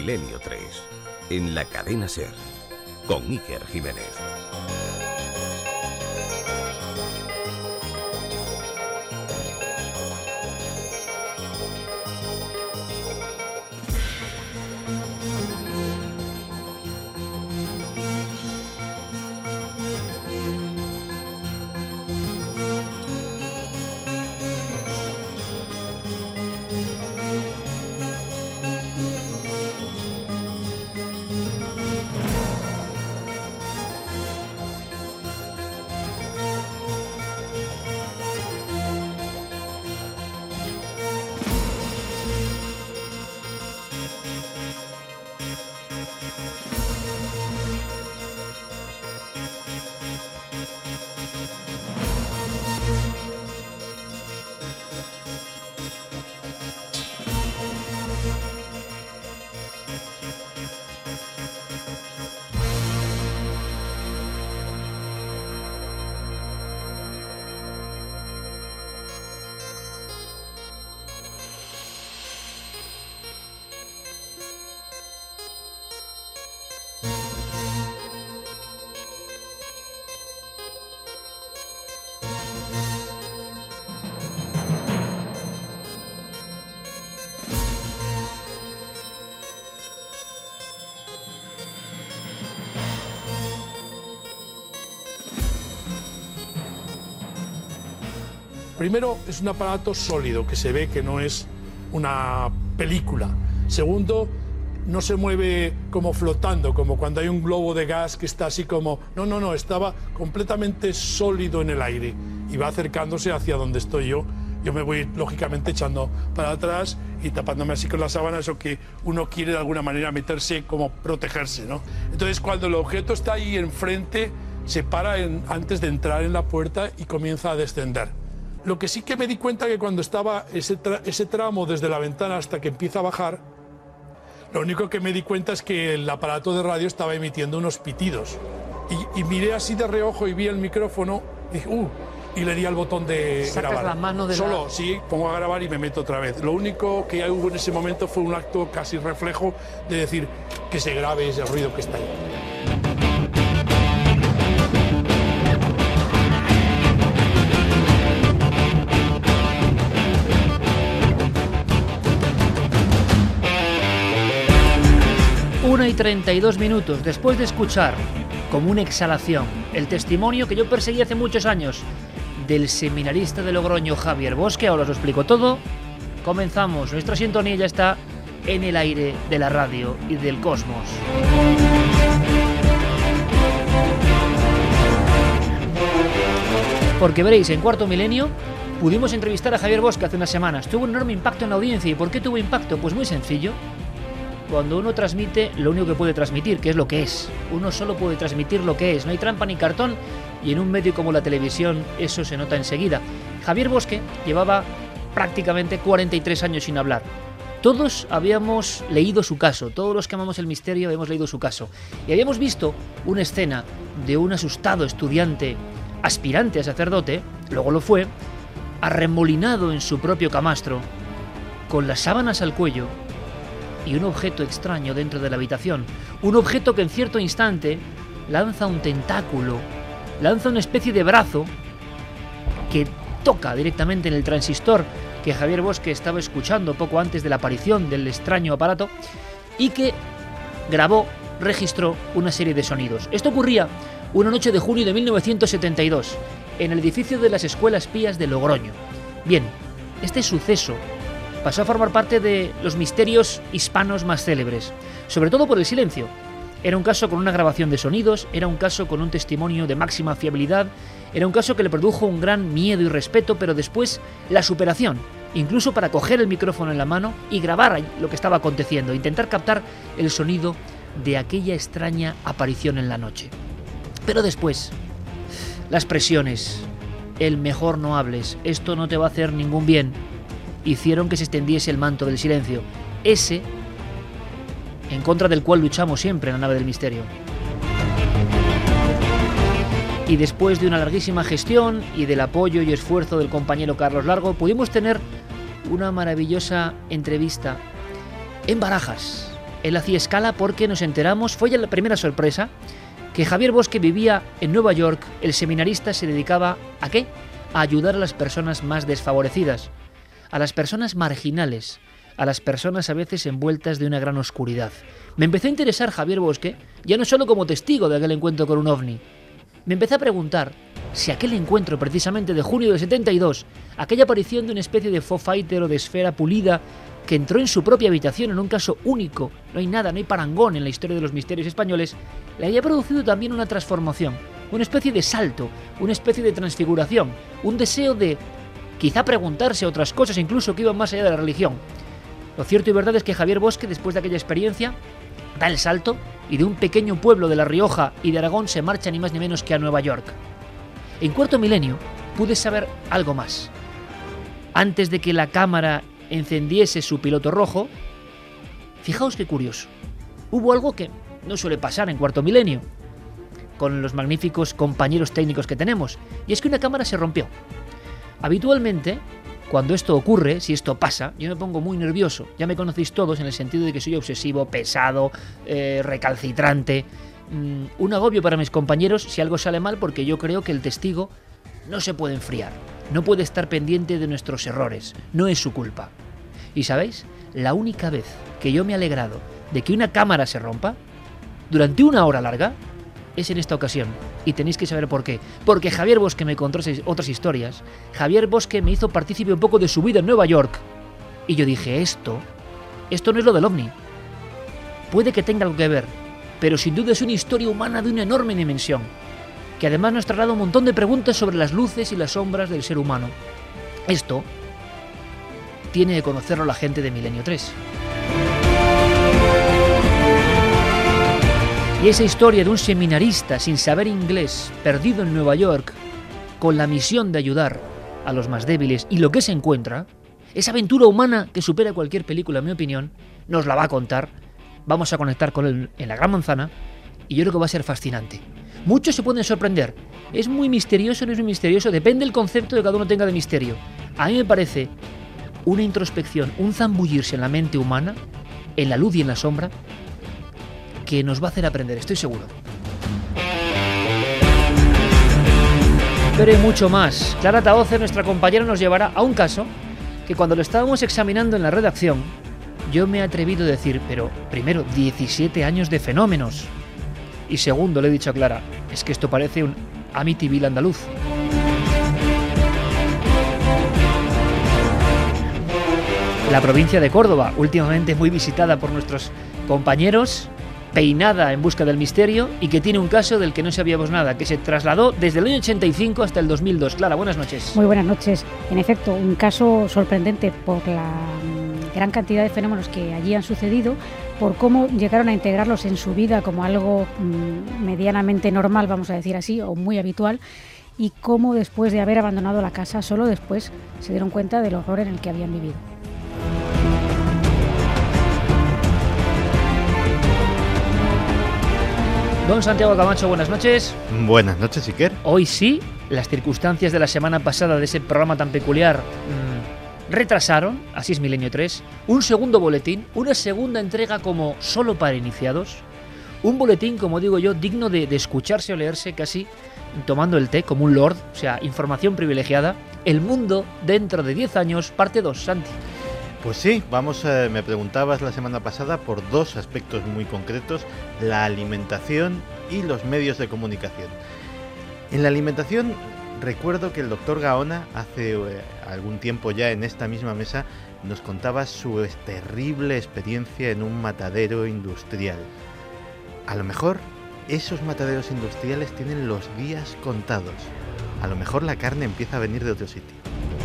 Milenio 3, en la cadena SER, con Iker Jiménez. Primero, es un aparato sólido, que se ve que no es una película. Segundo, no se mueve como flotando, como cuando hay un globo de gas que está así como... No, estaba completamente sólido en el aire y va acercándose hacia donde estoy yo. Yo me voy, lógicamente, echando para atrás y tapándome así con la sábana, eso que uno quiere de alguna manera meterse, como protegerse, ¿no? Entonces, cuando el objeto está ahí enfrente, se para antes de entrar en la puerta y comienza a descender. Lo que sí que me di cuenta que cuando estaba ese tramo desde la ventana hasta que empieza a bajar, lo único que me di cuenta es que el aparato de radio estaba emitiendo unos pitidos. Y miré así de reojo y vi el micrófono y dije, y le di al botón de grabar. ¿Sacas la mano de Solo, sí, pongo a grabar y me meto otra vez. Lo único que hubo en ese momento fue un acto casi reflejo de decir que se grabe ese ruido que está ahí. Y 32 minutos después de escuchar, como una exhalación, el testimonio que yo perseguí hace muchos años del seminarista de Logroño, Javier Bosque. Ahora os lo explico todo. Comenzamos. Nuestra sintonía ya está en el aire de la radio y del cosmos. Porque veréis, en Cuarto Milenio pudimos entrevistar a Javier Bosque hace unas semanas. Tuvo un enorme impacto en la audiencia. ¿Y por qué tuvo impacto? Pues muy sencillo. Cuando uno transmite lo único que puede transmitir, que es lo que es. Uno solo puede transmitir lo que es. No hay trampa ni cartón, y en un medio como la televisión eso se nota enseguida. Javier Bosque llevaba prácticamente 43 años sin hablar. Todos habíamos leído su caso, todos los que amamos el misterio habíamos leído su caso. Y habíamos visto una escena de un asustado estudiante, aspirante a sacerdote, luego lo fue, arremolinado en su propio camastro, con las sábanas al cuello, y un objeto extraño dentro de la habitación. Un objeto que en cierto instante lanza un tentáculo, lanza una especie de brazo que toca directamente en el transistor que Javier Bosque estaba escuchando poco antes de la aparición del extraño aparato y que grabó, registró una serie de sonidos. Esto ocurría una noche de junio de 1972 en el edificio de las Escuelas Pías de Logroño. Bien, este suceso pasó a formar parte de los misterios hispanos más célebres, sobre todo por el silencio. Era un caso con una grabación de sonidos, era un caso con un testimonio de máxima fiabilidad, era un caso que le produjo un gran miedo y respeto, pero después la superación, incluso para coger el micrófono en la mano y grabar lo que estaba aconteciendo, intentar captar el sonido de aquella extraña aparición en la noche. Pero después, las presiones, el mejor no hables, esto no te va a hacer ningún bien, hicieron que se extendiese el manto del silencio, ese en contra del cual luchamos siempre en la nave del misterio. Y después de una larguísima gestión y del apoyo y esfuerzo del compañero Carlos Largo, pudimos tener una maravillosa entrevista en Barajas, Él hacía escala porque nos enteramos, fue ya la primera sorpresa, que Javier Bosque vivía en Nueva York. El seminarista se dedicaba ¿a qué? A ayudar a las personas más desfavorecidas, a las personas marginales, a las personas a veces envueltas de una gran oscuridad. Me empezó a interesar Javier Bosque, ya no solo como testigo de aquel encuentro con un ovni. Me empecé a preguntar si aquel encuentro precisamente de junio del 72, aquella aparición de una especie de Foo Fighter o de esfera pulida que entró en su propia habitación en un caso único, no hay nada, no hay parangón en la historia de los misterios españoles, le había producido también una transformación, una especie de salto, una especie de transfiguración, un deseo de quizá preguntarse otras cosas incluso que iban más allá de la religión. Lo cierto y verdad es que Javier Bosque, después de aquella experiencia, da el salto y de un pequeño pueblo de La Rioja y de Aragón se marcha ni más ni menos que a Nueva York. En Cuarto Milenio pude saber algo más. Antes de que la cámara encendiese su piloto rojo, fijaos qué curioso, hubo algo que no suele pasar en Cuarto Milenio, con los magníficos compañeros técnicos que tenemos, y es que una cámara se rompió. Habitualmente, cuando esto ocurre, si esto pasa, yo me pongo muy nervioso. Ya me conocéis todos en el sentido de que soy obsesivo, pesado, recalcitrante. Un agobio para mis compañeros si algo sale mal, porque yo creo que el testigo no se puede enfriar, no puede estar pendiente de nuestros errores, no es su culpa. Y ¿sabéis? La única vez que yo me he alegrado de que una cámara se rompa, durante una hora larga, es en esta ocasión. Y tenéis que saber por qué. Porque Javier Bosque me contó otras historias. Javier Bosque me hizo partícipe un poco de su vida en Nueva York. Y yo dije, esto no es lo del ovni. Puede que tenga algo que ver, pero sin duda es una historia humana de una enorme dimensión, que además nos traslada un montón de preguntas sobre las luces y las sombras del ser humano. Esto tiene que conocerlo la gente de Milenio 3. Y esa historia de un seminarista sin saber inglés, perdido en Nueva York, con la misión de ayudar a los más débiles y lo que se encuentra, esa aventura humana que supera cualquier película, en mi opinión, nos la va a contar. Vamos a conectar con él en la Gran Manzana y yo creo que va a ser fascinante. Muchos se pueden sorprender. Es muy misterioso, no es muy misterioso, depende del concepto que cada uno tenga de misterio. A mí me parece una introspección, un zambullirse en la mente humana, en la luz y en la sombra, que nos va a hacer aprender, estoy seguro. Pero hay mucho más. Clara Tahocer, nuestra compañera, nos llevará a un caso que cuando lo estábamos examinando en la redacción, yo me he atrevido a decir, pero primero, 17 años de fenómenos. Y segundo, le he dicho a Clara, es que esto parece un Amityville andaluz. La provincia de Córdoba, últimamente muy visitada por nuestros compañeros, peinada en busca del misterio y que tiene un caso del que no sabíamos nada, que se trasladó desde el año 85 hasta el 2002. Clara, buenas noches. Muy buenas noches. En efecto, un caso sorprendente por la gran cantidad de fenómenos que allí han sucedido, por cómo llegaron a integrarlos en su vida como algo medianamente normal, vamos a decir así, o muy habitual, y cómo después de haber abandonado la casa, solo después se dieron cuenta del horror en el que habían vivido. Don Santiago Camacho, buenas noches. Buenas noches, Iker. Hoy sí, las circunstancias de la semana pasada de ese programa tan peculiar retrasaron, así es Milenio 3, un segundo boletín, una segunda entrega como solo para iniciados, un boletín, como digo yo, digno de escucharse o leerse casi tomando el té como un lord, o sea, información privilegiada. El mundo dentro de 10 años, parte 2, Santi. Pues sí, me preguntabas la semana pasada por dos aspectos muy concretos, la alimentación y los medios de comunicación. En la alimentación, recuerdo que el doctor Gaona, hace algún tiempo ya en esta misma mesa, nos contaba su terrible experiencia en un matadero industrial. A lo mejor esos mataderos industriales tienen los días contados. A lo mejor la carne empieza a venir de otro sitio.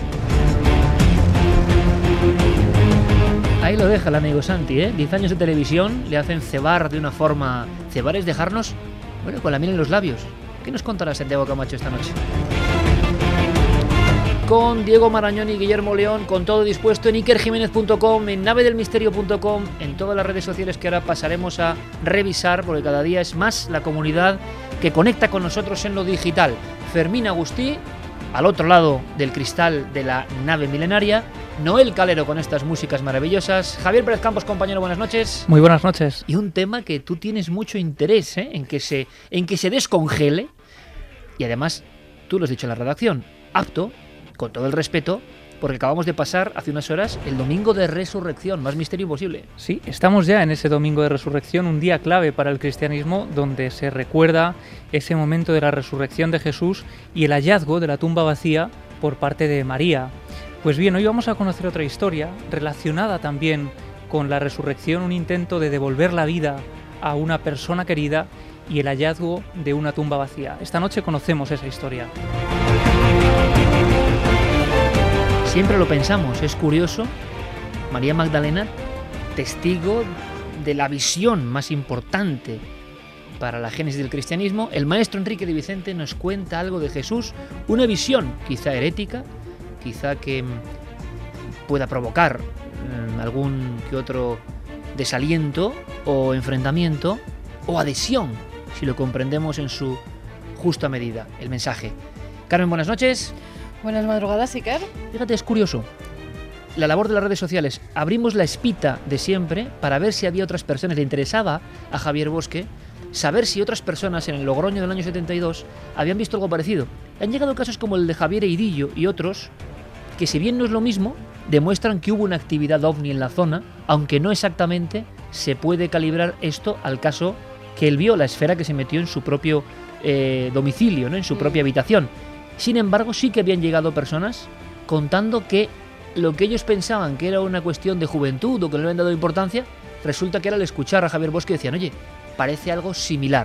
Ahí lo deja el amigo Santi, 10 años de televisión le hacen cebar de una forma... Cebar es dejarnos, bueno, con la miel en los labios. ¿Qué nos contará Santiago Camacho esta noche? Con Diego Marañón y Guillermo León, con todo dispuesto en ikerjimenez.com, en navedelmisterio.com, en todas las redes sociales que ahora pasaremos a revisar, porque cada día es más la comunidad que conecta con nosotros en lo digital. Fermín Agustí, al otro lado del cristal de la nave milenaria, Noel Calero con estas músicas maravillosas. Javier Pérez Campos, compañero, buenas noches. Muy buenas noches. Y un tema que tú tienes mucho interés, en que se descongele. Y además, tú lo has dicho en la redacción, apto, con todo el respeto, porque acabamos de pasar hace unas horas el Domingo de Resurrección, más misterio imposible. Sí, estamos ya en ese Domingo de Resurrección, un día clave para el cristianismo, donde se recuerda ese momento de la resurrección de Jesús y el hallazgo de la tumba vacía por parte de María. Pues bien, hoy vamos a conocer otra historia relacionada también con la resurrección, un intento de devolver la vida a una persona querida y el hallazgo de una tumba vacía. Esta noche conocemos esa historia. Siempre lo pensamos, es curioso, María Magdalena, testigo de la visión más importante para la génesis del cristianismo. El maestro Enrique de Vicente nos cuenta algo de Jesús, una visión quizá herética, quizá que pueda provocar algún que otro desaliento o enfrentamiento o adhesión, si lo comprendemos en su justa medida, el mensaje. Carmen, buenas noches. Buenas madrugadas, Iker. Fíjate, es curioso. La labor de las redes sociales. Abrimos la espita de siempre para ver si había otras personas. Le interesaba a Javier Bosque saber si otras personas en el Logroño del año 72 habían visto algo parecido. Han llegado casos como el de Javier Eirillo y otros que, si bien no es lo mismo, demuestran que hubo una actividad ovni en la zona, aunque no exactamente se puede calibrar esto al caso que él vio, la esfera que se metió en su propio domicilio, ¿no? En su propia habitación. Sin embargo, sí que habían llegado personas contando que lo que ellos pensaban que era una cuestión de juventud o que no le habían dado importancia, resulta que era al escuchar a Javier Bosque decían, oye, parece algo similar.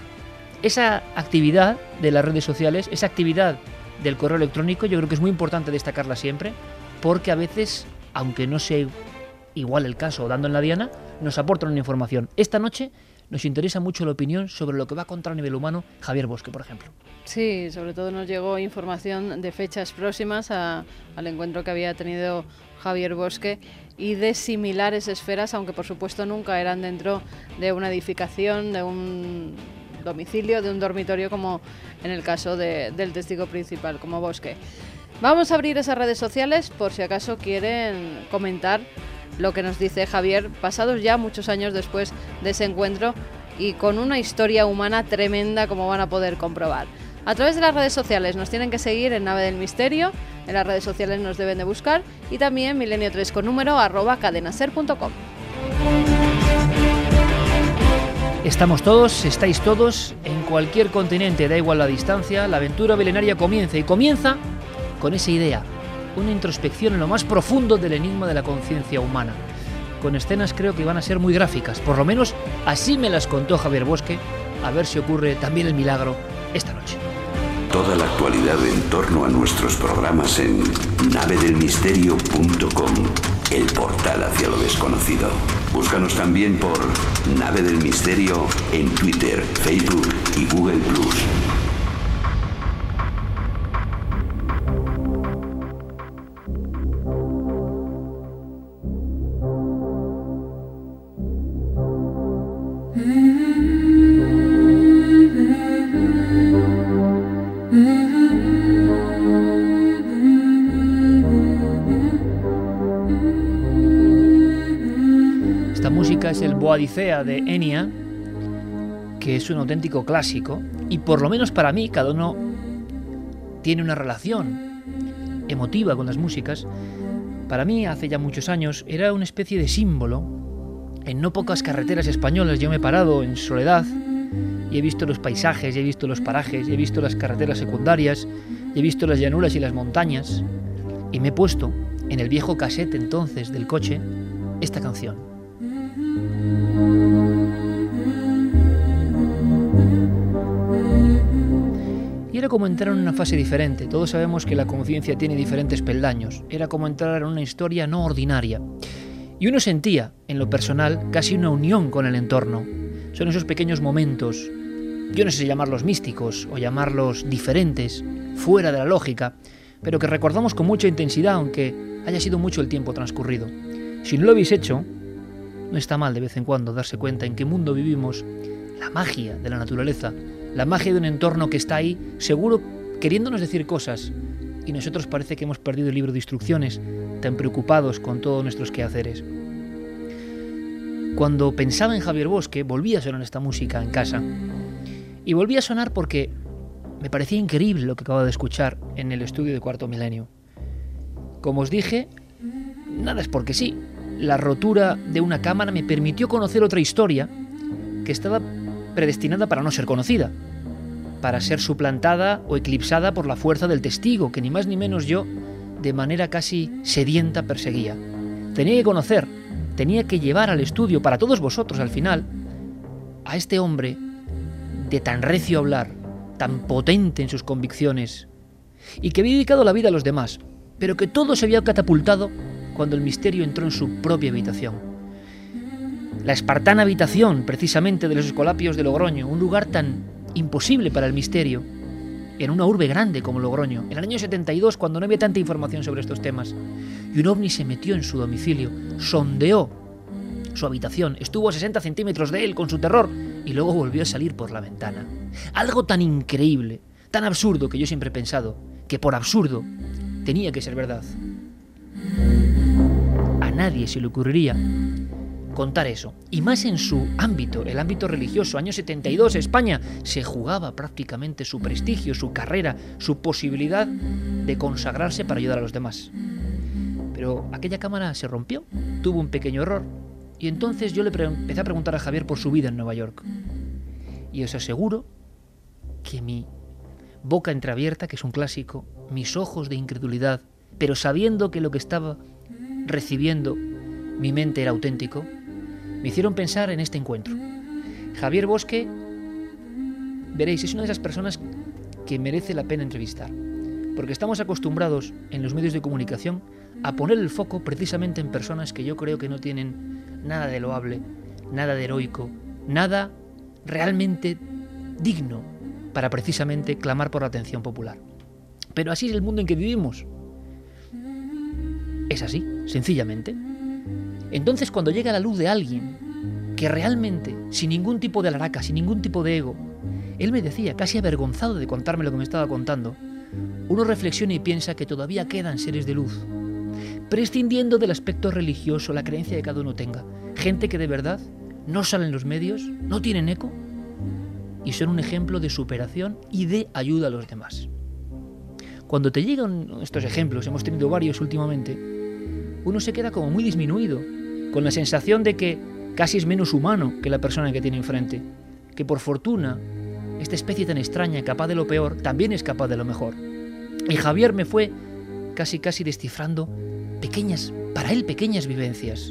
Esa actividad de las redes sociales, esa actividad del correo electrónico, yo creo que es muy importante destacarla siempre, porque a veces, aunque no sea igual el caso o dando en la diana, nos aportan una información. Esta noche nos interesa mucho la opinión sobre lo que va a contar a nivel humano Javier Bosque, por ejemplo. Sí, sobre todo nos llegó información de fechas próximas al encuentro que había tenido Javier Bosque y de similares esferas, aunque por supuesto nunca eran dentro de una edificación, de un domicilio, de un dormitorio, como en el caso del testigo principal, como Bosque. Vamos a abrir esas redes sociales por si acaso quieren comentar lo que nos dice Javier, pasados ya muchos años después de ese encuentro y con una historia humana tremenda, como van a poder comprobar. A través de las redes sociales nos tienen que seguir en Nave del Misterio, en las redes sociales nos deben de buscar y también milenio3 con número @cadenaser.com. Estamos todos, estáis todos, en cualquier continente, da igual la distancia, la aventura milenaria comienza y comienza con esa idea, una introspección en lo más profundo del enigma de la conciencia humana, con escenas creo que van a ser muy gráficas, por lo menos así me las contó Javier Bosque, a ver si ocurre también el milagro esta noche. Toda la actualidad en torno a nuestros programas en navedelmisterio.com, el portal hacia lo desconocido. Búscanos también por Nave del Misterio en Twitter, Facebook y Google+. Es el Boadicea de Enya, que es un auténtico clásico y por lo menos para mí cada uno tiene una relación emotiva con las músicas. Para mí hace ya muchos años era una especie de símbolo. En no pocas carreteras españolas yo me he parado en soledad y he visto los paisajes, y he visto los parajes, y he visto las carreteras secundarias, y he visto las llanuras y las montañas y me he puesto en el viejo cassette entonces del coche esta canción. Y era como entrar en una fase diferente. Todos sabemos que la conciencia tiene diferentes peldaños. Era como entrar en una historia no ordinaria. Y uno sentía, en lo personal, casi una unión con el entorno. Son esos pequeños momentos, yo no sé si llamarlos místicos o llamarlos diferentes, fuera de la lógica, pero que recordamos con mucha intensidad, aunque haya sido mucho el tiempo transcurrido. Si no lo habéis hecho, no está mal de vez en cuando darse cuenta en qué mundo vivimos, la magia de la naturaleza, la magia de un entorno que está ahí, seguro queriéndonos decir cosas y nosotros parece que hemos perdido el libro de instrucciones, tan preocupados con todos nuestros quehaceres. Cuando pensaba en Javier Bosque, volvía a sonar esta música en casa. Y volvía a sonar porque me parecía increíble lo que acababa de escuchar en el estudio de Cuarto Milenio. Como os dije, nada es porque sí. La rotura de una cámara me permitió conocer otra historia que estaba predestinada para no ser conocida, para ser suplantada o eclipsada por la fuerza del testigo, que ni más ni menos yo, de manera casi sedienta, perseguía. Tenía que conocer, tenía que llevar al estudio, para todos vosotros al final, a este hombre de tan recio hablar, tan potente en sus convicciones, y que había dedicado la vida a los demás, pero que todo se había catapultado cuando el misterio entró en su propia habitación. La espartana habitación, precisamente, de los Escolapios de Logroño, un lugar tan imposible para el misterio, en una urbe grande como Logroño, en el año 72, cuando no había tanta información sobre estos temas. Y un ovni se metió en su domicilio, sondeó su habitación, estuvo a 60 centímetros de él con su terror, y luego volvió a salir por la ventana. Algo tan increíble, tan absurdo, que yo siempre he pensado que por absurdo tenía que ser verdad. A nadie se le ocurriría contar eso, y más en su ámbito, el ámbito religioso. Año 72, España se jugaba prácticamente su prestigio, su carrera, su posibilidad de consagrarse para ayudar a los demás. Pero aquella cámara se rompió, tuvo un pequeño error, y entonces yo le empecé a preguntar a Javier por su vida en Nueva York. Y os aseguro que mi boca entreabierta, que es un clásico, mis ojos de incredulidad, pero sabiendo que lo que estaba recibiendo mi mente era auténtico, me hicieron pensar en este encuentro. Javier Bosque, veréis, es una de esas personas que merece la pena entrevistar, porque estamos acostumbrados en los medios de comunicación a poner el foco precisamente en personas que yo creo que no tienen nada de loable, nada de heroico, nada realmente digno para precisamente clamar por la atención popular. Pero así es el mundo en que vivimos. Es así, sencillamente. Entonces, cuando llega a la luz de alguien que realmente, sin ningún tipo de alaraca, sin ningún tipo de ego, él me decía, casi avergonzado de contarme lo que me estaba contando, uno reflexiona y piensa que todavía quedan seres de luz, prescindiendo del aspecto religioso, la creencia que cada uno tenga. Gente que de verdad no sale en los medios, no tienen eco, y son un ejemplo de superación y de ayuda a los demás. Cuando te llegan estos ejemplos, hemos tenido varios últimamente, uno se queda como muy disminuido, con la sensación de que casi es menos humano que la persona que tiene enfrente, que por fortuna esta especie tan extraña, capaz de lo peor, también es capaz de lo mejor. Y Javier me fue casi descifrando para él pequeñas vivencias.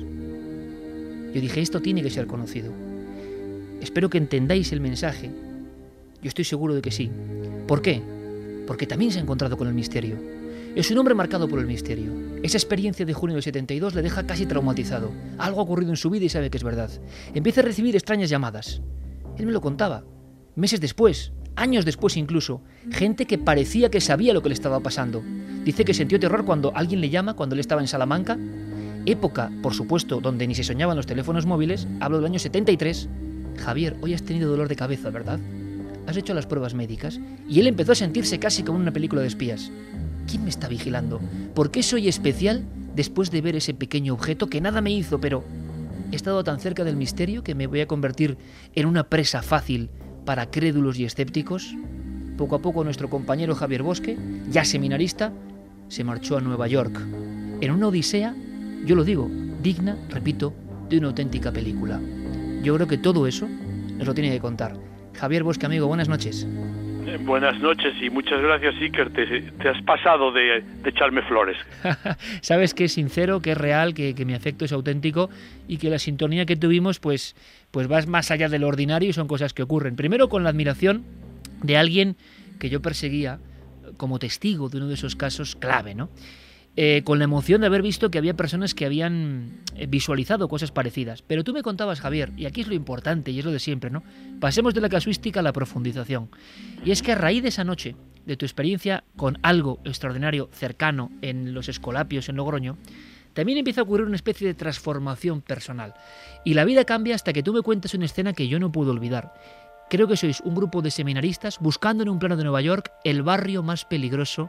Yo dije, esto tiene que ser conocido. Espero que entendáis el mensaje. Yo estoy seguro de que sí. ¿Por qué? Porque también se ha encontrado con el misterio. Es un hombre marcado por el misterio. Esa experiencia de junio del 72 le deja casi traumatizado. Algo ha ocurrido en su vida y sabe que es verdad. Empieza a recibir extrañas llamadas. Él me lo contaba. Meses después, años después incluso, gente que parecía que sabía lo que le estaba pasando. Dice que sintió terror cuando alguien le llama, cuando él estaba en Salamanca. Época, por supuesto, donde ni se soñaban los teléfonos móviles. Hablo del año 73. Javier, hoy has tenido dolor de cabeza, ¿verdad? Has hecho las pruebas médicas. Y él empezó a sentirse casi como en una película de espías. ¿Quién me está vigilando? ¿Por qué soy especial después de ver ese pequeño objeto que nada me hizo, pero he estado tan cerca del misterio que me voy a convertir en una presa fácil para crédulos y escépticos? Poco a poco nuestro compañero Javier Bosque, ya seminarista, se marchó a Nueva York, en una odisea, yo lo digo, digna, repito, de una auténtica película. Yo creo que todo eso nos lo tiene que contar. Javier Bosque, amigo, buenas noches. Buenas noches y muchas gracias, Iker. Te has pasado de echarme flores. Sabes que es sincero, que es real, que mi afecto es auténtico y que la sintonía que tuvimos pues va más allá de lo ordinario y son cosas que ocurren. Primero con la admiración de alguien que yo perseguía como testigo de uno de esos casos clave, ¿no? Con la emoción de haber visto que había personas que habían visualizado cosas parecidas. Pero tú me contabas, Javier, y aquí es lo importante y es lo de siempre, ¿no? Pasemos de la casuística a la profundización. Y es que a raíz de esa noche, de tu experiencia con algo extraordinario cercano en los Escolapios en Logroño, también empieza a ocurrir una especie de transformación personal. Y la vida cambia hasta que tú me cuentas una escena que yo no puedo olvidar. Creo que sois un grupo de seminaristas buscando en un plano de Nueva York el barrio más peligroso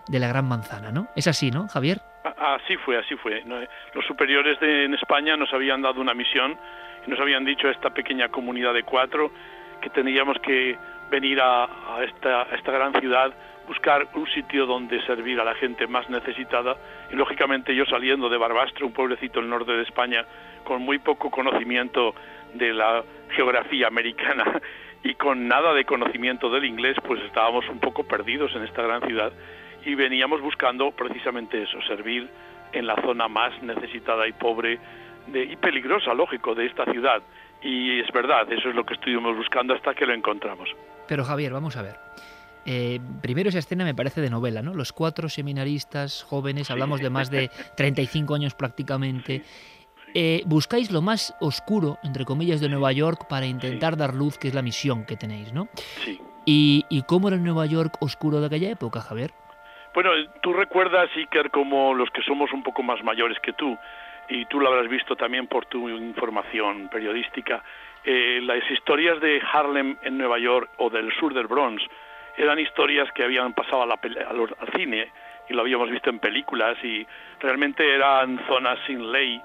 de la Gran Manzana, ¿no? Es así, ¿no, Javier? Así fue. Los superiores en España nos habían dado una misión y nos habían dicho a esta pequeña comunidad de 4 que teníamos que venir a esta gran ciudad, buscar un sitio donde servir a la gente más necesitada, y lógicamente yo, saliendo de Barbastro, un pueblecito del norte de España, con muy poco conocimiento de la geografía americana y con nada de conocimiento del inglés, pues estábamos un poco perdidos en esta gran ciudad y veníamos buscando precisamente eso, servir en la zona más necesitada y pobre y peligrosa, lógico, de esta ciudad. Y es verdad, eso es lo que estuvimos buscando hasta que lo encontramos. Pero Javier, vamos a ver. Primero, esa escena me parece de novela, ¿no? Los 4 seminaristas jóvenes, hablamos de más de 35 años prácticamente. Buscáis lo más oscuro, entre comillas, de Nueva York para intentar dar luz, que es la misión que tenéis, ¿no? Sí. ¿Y cómo era el Nueva York oscuro de aquella época, Javier? Bueno, tú recuerdas, Iker, como los que somos un poco más mayores que tú, y tú lo habrás visto también por tu información periodística, las historias de Harlem en Nueva York o del sur del Bronx eran historias que habían pasado al cine y lo habíamos visto en películas, y realmente eran zonas sin ley,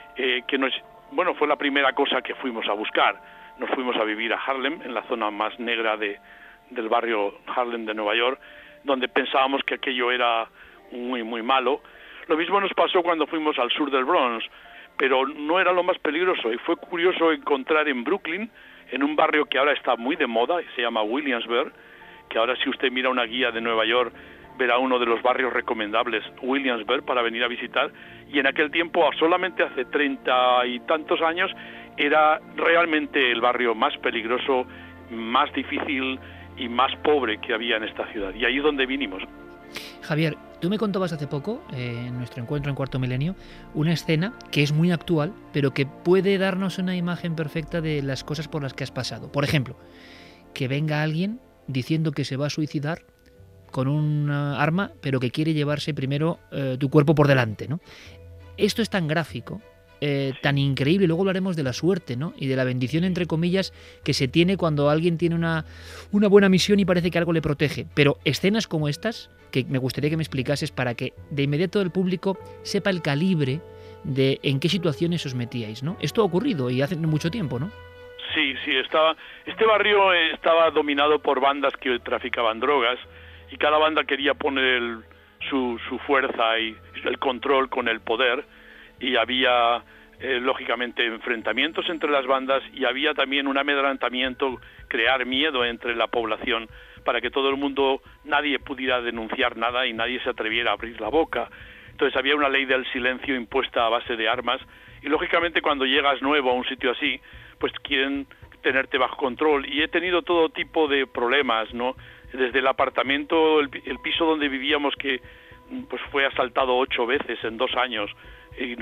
fue la primera cosa que fuimos a buscar. Nos fuimos a vivir a Harlem, en la zona más negra del barrio Harlem de Nueva York, donde pensábamos que aquello era muy, muy malo. Lo mismo nos pasó cuando fuimos al sur del Bronx, pero no era lo más peligroso, y fue curioso encontrar en Brooklyn, en un barrio que ahora está muy de moda, y se llama Williamsburg, que ahora si usted mira una guía de Nueva York, verá uno de los barrios recomendables, Williamsburg, para venir a visitar, y en aquel tiempo, solamente hace 30 y tantos años, era realmente el barrio más peligroso, más difícil y más pobre que había en esta ciudad, y ahí es donde vinimos. Javier, tú me contabas hace poco, en nuestro encuentro en Cuarto Milenio, una escena que es muy actual, pero que puede darnos una imagen perfecta de las cosas por las que has pasado. Por ejemplo, que venga alguien diciendo que se va a suicidar con un arma, pero que quiere llevarse primero tu cuerpo por delante, ¿no? Esto es tan gráfico, tan increíble. Luego hablaremos de la suerte, ¿no? Y de la bendición, entre comillas, que se tiene cuando alguien tiene una buena misión y parece que algo le protege. Pero escenas como estas, que me gustaría que me explicases para que de inmediato el público sepa el calibre de en qué situaciones os metíais, ¿no? Esto ha ocurrido y hace mucho tiempo, ¿no? Sí, este barrio estaba dominado por bandas que traficaban drogas, y cada banda quería poner su fuerza y el control con el poder, y había lógicamente enfrentamientos entre las bandas, y había también un amedrentamiento, crear miedo entre la población para que todo el mundo, nadie pudiera denunciar nada y nadie se atreviera a abrir la boca. Entonces había una ley del silencio impuesta a base de armas, y lógicamente cuando llegas nuevo a un sitio así, pues quieren tenerte bajo control, y he tenido todo tipo de problemas, ¿no? Desde el apartamento, el piso donde vivíamos, que pues fue asaltado 8 veces en 2 años, y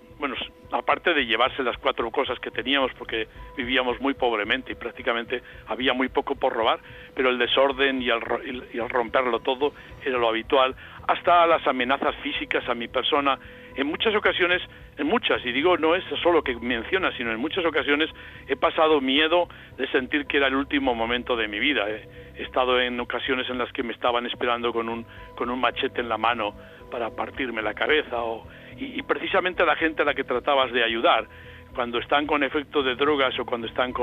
aparte de llevarse las 4 cosas que teníamos, porque vivíamos muy pobremente y prácticamente había muy poco por robar, pero el desorden y el romperlo todo era lo habitual, hasta las amenazas físicas a mi persona. En muchas ocasiones, y digo, no es solo que mencionas, sino en muchas ocasiones he pasado miedo de sentir que era el último momento de mi vida. He estado en ocasiones en las que me estaban esperando con un machete en la mano para partirme la cabeza, y precisamente la gente a la que tratabas de ayudar, cuando están con efecto de drogas o cuando están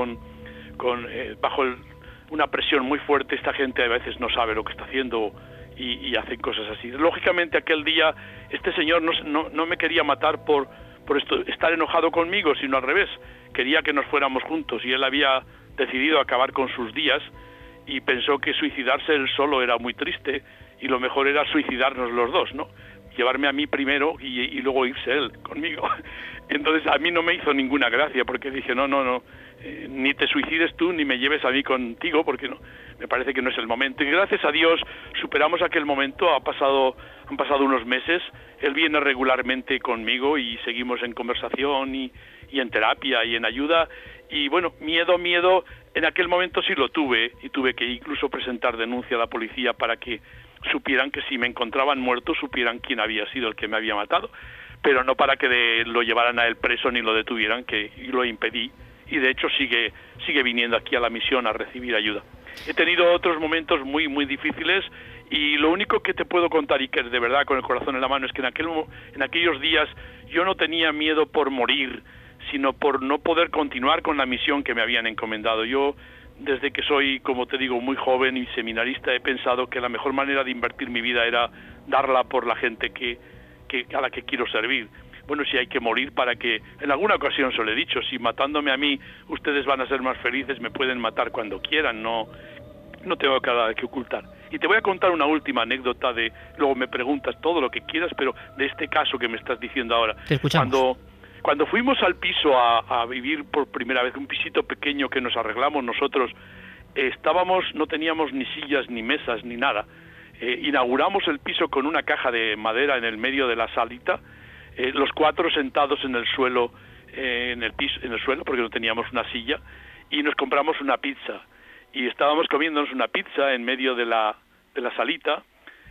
bajo una presión muy fuerte, esta gente a veces no sabe lo que está haciendo y hacen cosas así. Lógicamente aquel día este señor no me quería matar por estar enojado conmigo, sino al revés, quería que nos fuéramos juntos, y él había decidido acabar con sus días y pensó que suicidarse él solo era muy triste, y lo mejor era suicidarnos los dos, ¿no? Llevarme a mí primero y luego irse él conmigo. Entonces a mí no me hizo ninguna gracia, porque dije, no, ni te suicides tú ni me lleves a mí contigo, porque no, me parece que no es el momento. Y gracias a Dios superamos aquel momento, han pasado unos meses, él viene regularmente conmigo y seguimos en conversación y en terapia y en ayuda. Y bueno, miedo en aquel momento sí lo tuve, y tuve que incluso presentar denuncia a la policía para que supieran que si me encontraban muerto, supieran quién había sido el que me había matado, pero no para que lo llevaran a él preso ni lo detuvieran, que lo impedí, y de hecho sigue viniendo aquí a la misión a recibir ayuda. He tenido otros momentos muy, muy difíciles, Y lo único que te puedo contar, y que de verdad con el corazón en la mano, es que en aquellos días yo no tenía miedo por morir, sino por no poder continuar con la misión que me habían encomendado. Yo, desde que soy, como te digo, muy joven y seminarista, he pensado que la mejor manera de invertir mi vida era darla por la gente a la que quiero servir. Bueno, si hay que morir para que... En alguna ocasión se lo he dicho, si matándome a mí ustedes van a ser más felices, me pueden matar cuando quieran, no tengo nada que ocultar. Y te voy a contar una última anécdota luego me preguntas todo lo que quieras, pero de este caso que me estás diciendo ahora. Te escuchamos. Cuando fuimos al piso a vivir por primera vez, un pisito pequeño que nos arreglamos nosotros, no teníamos ni sillas, ni mesas, ni nada. Inauguramos el piso con una caja de madera en el medio de la salita, los 4 sentados en el suelo, en el suelo, porque no teníamos una silla, y nos compramos una pizza. Y estábamos comiéndonos una pizza en medio de la salita,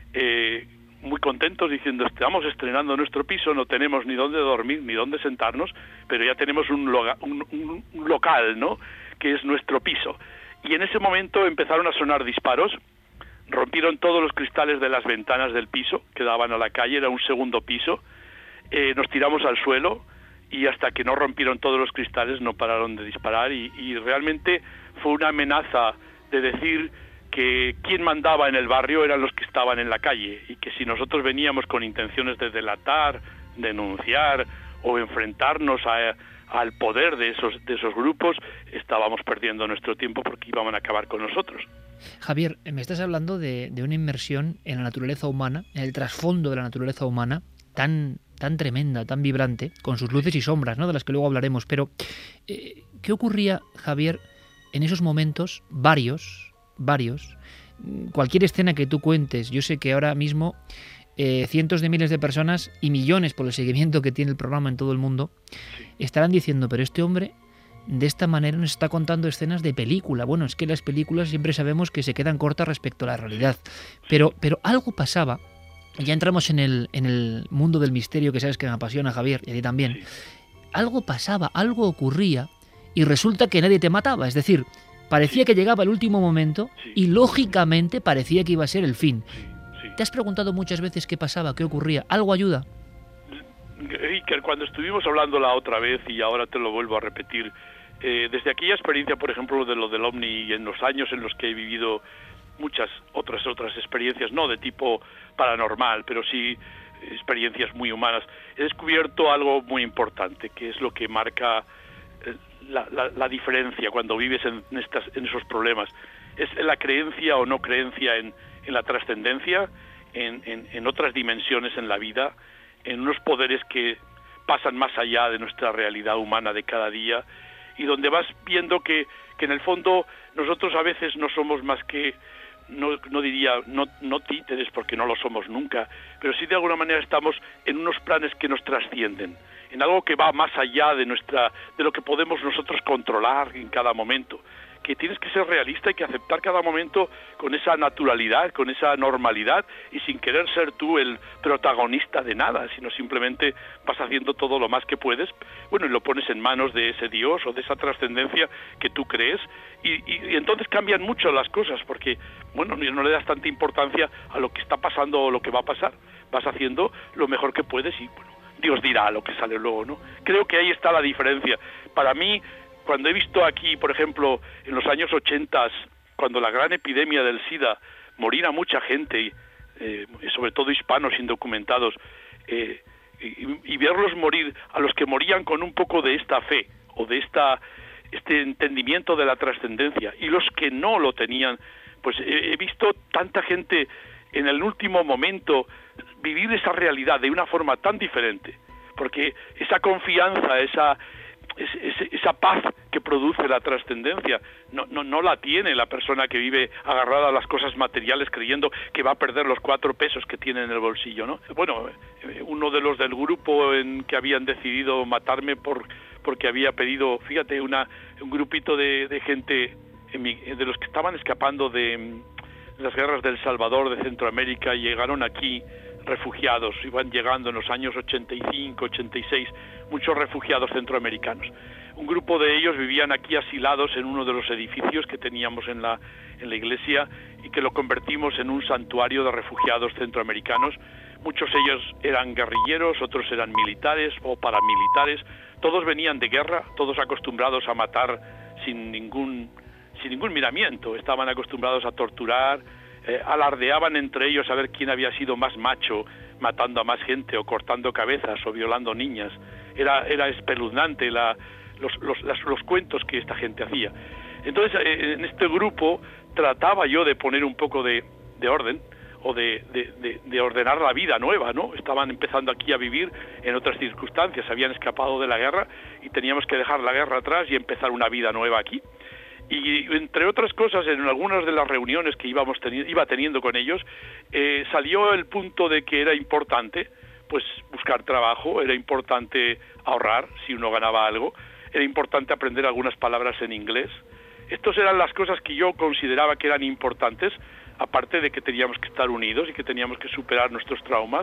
muy contentos, diciendo, estamos estrenando nuestro piso, no tenemos ni dónde dormir, ni dónde sentarnos, pero ya tenemos un local, ¿no?, que es nuestro piso. Y en ese momento empezaron a sonar disparos, rompieron todos los cristales de las ventanas del piso, que daban a la calle, era un segundo piso, nos tiramos al suelo, y hasta que no rompieron todos los cristales no pararon de disparar, y realmente fue una amenaza de decir que quien mandaba en el barrio eran los que estaban en la calle, y que si nosotros veníamos con intenciones de delatar, denunciar o enfrentarnos al poder de esos grupos, estábamos perdiendo nuestro tiempo porque iban a acabar con nosotros. Javier, me estás hablando de una inmersión en la naturaleza humana, en el trasfondo de la naturaleza humana, tan tremenda, tan vibrante, con sus luces y sombras, ¿no?, de las que luego hablaremos. Pero, ¿qué ocurría, Javier, en esos momentos? Varios, cualquier escena que tú cuentes, yo sé que ahora mismo cientos de miles de personas y millones por el seguimiento que tiene el programa en todo el mundo, estarán diciendo, pero este hombre de esta manera nos está contando escenas de película. Bueno, es que las películas siempre sabemos que se quedan cortas respecto a la realidad, pero algo pasaba. Ya entramos en el mundo del misterio, que sabes que me apasiona, Javier, y a ti también. Sí. Algo pasaba, algo ocurría, y resulta que nadie te mataba. Es decir, parecía que llegaba el último momento y lógicamente parecía que iba a ser el fin. ¿Te has preguntado muchas veces qué pasaba, qué ocurría? ¿Algo ayuda? Iker, cuando estuvimos hablando la otra vez, y ahora te lo vuelvo a repetir, desde aquella experiencia, por ejemplo, de lo del OVNI, y en los años en los que he vivido muchas otras experiencias, no de tipo paranormal, pero sí experiencias muy humanas, he descubierto algo muy importante, que es lo que marca la diferencia cuando vives en esos problemas. Es la creencia o no creencia en la trascendencia, en otras dimensiones en la vida, en unos poderes que pasan más allá de nuestra realidad humana de cada día, y donde vas viendo que en el fondo nosotros a veces no somos más que, no diría no títeres, porque no lo somos nunca, pero sí de alguna manera estamos en unos planes que nos trascienden, en algo que va más allá de lo que podemos nosotros controlar en cada momento, que tienes que ser realista y que aceptar cada momento con esa naturalidad, con esa normalidad, y sin querer ser tú el protagonista de nada, sino simplemente vas haciendo todo lo más que puedes, bueno, y lo pones en manos de ese Dios o de esa trascendencia que tú crees, y entonces cambian mucho las cosas, porque, bueno, no le das tanta importancia a lo que está pasando o lo que va a pasar, vas haciendo lo mejor que puedes y, bueno, Dios dirá lo que sale luego, ¿no? Creo que ahí está la diferencia. Para mí, cuando he visto aquí, por ejemplo, en los años 80, cuando la gran epidemia del SIDA, morir a mucha gente, sobre todo hispanos indocumentados, y verlos morir, a los que morían con un poco de esta fe, o de este entendimiento de la trascendencia, y los que no lo tenían, pues he visto tanta gente en el último momento vivir esa realidad de una forma tan diferente, porque esa confianza, esa paz que produce la trascendencia no la tiene la persona que vive agarrada a las cosas materiales creyendo que va a perder los 4 pesos que tiene en el bolsillo, ¿no? Bueno, uno de los del grupo en que habían decidido matarme porque había pedido, fíjate, un grupito de gente de los que estaban escapando de las guerras del Salvador, de Centroamérica, y llegaron aquí refugiados, iban llegando en los años 85, 86, muchos refugiados centroamericanos. Un grupo de ellos vivían aquí asilados en uno de los edificios que teníamos en la iglesia y que lo convertimos en un santuario de refugiados centroamericanos. Muchos de ellos eran guerrilleros, otros eran militares o paramilitares, todos venían de guerra, todos acostumbrados a matar sin ningún miramiento, estaban acostumbrados a torturar, alardeaban entre ellos a ver quién había sido más macho, matando a más gente o cortando cabezas o violando niñas. Era espeluznante los cuentos que esta gente hacía. Entonces, en este grupo trataba yo de poner un poco de orden, o de ordenar la vida nueva, ¿no? Estaban empezando aquí a vivir en otras circunstancias, habían escapado de la guerra y teníamos que dejar la guerra atrás y empezar una vida nueva aquí. Y entre otras cosas, en algunas de las reuniones que iba teniendo con ellos, salió el punto de que era importante pues buscar trabajo, era importante ahorrar si uno ganaba algo, era importante aprender algunas palabras en inglés. Estas eran las cosas que yo consideraba que eran importantes, aparte de que teníamos que estar unidos y que teníamos que superar nuestros traumas.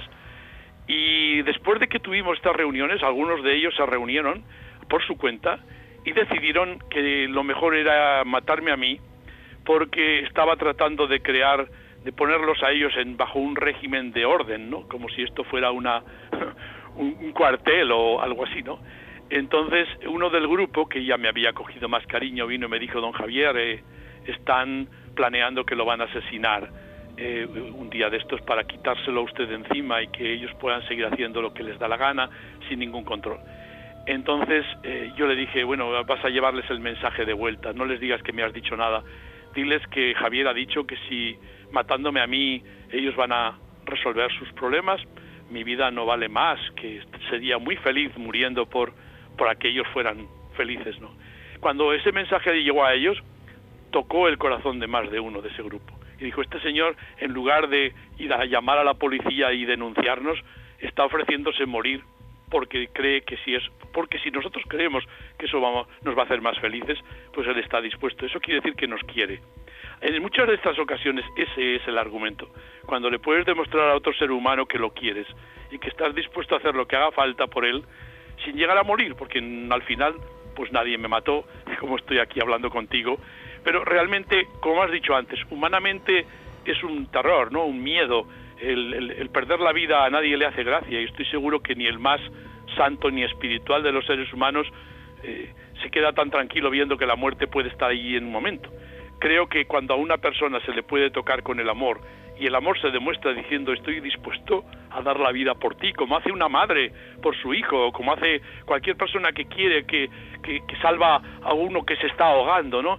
Y después de que tuvimos estas reuniones, algunos de ellos se reunieron por su cuenta y decidieron que lo mejor era matarme a mí, porque estaba tratando de ponerlos a ellos bajo un régimen de orden, ¿no? Como si esto fuera un cuartel o algo así, ¿no? Entonces, uno del grupo, que ya me había cogido más cariño, vino y me dijo: don Javier, están planeando que lo van a asesinar un día de estos para quitárselo a usted de encima y que ellos puedan seguir haciendo lo que les da la gana sin ningún control. Entonces yo le dije: bueno, vas a llevarles el mensaje de vuelta, no les digas que me has dicho nada, diles que Javier ha dicho que si matándome a mí ellos van a resolver sus problemas, mi vida no vale más, que sería muy feliz muriendo por que ellos fueran felices, ¿no? Cuando ese mensaje llegó a ellos, tocó el corazón de más de uno de ese grupo. Y dijo: este señor, en lugar de ir a llamar a la policía y denunciarnos, está ofreciéndose morir porque cree que porque si nosotros creemos que eso nos va a hacer más felices, pues él está dispuesto. Eso quiere decir que nos quiere. En muchas de estas ocasiones ese es el argumento. Cuando le puedes demostrar a otro ser humano que lo quieres y que estás dispuesto a hacer lo que haga falta por él, sin llegar a morir, porque al final pues nadie me mató, como estoy aquí hablando contigo, pero realmente, como has dicho antes, humanamente es un terror, ¿no? Un miedo. El perder la vida a nadie le hace gracia, y estoy seguro que ni el más santo ni espiritual de los seres humanos se queda tan tranquilo viendo que la muerte puede estar allí en un momento. Creo que cuando a una persona se le puede tocar con el amor, y el amor se demuestra diciendo: estoy dispuesto a dar la vida por ti, como hace una madre por su hijo, o como hace cualquier persona que quiere, que salva a uno que se está ahogando, ¿no?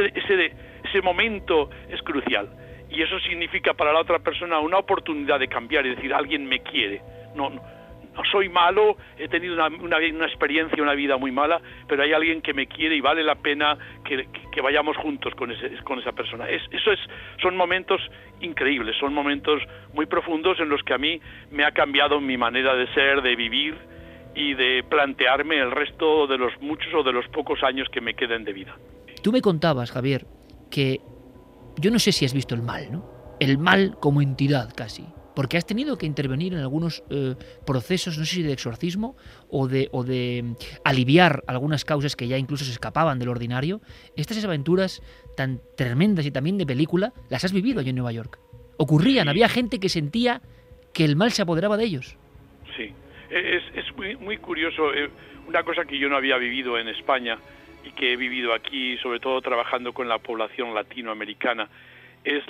Ese momento es crucial, y eso significa para la otra persona una oportunidad de cambiar y decir: alguien me quiere. No soy malo, he tenido una experiencia, una vida muy mala, pero hay alguien que me quiere y vale la pena que vayamos juntos con esa persona. Son momentos increíbles, son momentos muy profundos en los que a mí me ha cambiado mi manera de ser, de vivir y de plantearme el resto de los muchos o de los pocos años que me queden de vida. Tú me contabas, Javier, que yo no sé si has visto el mal, ¿no? El mal como entidad casi. Porque has tenido que intervenir en algunos procesos, no sé si de exorcismo o de aliviar algunas causas que ya incluso se escapaban del ordinario. Estas aventuras tan tremendas y también de película, las has vivido allí en Nueva York. Ocurrían, sí. Había gente que sentía que el mal se apoderaba de ellos. Sí, es muy, muy curioso. Una cosa que yo no había vivido en España y que he vivido aquí, sobre todo trabajando con la población latinoamericana, es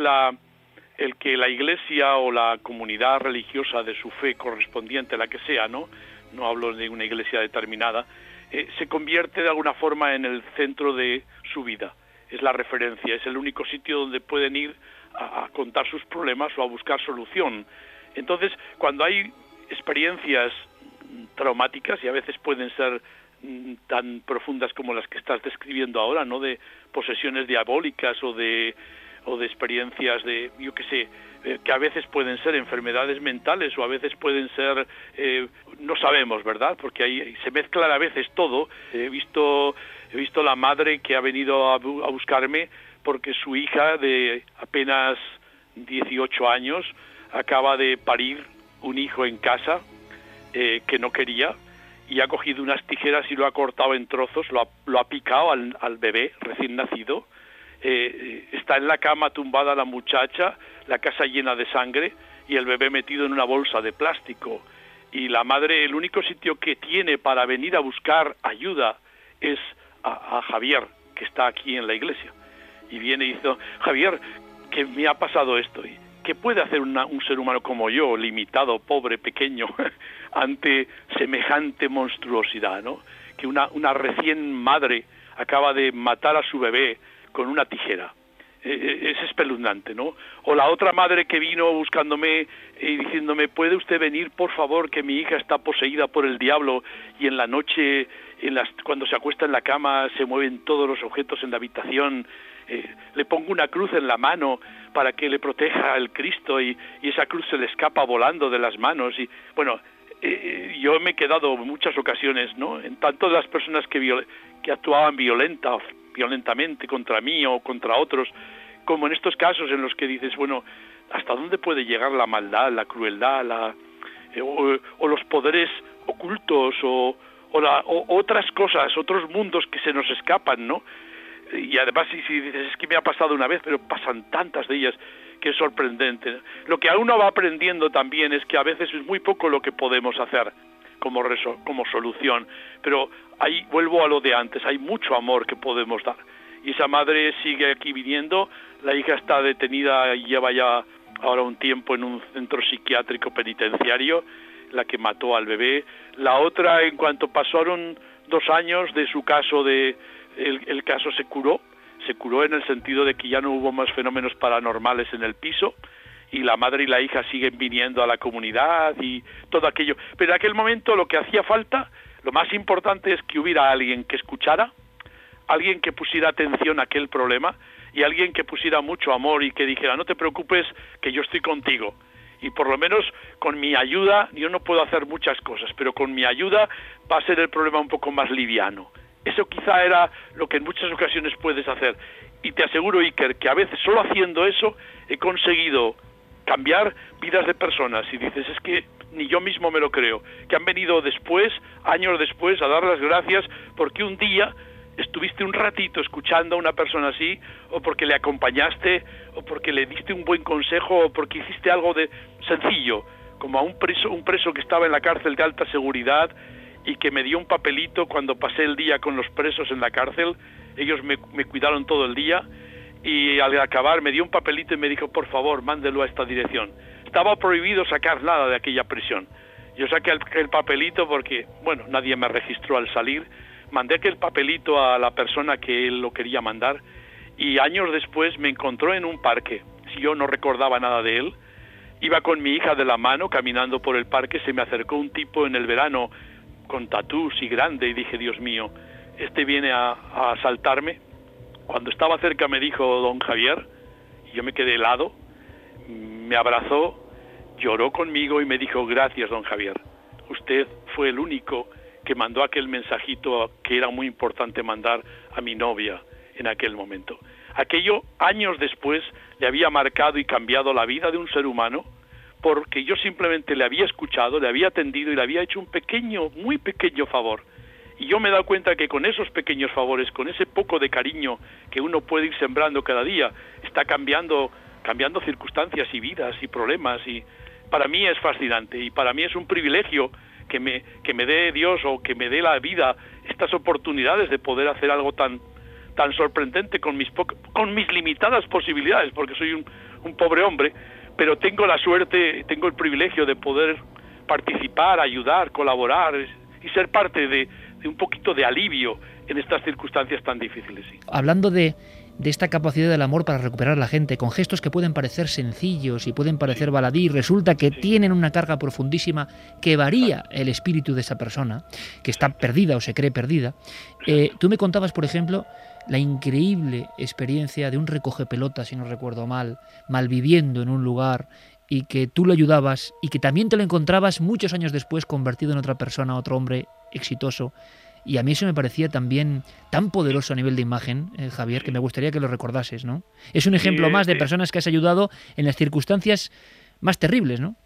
el que la iglesia o la comunidad religiosa de su fe correspondiente, la que sea, no hablo de una iglesia determinada, se convierte de alguna forma en el centro de su vida. Es la referencia, es el único sitio donde pueden ir a contar sus problemas o a buscar solución. Entonces, cuando hay experiencias traumáticas, y a veces pueden ser tan profundas como las que estás describiendo ahora, ¿no? De posesiones diabólicas o de experiencias de, yo qué sé, que a veces pueden ser enfermedades mentales o a veces pueden ser, no sabemos, ¿verdad? Porque ahí se mezcla a veces todo. He visto la madre que ha venido a buscarme porque su hija de apenas 18 años acaba de parir un hijo en casa que no quería, y ha cogido unas tijeras y lo ha cortado en trozos, lo ha picado al bebé recién nacido. Está en la cama tumbada la muchacha, la casa llena de sangre y el bebé metido en una bolsa de plástico. Y la madre, el único sitio que tiene para venir a buscar ayuda es a Javier, que está aquí en la iglesia. Y viene y dice: Javier, que me ha pasado esto. ¿Qué puede hacer un ser humano como yo, limitado, pobre, pequeño, ante semejante monstruosidad, ¿no? Que una recién madre acaba de matar a su bebé con una tijera. Es espeluznante, ¿no? O la otra madre que vino buscándome y diciéndome: ¿puede usted venir, por favor, que mi hija está poseída por el diablo y en la noche, cuando se acuesta en la cama, se mueven todos los objetos en la habitación? Le pongo una cruz en la mano para que le proteja el Cristo y esa cruz se le escapa volando de las manos. Y bueno, yo me he quedado en muchas ocasiones, ¿no?, en tanto de las personas que actuaban violentamente contra mí o contra otros, como en estos casos en los que dices, bueno, ¿hasta dónde puede llegar la maldad, la crueldad, o los poderes ocultos o otras cosas, otros mundos que se nos escapan, ¿no? Y además, si dices, es que me ha pasado una vez, pero pasan tantas de ellas que es sorprendente. Lo que uno va aprendiendo también es que a veces es muy poco lo que podemos hacer como solución, pero ahí vuelvo a lo de antes, hay mucho amor que podemos dar. Y esa madre sigue aquí viniendo, la hija está detenida y lleva ya ahora un tiempo en un centro psiquiátrico penitenciario, la que mató al bebé. La otra, en cuanto pasaron 2 años de su caso, el caso se curó en el sentido de que ya no hubo más fenómenos paranormales en el piso, y la madre y la hija siguen viniendo a la comunidad y todo aquello. Pero en aquel momento lo que hacía falta, lo más importante, es que hubiera alguien que escuchara, alguien que pusiera atención a aquel problema y alguien que pusiera mucho amor y que dijera: no te preocupes, que yo estoy contigo. Y por lo menos con mi ayuda, yo no puedo hacer muchas cosas, pero con mi ayuda va a ser el problema un poco más liviano. Eso quizá era lo que en muchas ocasiones puedes hacer. Y te aseguro, Iker, que a veces solo haciendo eso he conseguido cambiar vidas de personas. Y dices, es que ni yo mismo me lo creo, que han venido después, años después, a dar las gracias porque un día estuviste un ratito escuchando a una persona así, o porque le acompañaste, o porque le diste un buen consejo, o porque hiciste algo de sencillo, como a un preso que estaba en la cárcel de alta seguridad y que me dio un papelito cuando pasé el día con los presos en la cárcel. Ellos me cuidaron todo el día, y al acabar me dio un papelito y me dijo: por favor, mándelo a esta dirección. Estaba prohibido sacar nada de aquella prisión. Yo saqué el papelito porque, bueno, nadie me registró al salir. Mandé aquel papelito a la persona que él lo quería mandar, y años después me encontró en un parque. Si yo no recordaba nada de él, iba con mi hija de la mano caminando por el parque, se me acercó un tipo en el verano con tatús y grande, y dije: Dios mío, este viene a asaltarme. Cuando estaba cerca me dijo: don Javier, y yo me quedé helado, me abrazó, lloró conmigo y me dijo: gracias, don Javier, usted fue el único que mandó aquel mensajito que era muy importante mandar a mi novia en aquel momento. Aquello, años después, le había marcado y cambiado la vida de un ser humano, porque yo simplemente le había escuchado, le había atendido y le había hecho un pequeño, muy pequeño favor. Y yo me he dado cuenta que con esos pequeños favores, con ese poco de cariño que uno puede ir sembrando cada día, está cambiando circunstancias y vidas y problemas. Y para mí es fascinante, y para mí es un privilegio que me dé Dios, o que me dé la vida, estas oportunidades de poder hacer algo tan sorprendente con mis limitadas posibilidades, porque soy un pobre hombre, pero tengo la suerte, tengo el privilegio de poder participar, ayudar, colaborar y ser parte de un poquito de alivio en estas circunstancias tan difíciles. Sí. Hablando de esta capacidad del amor para recuperar a la gente, con gestos que pueden parecer sencillos y pueden parecer baladí, resulta que tienen una carga profundísima que varía el espíritu de esa persona, que está perdida o se cree perdida. Tú me contabas, por ejemplo, la increíble experiencia de un recogepelotas, si no recuerdo mal, malviviendo en un lugar, y que tú lo ayudabas y que también te lo encontrabas muchos años después convertido en otra persona, otro hombre exitoso. Y a mí eso me parecía también tan poderoso a nivel de imagen, Javier, que me gustaría que lo recordases, ¿no? Es un ejemplo más de personas que has ayudado en las circunstancias más terribles, ¿no?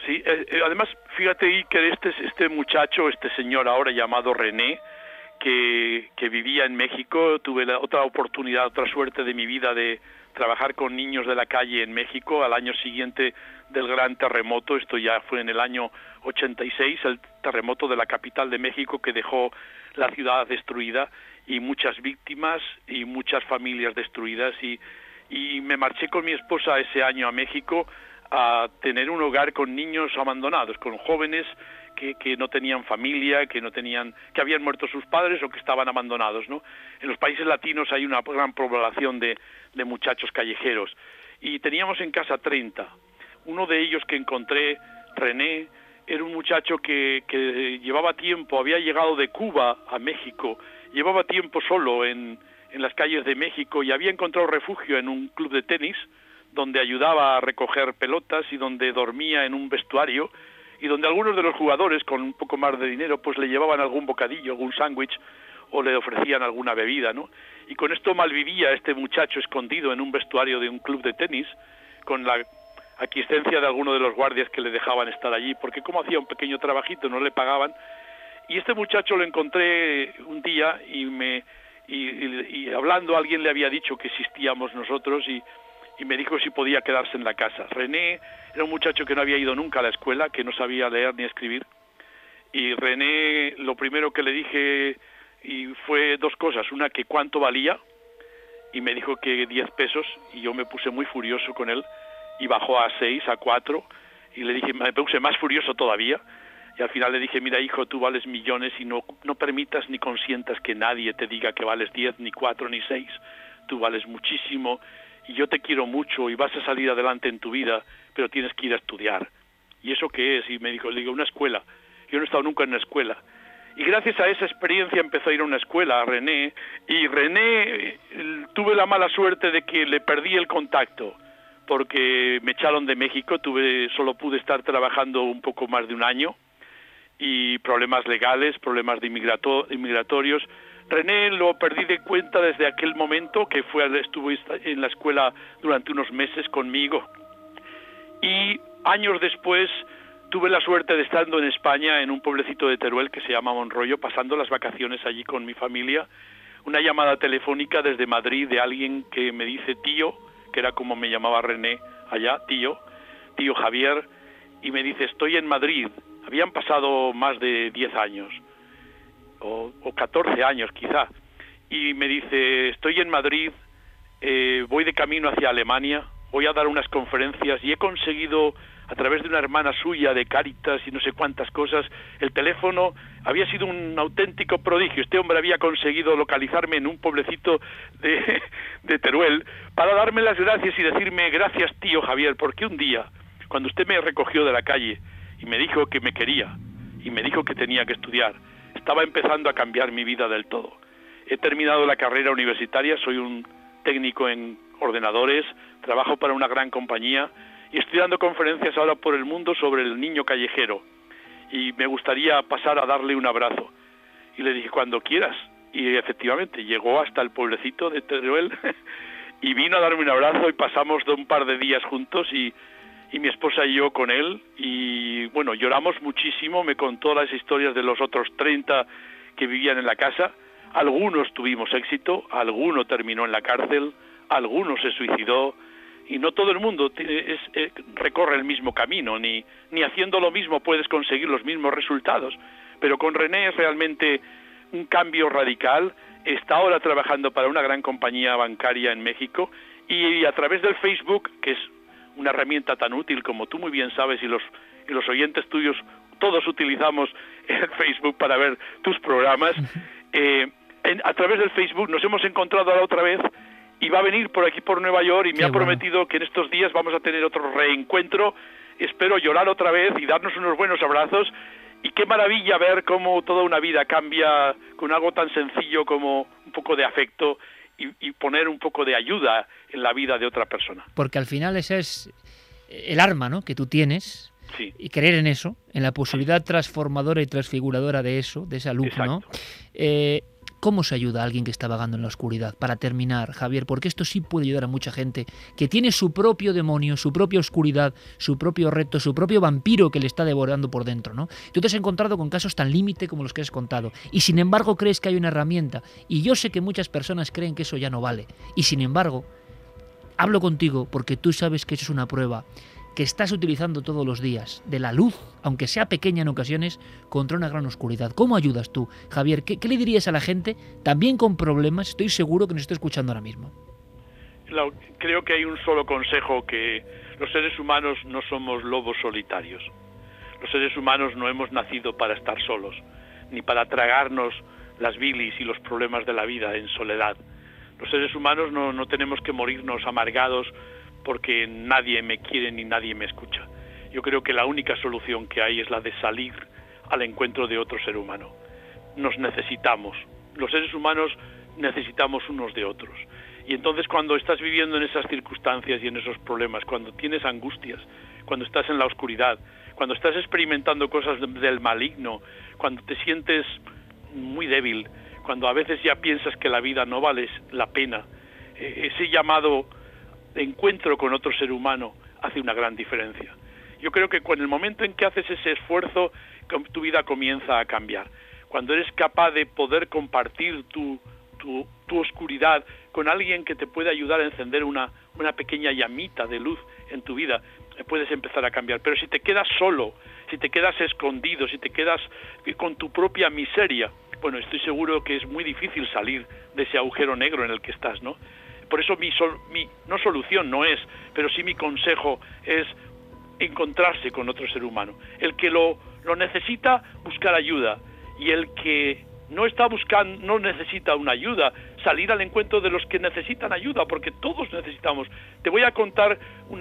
Sí, además, fíjate ahí que este muchacho, este señor ahora llamado René, que vivía en México, tuve otra oportunidad, otra suerte de mi vida de trabajar con niños de la calle en México al año siguiente del gran terremoto. Esto ya fue en el año 86, el terremoto de la capital de México que dejó la ciudad destruida y muchas víctimas y muchas familias destruidas, y me marché con mi esposa ese año a México a tener un hogar con niños abandonados, con jóvenes que no tenían familia, que habían muerto sus padres o que estaban abandonados, ¿no? En los países latinos hay una gran población de muchachos callejeros, y teníamos en casa 30. Uno de ellos que encontré, René, era un muchacho que llevaba tiempo, había llegado de Cuba a México, llevaba tiempo solo en las calles de México y había encontrado refugio en un club de tenis donde ayudaba a recoger pelotas y donde dormía en un vestuario, y donde algunos de los jugadores con un poco más de dinero pues le llevaban algún bocadillo, algún sándwich, o le ofrecían alguna bebida, ¿no? Y con esto malvivía este muchacho escondido en un vestuario de un club de tenis, con la aquiescencia de alguno de los guardias que le dejaban estar allí, porque como hacía un pequeño trabajito no le pagaban. Y este muchacho lo encontré un día y hablando alguien le había dicho que existíamos nosotros, y me dijo si podía quedarse en la casa. René era un muchacho que no había ido nunca a la escuela, que no sabía leer ni escribir, y René, lo primero que le dije fue dos cosas. Una, que cuánto valía, y me dijo que 10 pesos, y yo me puse muy furioso con él, y bajó a 6, a 4, y le dije, me puse más furioso todavía, y al final le dije, mira hijo, tú vales millones y no permitas ni consientas que nadie te diga que vales 10, ni 4, ni 6, tú vales muchísimo, y yo te quiero mucho y vas a salir adelante en tu vida, pero tienes que ir a estudiar. ¿Y eso qué es? Y me dijo, le digo, una escuela. Yo no he estado nunca en una escuela. Y gracias a esa experiencia empezó a ir a una escuela, a René, y René tuve la mala suerte de que le perdí el contacto, porque me echaron de México, solo pude estar trabajando un poco más de un año, y problemas legales, problemas de inmigratorios. René lo perdí de cuenta desde aquel momento, que estuvo en la escuela durante unos meses conmigo, y años después tuve la suerte de estando en España, en un pueblecito de Teruel que se llama Monroyo, pasando las vacaciones allí con mi familia, una llamada telefónica desde Madrid de alguien que me dice tío, que era como me llamaba René allá, tío Javier, y me dice, estoy en Madrid. Habían pasado más de 10 años, o 14 años quizá, y me dice, estoy en Madrid, voy de camino hacia Alemania, voy a dar unas conferencias y he conseguido, a través de una hermana suya de Cáritas y no sé cuántas cosas, el teléfono. Había sido un auténtico prodigio. Este hombre había conseguido localizarme en un pueblecito de Teruel para darme las gracias y decirme, gracias tío Javier, porque un día, cuando usted me recogió de la calle y me dijo que me quería y me dijo que tenía que estudiar, estaba empezando a cambiar mi vida del todo. He terminado la carrera universitaria, soy un técnico en ordenadores, trabajo para una gran compañía y estoy dando conferencias ahora por el mundo sobre el niño callejero, y me gustaría pasar a darle un abrazo. Y le dije, cuando quieras. Y efectivamente llegó hasta el pueblecito de Teruel y vino a darme un abrazo, y pasamos un par de días juntos, y mi esposa y yo con él, y bueno, lloramos muchísimo. Me contó las historias de los otros 30 que vivían en la casa. Algunos tuvimos éxito, alguno terminó en la cárcel, alguno se suicidó, y no todo el mundo recorre el mismo camino, ni haciendo lo mismo puedes conseguir los mismos resultados. Pero con René es realmente un cambio radical. Está ahora trabajando para una gran compañía bancaria en México, y a través del Facebook, que es una herramienta tan útil como tú muy bien sabes, y los oyentes tuyos todos utilizamos el Facebook para ver tus programas, a través del Facebook nos hemos encontrado ahora otra vez, y va a venir por aquí por Nueva York, y me ha prometido que en estos días vamos a tener otro reencuentro. Espero llorar otra vez y darnos unos buenos abrazos, y qué maravilla ver cómo toda una vida cambia con algo tan sencillo como un poco de afecto y poner un poco de ayuda en la vida de otra persona. Porque al final ese es el arma, ¿no?, que tú tienes, sí, y creer en eso, en la posibilidad transformadora y transfiguradora de eso, de esa luz, ¿no? ¿Cómo se ayuda a alguien que está vagando en la oscuridad? Para terminar, Javier, porque esto sí puede ayudar a mucha gente que tiene su propio demonio, su propia oscuridad, su propio reto, su propio vampiro que le está devorando por dentro, ¿no? Tú te has encontrado con casos tan límite como los que has contado y sin embargo crees que hay una herramienta, y yo sé que muchas personas creen que eso ya no vale, y sin embargo hablo contigo porque tú sabes que eso es una prueba que estás utilizando todos los días, de la luz, aunque sea pequeña en ocasiones, contra una gran oscuridad. ¿Cómo ayudas tú, Javier? ¿Qué le dirías a la gente, también con problemas? Estoy seguro que nos está escuchando ahora mismo. Creo que hay un solo consejo, que los seres humanos no somos lobos solitarios. Los seres humanos no hemos nacido para estar solos, ni para tragarnos las bilis y los problemas de la vida en soledad. Los seres humanos no tenemos que morirnos amargados porque nadie me quiere ni nadie me escucha. Yo creo que la única solución que hay es la de salir al encuentro de otro ser humano. Nos necesitamos. Los seres humanos necesitamos unos de otros. Y entonces cuando estás viviendo en esas circunstancias y en esos problemas, cuando tienes angustias, cuando estás en la oscuridad, cuando estás experimentando cosas del maligno, cuando te sientes muy débil, cuando a veces ya piensas que la vida no vale la pena, ese llamado de encuentro con otro ser humano hace una gran diferencia. Yo creo que con el momento en que haces ese esfuerzo, tu vida comienza a cambiar. Cuando eres capaz de poder compartir tu oscuridad con alguien que te puede ayudar a encender una pequeña llamita de luz en tu vida, puedes empezar a cambiar. Pero si te quedas solo, si te quedas escondido, si te quedas con tu propia miseria, bueno, estoy seguro que es muy difícil salir de ese agujero negro en el que estás, ¿no? Por eso mi no solución no es, pero sí mi consejo es encontrarse con otro ser humano. El que lo necesita, buscar ayuda, y el que no está buscando, no necesita una ayuda, salir al encuentro de los que necesitan ayuda, porque todos necesitamos. Te voy a contar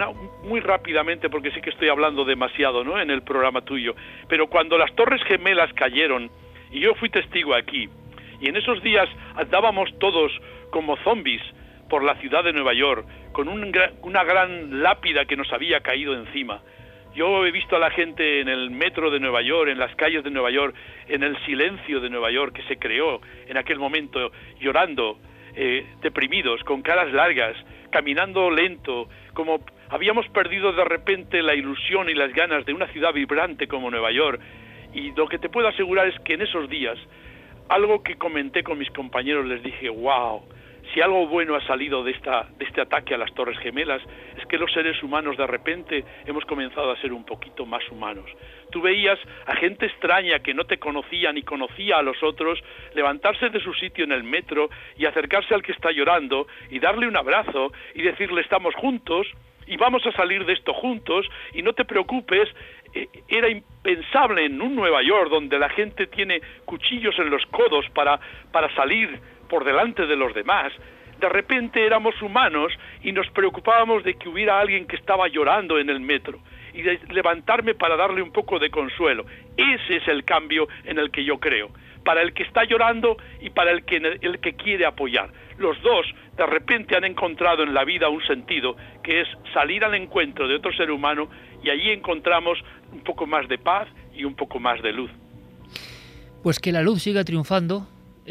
muy rápidamente, porque sé que estoy hablando demasiado, ¿no?, en el programa tuyo, pero cuando las Torres Gemelas cayeron, y yo fui testigo aquí, y en esos días andábamos todos como zombies por la ciudad de Nueva York, con una gran lápida que nos había caído encima. Yo he visto a la gente en el metro de Nueva York, en las calles de Nueva York, en el silencio de Nueva York que se creó en aquel momento, llorando, deprimidos, con caras largas, caminando lento, como habíamos perdido de repente la ilusión y las ganas de una ciudad vibrante como Nueva York. Y lo que te puedo asegurar es que en esos días, algo que comenté con mis compañeros, les dije, wow, si algo bueno ha salido de este ataque a las Torres Gemelas, es que los seres humanos de repente hemos comenzado a ser un poquito más humanos. Tú veías a gente extraña que no te conocía ni conocía a los otros, levantarse de su sitio en el metro y acercarse al que está llorando y darle un abrazo y decirle estamos juntos y vamos a salir de esto juntos y no te preocupes. Era impensable en un Nueva York donde la gente tiene cuchillos en los codos para salir por delante de los demás. De repente éramos humanos y nos preocupábamos de que hubiera alguien que estaba llorando en el metro y de levantarme para darle un poco de consuelo. Ese es el cambio en el que yo creo, para el que está llorando y para el que quiere apoyar. Los dos de repente han encontrado en la vida un sentido, que es salir al encuentro de otro ser humano, y allí encontramos un poco más de paz y un poco más de luz. Pues que la luz siga triunfando,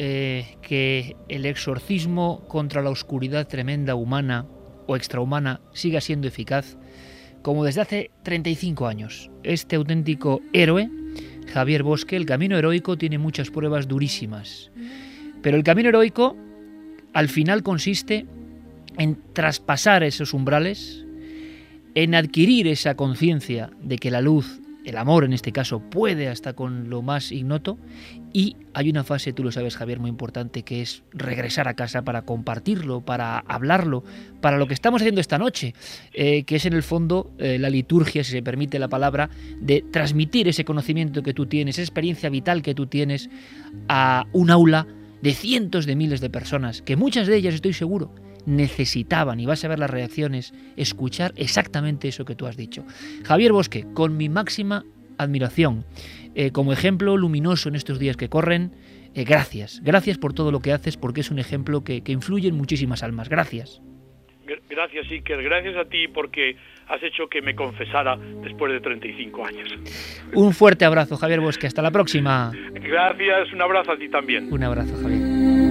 que el exorcismo contra la oscuridad tremenda humana o extrahumana siga siendo eficaz, como desde hace 35 años. Este auténtico héroe, Javier Bosque, el camino heroico tiene muchas pruebas durísimas, pero el camino heroico al final consiste en traspasar esos umbrales, en adquirir esa conciencia de que la luz, el amor en este caso, puede hasta con lo más ignoto, y hay una fase, tú lo sabes, Javier, muy importante, que es regresar a casa para compartirlo, para hablarlo, para lo que estamos haciendo esta noche, que es en el fondo la liturgia, si se permite la palabra, de transmitir ese conocimiento que tú tienes, esa experiencia vital que tú tienes a un aula de cientos de miles de personas, que muchas de ellas, estoy seguro, necesitaban, y vas a ver las reacciones, escuchar exactamente eso que tú has dicho. Javier Bosque, con mi máxima admiración, como ejemplo luminoso en estos días que corren, gracias por todo lo que haces, porque es un ejemplo que influye en muchísimas almas. Gracias. Gracias, Iker, gracias a ti porque has hecho que me confesara después de 35 años. Un fuerte abrazo, Javier Bosque, hasta la próxima. Gracias, un abrazo a ti también. Un abrazo, Javier.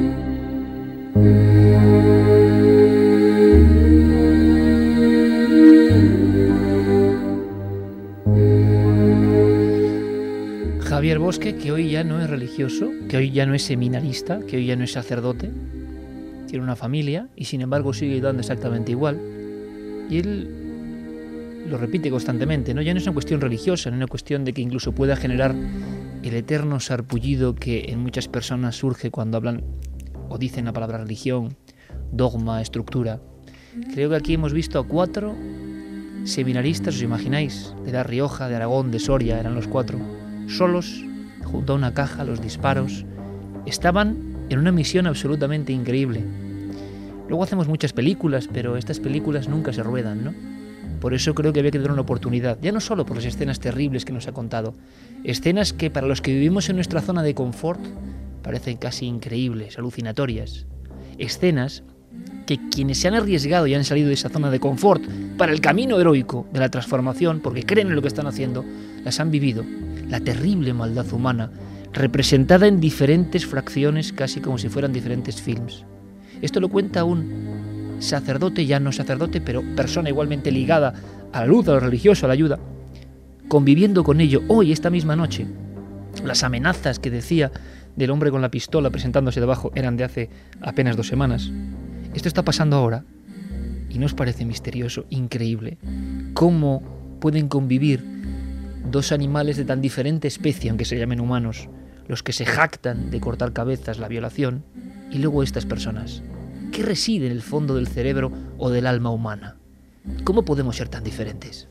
Javier Bosque, que hoy ya no es religioso, que hoy ya no es seminarista, que hoy ya no es sacerdote, tiene una familia y sin embargo sigue dando exactamente igual. Y él lo repite constantemente, ¿no? Ya no es una cuestión religiosa, no es una cuestión de que incluso pueda generar el eterno sarpullido que en muchas personas surge cuando hablan o dicen la palabra religión, dogma, estructura. Creo que aquí hemos visto a 4 seminaristas, ¿os imagináis? De La Rioja, de Aragón, de Soria, eran los 4, solos, junto a una caja, los disparos. Estaban en una misión absolutamente increíble. Luego hacemos muchas películas, pero estas películas nunca se ruedan, ¿no? Por eso creo que había que dar una oportunidad, ya no solo por las escenas terribles que nos ha contado, escenas que para los que vivimos en nuestra zona de confort parecen casi increíbles, alucinatorias. Escenas que quienes se han arriesgado y han salido de esa zona de confort para el camino heroico de la transformación, porque creen en lo que están haciendo, las han vivido. La terrible maldad humana, representada en diferentes fracciones, casi como si fueran diferentes films. Esto lo cuenta un sacerdote, ya no sacerdote, pero persona igualmente ligada a la luz, a lo religioso, a la ayuda, conviviendo con ello hoy, esta misma noche. Las amenazas que decía del hombre con la pistola presentándose debajo eran de hace apenas 2 semanas. Esto está pasando ahora y ¿no os parece misterioso, increíble, cómo pueden convivir 2 animales de tan diferente especie, aunque se llamen humanos, los que se jactan de cortar cabezas, la violación, y luego estas personas? ¿Qué reside en el fondo del cerebro o del alma humana? ¿Cómo podemos ser tan diferentes?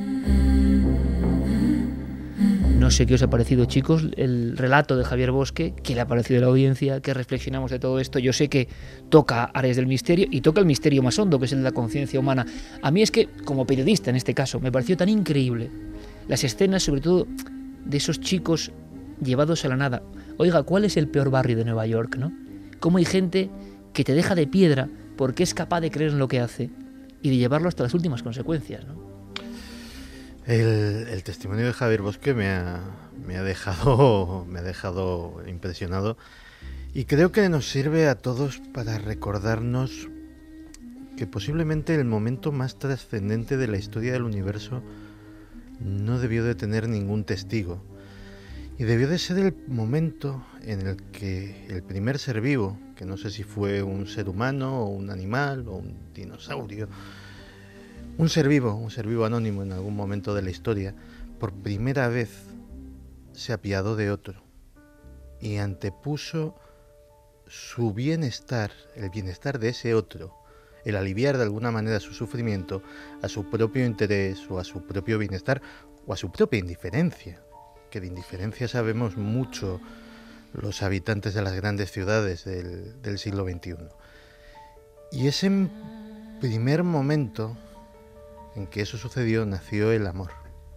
No sé qué os ha parecido, chicos, el relato de Javier Bosque, qué le ha parecido a la audiencia, qué reflexionamos de todo esto. Yo sé que toca áreas del misterio y toca el misterio más hondo, que es el de la conciencia humana. A mí es que, como periodista en este caso, me pareció tan increíble las escenas, sobre todo de esos chicos llevados a la nada. Oiga, ¿cuál es el peor barrio de Nueva York, no? Cómo hay gente que te deja de piedra porque es capaz de creer en lo que hace y de llevarlo hasta las últimas consecuencias, ¿no? El testimonio de Javier Bosque me ha dejado impresionado, y creo que nos sirve a todos para recordarnos que posiblemente el momento más trascendente de la historia del universo no debió de tener ningún testigo, y debió de ser el momento en el que el primer ser vivo, que no sé si fue un ser humano o un animal o un dinosaurio, un ser vivo anónimo en algún momento de la historia, por primera vez se apiadó de otro y antepuso su bienestar, el bienestar de ese otro, el aliviar de alguna manera su sufrimiento, a su propio interés o a su propio bienestar o a su propia indiferencia, que de indiferencia sabemos mucho los habitantes de las grandes ciudades del siglo XXI. Y ese primer momento en que eso sucedió, nació el amor.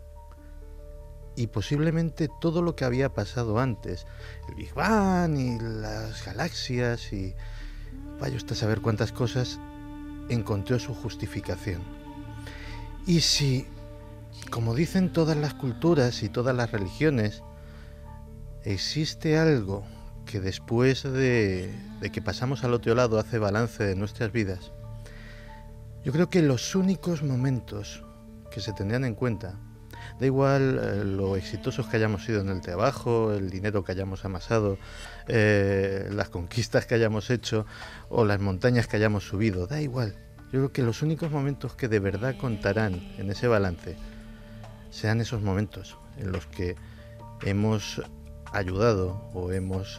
Y posiblemente todo lo que había pasado antes, el Big Bang y las galaxias y vaya usted a saber cuántas cosas, encontró su justificación. Y si, como dicen todas las culturas y todas las religiones, existe algo que después de que pasamos al otro lado hace balance de nuestras vidas, yo creo que los únicos momentos que se tendrían en cuenta, da igual lo exitosos que hayamos sido en el trabajo, el dinero que hayamos amasado, las conquistas que hayamos hecho o las montañas que hayamos subido, da igual. Yo creo que los únicos momentos que de verdad contarán en ese balance serán esos momentos en los que hemos ayudado o hemos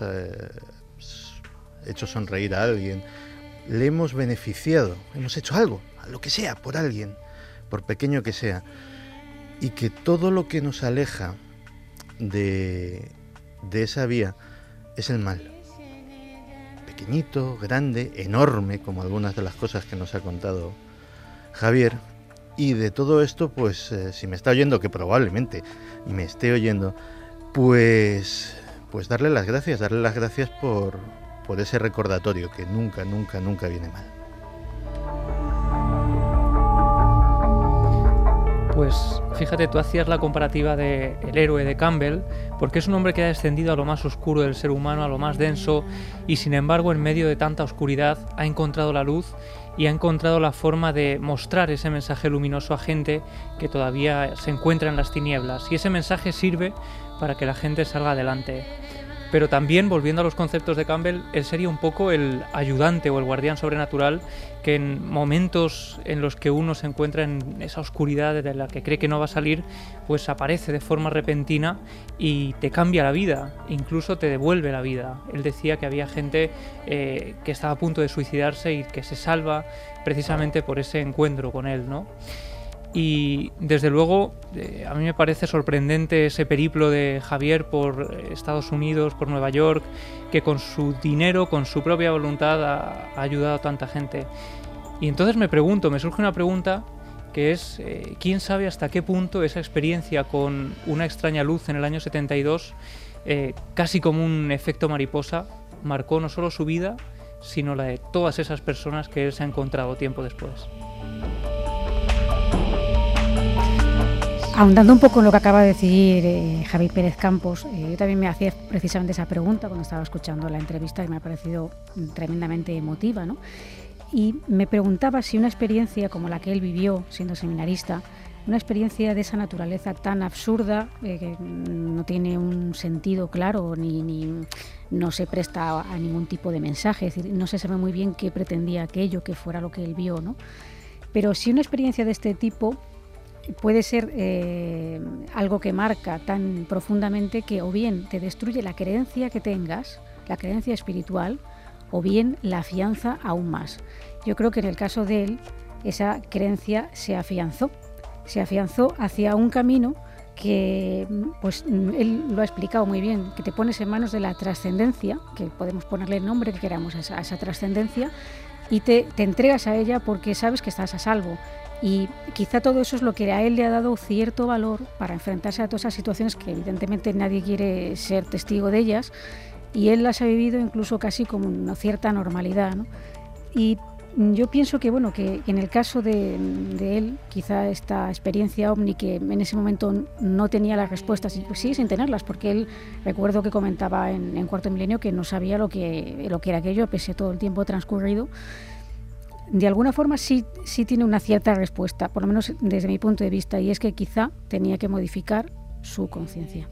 hecho sonreír a alguien, le hemos beneficiado, hemos hecho algo, lo que sea, por alguien, por pequeño que sea, y que todo lo que nos aleja de esa vía es el mal, pequeñito, grande, enorme, como algunas de las cosas que nos ha contado Javier. Y de todo esto, pues si me está oyendo, que probablemente me esté oyendo, pues darle las gracias por ese recordatorio que nunca viene mal. Pues fíjate, tú hacías la comparativa de el héroe de Campbell, porque es un hombre que ha descendido a lo más oscuro del ser humano, a lo más denso, y sin embargo en medio de tanta oscuridad ha encontrado la luz y ha encontrado la forma de mostrar ese mensaje luminoso a gente que todavía se encuentra en las tinieblas, y ese mensaje sirve para que la gente salga adelante. Pero también, volviendo a los conceptos de Campbell, él sería un poco el ayudante o el guardián sobrenatural que en momentos en los que uno se encuentra en esa oscuridad de la que cree que no va a salir, pues aparece de forma repentina y te cambia la vida, incluso te devuelve la vida. Él decía que había gente que estaba a punto de suicidarse y que se salva precisamente por ese encuentro con él, ¿no? Y desde luego a mí me parece sorprendente ese periplo de Javier por Estados Unidos, por Nueva York, que con su dinero, con su propia voluntad ha ayudado a tanta gente. Y entonces me surge una pregunta que es, ¿quién sabe hasta qué punto esa experiencia con una extraña luz en el año 72, casi como un efecto mariposa, marcó no solo su vida, sino la de todas esas personas que él se ha encontrado tiempo después? Ahondando un poco en lo que acaba de decir Javi Pérez Campos, yo también me hacía precisamente esa pregunta cuando estaba escuchando la entrevista, que me ha parecido tremendamente emotiva, ¿no? Y me preguntaba si una experiencia como la que él vivió siendo seminarista, una experiencia de esa naturaleza tan absurda, que no tiene un sentido claro ni no se presta a ningún tipo de mensaje, es decir, no se sabe muy bien qué pretendía aquello, que fuera lo que él vio, ¿no? Pero si una experiencia de este tipo puede ser algo que marca tan profundamente que o bien te destruye la creencia que tengas, la creencia espiritual, o bien la afianza aún más. Yo creo que en el caso de él, esa creencia se afianzó hacia un camino que, pues él lo ha explicado muy bien, que te pones en manos de la trascendencia, que podemos ponerle el nombre que queramos a esa trascendencia, y te entregas a ella porque sabes que estás a salvo. Y quizá todo eso es lo que a él le ha dado cierto valor para enfrentarse a todas esas situaciones que evidentemente nadie quiere ser testigo de ellas, y él las ha vivido incluso casi como una cierta normalidad, ¿no? Y yo pienso que, bueno, que en el caso de él, quizá esta experiencia ovni, que en ese momento no tenía las respuestas, y pues sigue sin tenerlas, porque él, recuerdo que comentaba en Cuarto Milenio que no sabía lo que era aquello, pese a todo el tiempo transcurrido. De alguna forma sí tiene una cierta respuesta, por lo menos desde mi punto de vista, y es que quizá tenía que modificar su conciencia.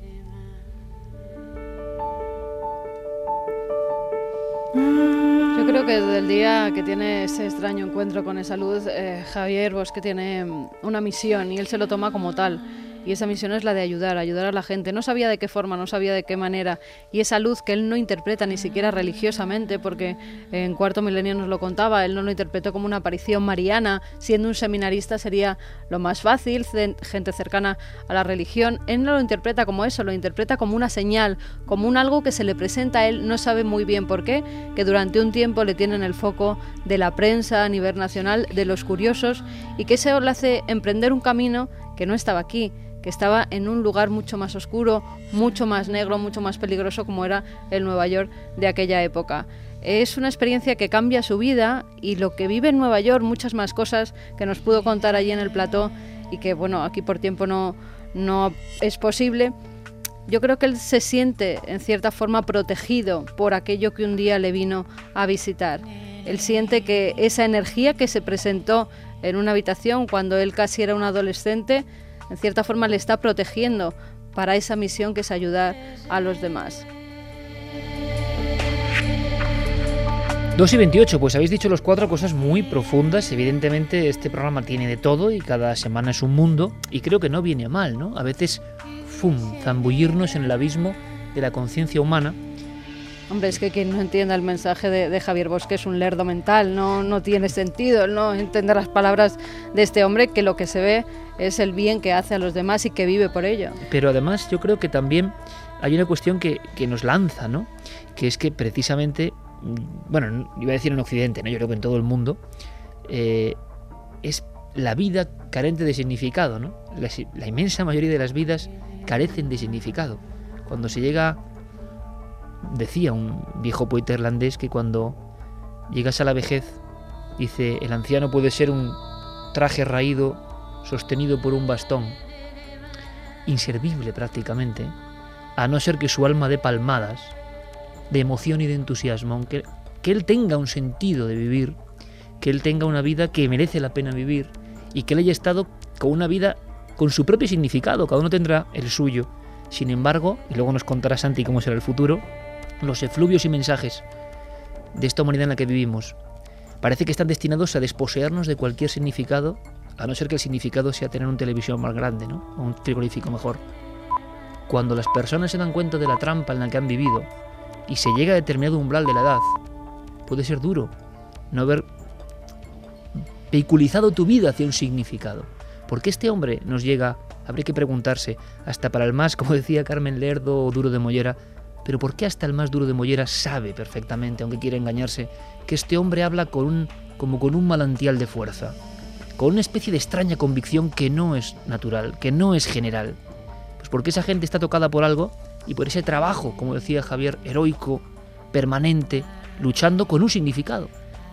Yo creo que desde el día que tiene ese extraño encuentro con esa luz, Javier Bosque tiene una misión y él se lo toma como tal. Y esa misión es la de ayudar a la gente. No sabía de qué forma, no sabía de qué manera. Y esa luz que él no interpreta ni siquiera religiosamente, porque en Cuarto Milenio nos lo contaba, él no lo interpretó como una aparición mariana. Siendo un seminarista sería lo más fácil, gente cercana a la religión. Él no lo interpreta como eso, lo interpreta como una señal, como un algo que se le presenta a él, no sabe muy bien por qué, que durante un tiempo le tienen el foco de la prensa a nivel nacional, de los curiosos, y que eso le hace emprender un camino que no estaba aquí, que estaba en un lugar mucho más oscuro, mucho más negro, mucho más peligroso, como era el Nueva York de aquella época. Es una experiencia que cambia su vida, y lo que vive en Nueva York, muchas más cosas que nos pudo contar allí en el plató, y que bueno, aquí por tiempo no es posible. Yo creo que él se siente en cierta forma protegido por aquello que un día le vino a visitar. Él siente que esa energía que se presentó en una habitación cuando él casi era un adolescente, en cierta forma le está protegiendo para esa misión que es ayudar a los demás. 2:28, pues habéis dicho los cuatro cosas muy profundas. Evidentemente este programa tiene de todo y cada semana es un mundo, y creo que no viene mal, ¿no? A veces, zambullirnos en el abismo de la conciencia humana. Hombre, es que quien no entienda el mensaje de Javier Bosque es un lerdo mental, no tiene sentido el no entender las palabras de este hombre, que lo que se ve es el bien que hace a los demás y que vive por ello. Pero además yo creo que también hay una cuestión que nos lanza, ¿no? Que es que precisamente, bueno, iba a decir en Occidente, ¿no? Yo creo que en todo el mundo, es la vida carente de significado, ¿no? La inmensa mayoría de las vidas carecen de significado. Cuando se llega... Decía un viejo poeta irlandés que cuando llegas a la vejez, dice, el anciano puede ser un traje raído sostenido por un bastón, inservible prácticamente, a no ser que su alma dé palmadas de emoción y de entusiasmo, aunque que él tenga un sentido de vivir, que él tenga una vida que merece la pena vivir y que él haya estado con una vida con su propio significado, cada uno tendrá el suyo. Sin embargo, y luego nos contará Santi cómo será el futuro, los efluvios y mensajes de esta humanidad en la que vivimos parece que están destinados a desposeernos de cualquier significado, a no ser que el significado sea tener un televisión más grande, ¿no? O un frigorífico mejor. Cuando las personas se dan cuenta de la trampa en la que han vivido y se llega a determinado umbral de la edad, puede ser duro no haber vehiculizado tu vida hacia un significado. ¿Por qué este hombre nos llega? Habría que preguntarse, hasta para el más, como decía Carmen Lerdo, o duro de mollera, pero ¿por qué hasta el más duro de mollera sabe perfectamente, aunque quiera engañarse, que este hombre habla como con un manantial de fuerza, con una especie de extraña convicción que no es natural, que no es general? Pues porque esa gente está tocada por algo y por ese trabajo, como decía Javier, heroico, permanente, luchando con un significado.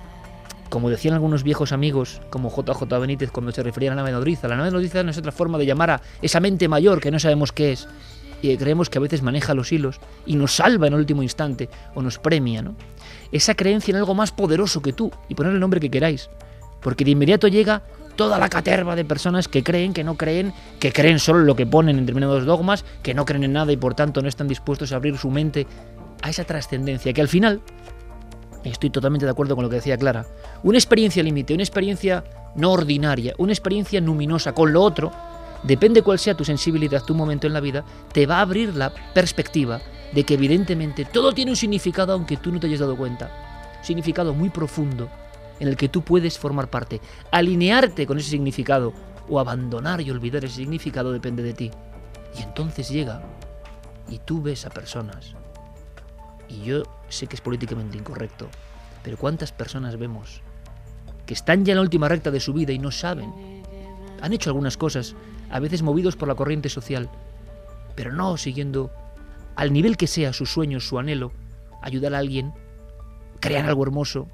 Como decían algunos viejos amigos, como JJ Benítez cuando se referían a la nave nodriza. La nave nodriza no es otra forma de llamar a esa mente mayor que no sabemos qué es y que creemos que a veces maneja los hilos y nos salva en el último instante o nos premia, ¿no? Esa creencia en algo más poderoso que tú, y poner el nombre que queráis, porque de inmediato llega toda la caterva de personas que creen, que no creen, que creen solo lo que ponen en determinados dogmas, que no creen en nada y por tanto no están dispuestos a abrir su mente a esa trascendencia que al final, estoy totalmente de acuerdo con lo que decía Clara, una experiencia límite, una experiencia no ordinaria, una experiencia luminosa con lo otro, depende cuál sea tu sensibilidad, tu momento en la vida, te va a abrir la perspectiva de que evidentemente todo tiene un significado aunque tú no te hayas dado cuenta. Un significado muy profundo en el que tú puedes formar parte. Alinearte con ese significado o abandonar y olvidar ese significado depende de ti. Y entonces llega y tú ves a personas. Y yo sé que es políticamente incorrecto, pero ¿cuántas personas vemos que están ya en la última recta de su vida y no saben? Han hecho algunas cosas, a veces movidos por la corriente social, pero no siguiendo, al nivel que sea, sus sueños, su anhelo, ayudar a alguien, crear algo hermoso,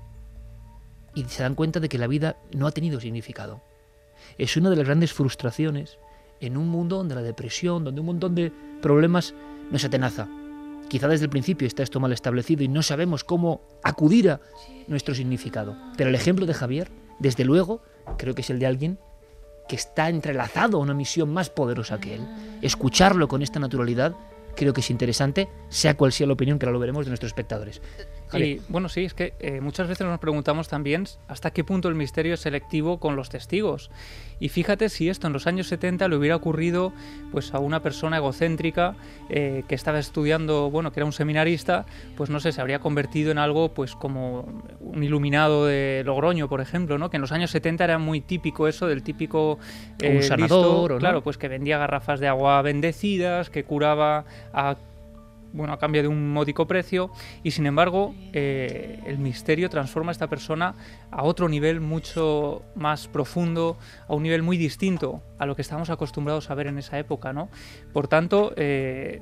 y se dan cuenta de que la vida no ha tenido significado. Es una de las grandes frustraciones en un mundo donde la depresión, donde un montón de problemas nos atenaza. Quizá desde el principio está esto mal establecido y no sabemos cómo acudir a nuestro significado. Pero el ejemplo de Javier, desde luego, creo que es el de alguien que está entrelazado a una misión más poderosa que él. Escucharlo con esta naturalidad creo que es interesante, sea cual sea la opinión, que ahora lo veremos, de nuestros espectadores. Y bueno, sí, es que muchas veces nos preguntamos también hasta qué punto el misterio es selectivo con los testigos. Y fíjate si esto en los años 70 le hubiera ocurrido pues a una persona egocéntrica que estaba estudiando, bueno, que era un seminarista, pues no sé, se habría convertido en algo pues como un iluminado de Logroño, por ejemplo, ¿no? Que en los años 70 era muy típico eso del típico un sanador, listo, ¿no? Claro, pues que vendía garrafas de agua bendecidas, que curaba a cambio de un módico precio, y sin embargo el misterio transforma a esta persona a otro nivel mucho más profundo, a un nivel muy distinto a lo que estábamos acostumbrados a ver en esa época, ¿no? Por tanto, es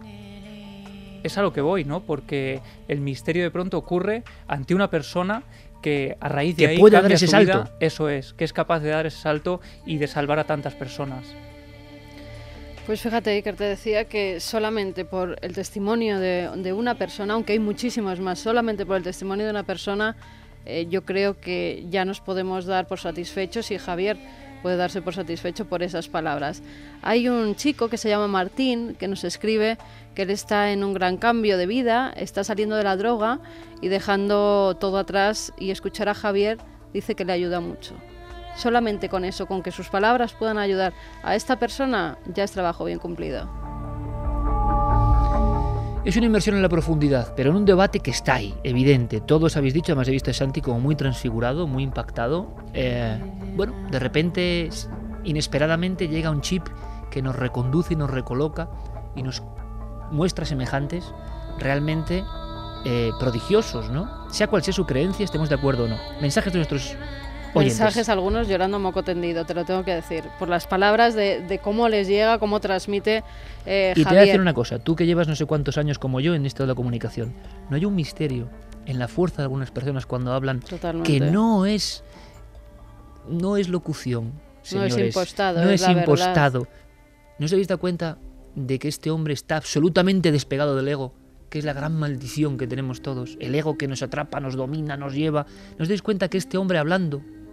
a lo que voy, ¿no? Porque el misterio de pronto ocurre ante una persona que a raíz de ahí puede cambia dar ese su salto. vida. Eso es, que es capaz de dar ese salto y de salvar a tantas personas. Pues fíjate, Iker, te decía que solamente por el testimonio de una persona, aunque hay muchísimos más, solamente por el testimonio de una persona, yo creo que ya nos podemos dar por satisfechos, y Javier puede darse por satisfecho por esas palabras. Hay un chico que se llama Martín, que nos escribe que él está en un gran cambio de vida, está saliendo de la droga y dejando todo atrás, y escuchar a Javier dice que le ayuda mucho. Solamente con eso, con que sus palabras puedan ayudar a esta persona, ya es trabajo bien cumplido. Es una inmersión en la profundidad, pero en un debate que está ahí, evidente. Todos habéis dicho, además he visto a Santi como muy transfigurado, muy impactado. Bueno, de repente, inesperadamente, llega un chip que nos reconduce y nos recoloca y nos muestra semejantes realmente prodigiosos, ¿no? Sea cual sea su creencia, estemos de acuerdo o no. Mensajes de nuestros oyentes. Mensajes, algunos llorando a moco tendido, te lo tengo que decir, por las palabras de cómo les llega, cómo transmite Javier. Y te voy a decir una cosa, tú que llevas no sé cuántos años como yo en esto de la comunicación, no hay un misterio en la fuerza de algunas personas cuando hablan. Totalmente. Que no es locución, señores. No es impostado, no es es la impostado. verdad. ¿No os habéis dado cuenta de que este hombre está absolutamente despegado del ego? Que es la gran maldición que tenemos todos. El ego que nos atrapa, nos domina, nos lleva. ¿No os dais cuenta que este hombre hablando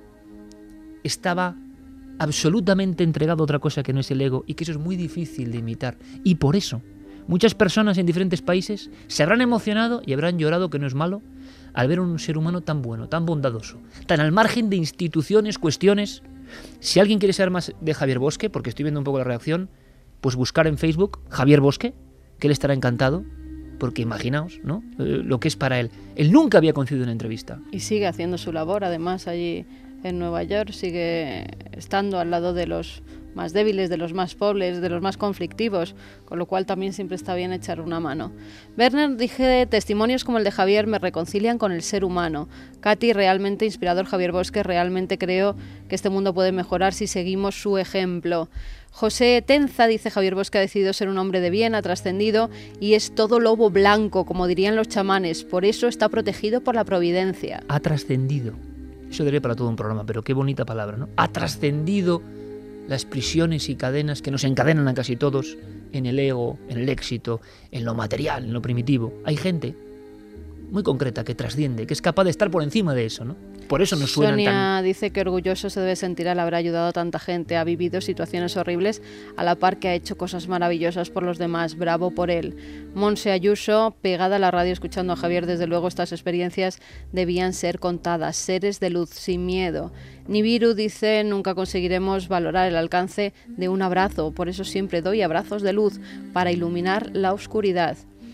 estaba absolutamente entregado a otra cosa que no es el ego y que eso es muy difícil de imitar. Y por eso muchas personas en diferentes países se habrán emocionado y habrán llorado, que no es malo, al ver a un ser humano tan bueno, tan bondadoso, tan al margen de instituciones, cuestiones. Si alguien quiere saber más de Javier Bosque, porque estoy viendo un poco la reacción, pues buscar en Facebook Javier Bosque, que él estará encantado, porque imaginaos, ¿no?, lo que es para él. Él nunca había concedido una entrevista. Y sigue haciendo su labor, además, allí en Nueva York, sigue estando al lado de los más débiles, de los más pobres, de los más conflictivos, con lo cual también siempre está bien echar una mano. Werner dice: testimonios como el de Javier me reconcilian con el ser humano. Katy, realmente inspirador Javier Bosque, realmente creo que este mundo puede mejorar si seguimos su ejemplo. José Tenza dice: Javier Bosque ha decidido ser un hombre de bien, ha trascendido y es todo lobo blanco, como dirían los chamanes, por eso está protegido por la providencia. Ha trascendido. Eso daría para todo un programa, pero qué bonita palabra, ¿no? Ha trascendido las prisiones y cadenas que nos encadenan a casi todos en el ego, en el éxito, en lo material, en lo primitivo. Hay gente muy concreta que trasciende, que es capaz de estar por encima de eso, ¿no? Por eso nos suenan Sonia dice que orgulloso se debe sentir al haber ayudado a tanta gente, ha vivido situaciones horribles a la par que ha hecho cosas maravillosas por los demás, bravo por él. Monse Ayuso, pegada a la radio escuchando a Javier, desde luego estas experiencias debían ser contadas, seres de luz, sin miedo. Nibiru dice: nunca conseguiremos valorar el alcance de un abrazo, por eso siempre doy abrazos de luz para iluminar la oscuridad.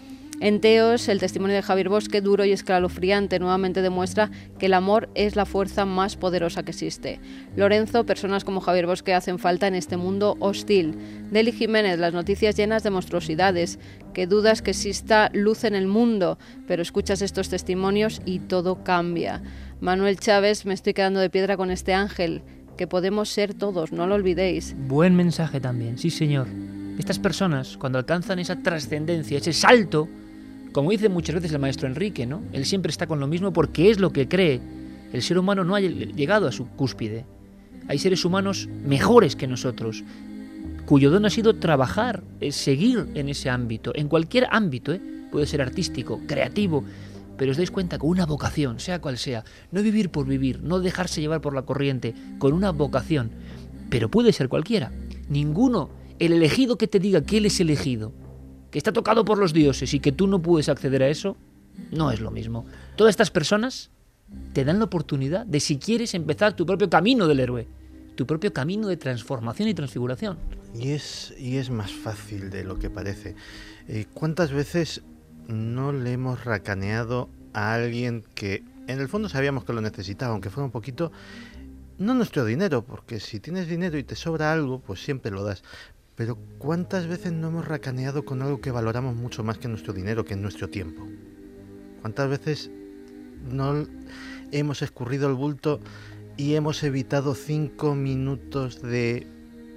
En Teos, el testimonio de Javier Bosque, duro y escalofriante, nuevamente demuestra que el amor es la fuerza más poderosa que existe. Lorenzo, personas como Javier Bosque hacen falta en este mundo hostil. Deli Jiménez, las noticias llenas de monstruosidades, que dudas que exista luz en el mundo, pero escuchas estos testimonios y todo cambia. Manuel Chávez, me estoy quedando de piedra con este ángel, que podemos ser todos, no lo olvidéis. Buen mensaje también, sí señor. Estas personas, cuando alcanzan esa trascendencia, ese salto, como dice muchas veces el maestro Enrique, ¿no?, él siempre está con lo mismo porque es lo que cree. El ser humano no ha llegado a su cúspide. Hay seres humanos mejores que nosotros, cuyo don ha sido trabajar, seguir en ese ámbito, en cualquier ámbito, puede ser artístico, creativo, pero os dais cuenta, con una vocación, sea cual sea, no vivir por vivir, no dejarse llevar por la corriente, con una vocación, pero puede ser cualquiera. Ninguno, el elegido que te diga que él es elegido, que está tocado por los dioses y que tú no puedes acceder a eso, no es lo mismo. Todas estas personas te dan la oportunidad de, si quieres, empezar tu propio camino del héroe, tu propio camino de transformación y transfiguración. Y es más fácil de lo que parece. ¿Cuántas veces no le hemos racaneado a alguien que en el fondo sabíamos que lo necesitaba, aunque fuera un poquito, no nuestro dinero, porque si tienes dinero y te sobra algo, pues siempre lo das? Pero ¿cuántas veces no hemos racaneado con algo que valoramos mucho más que nuestro dinero, que es nuestro tiempo? ¿Cuántas veces no hemos escurrido el bulto y hemos evitado 5 minutos de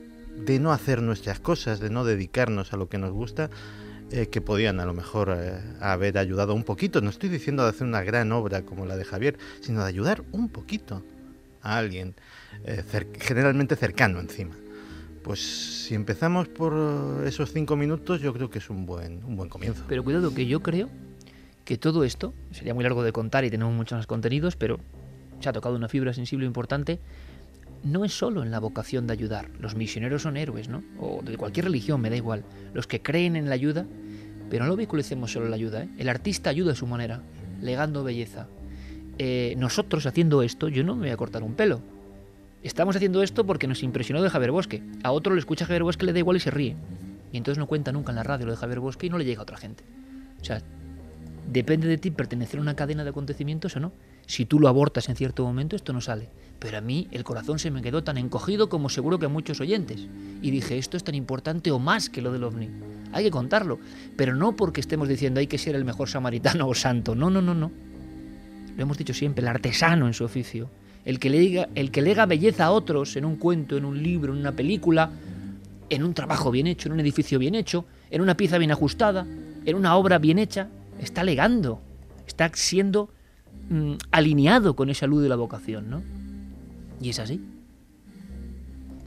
no hacer nuestras cosas, de no dedicarnos a lo que nos gusta, que podían a lo mejor haber ayudado un poquito? No estoy diciendo de hacer una gran obra como la de Javier, sino de ayudar un poquito a alguien, generalmente cercano encima. Pues si empezamos por esos 5 minutos, yo creo que es un buen comienzo. Pero cuidado, que yo creo que todo esto, sería muy largo de contar y tenemos muchos más contenidos, pero se ha tocado una fibra sensible importante, no es solo en la vocación de ayudar. Los misioneros son héroes, ¿no? O de cualquier religión, me da igual. Los que creen en la ayuda, pero no lo vinculicemos solo en la ayuda, ¿eh? El artista ayuda a su manera, legando belleza. Nosotros haciendo esto, yo no me voy a cortar un pelo. Estamos haciendo esto porque nos impresionó de Javier Bosque. A otro le escucha a Javier Bosque, le da igual y se ríe. Y entonces no cuenta nunca en la radio lo de Javier Bosque y no le llega a otra gente. O sea, depende de ti pertenecer a una cadena de acontecimientos o no. Si tú lo abortas en cierto momento, esto no sale. Pero a mí el corazón se me quedó tan encogido como seguro que a muchos oyentes. Y dije, esto es tan importante o más que lo del OVNI. Hay que contarlo. Pero no porque estemos diciendo hay que ser el mejor samaritano o santo. No. Lo hemos dicho siempre, el artesano en su oficio. El que lega belleza a otros en un cuento, en un libro, en una película, en un trabajo bien hecho, en un edificio bien hecho, en una pieza bien ajustada, en una obra bien hecha, está legando, está siendo alineado con esa luz de la vocación, ¿no? Y es así.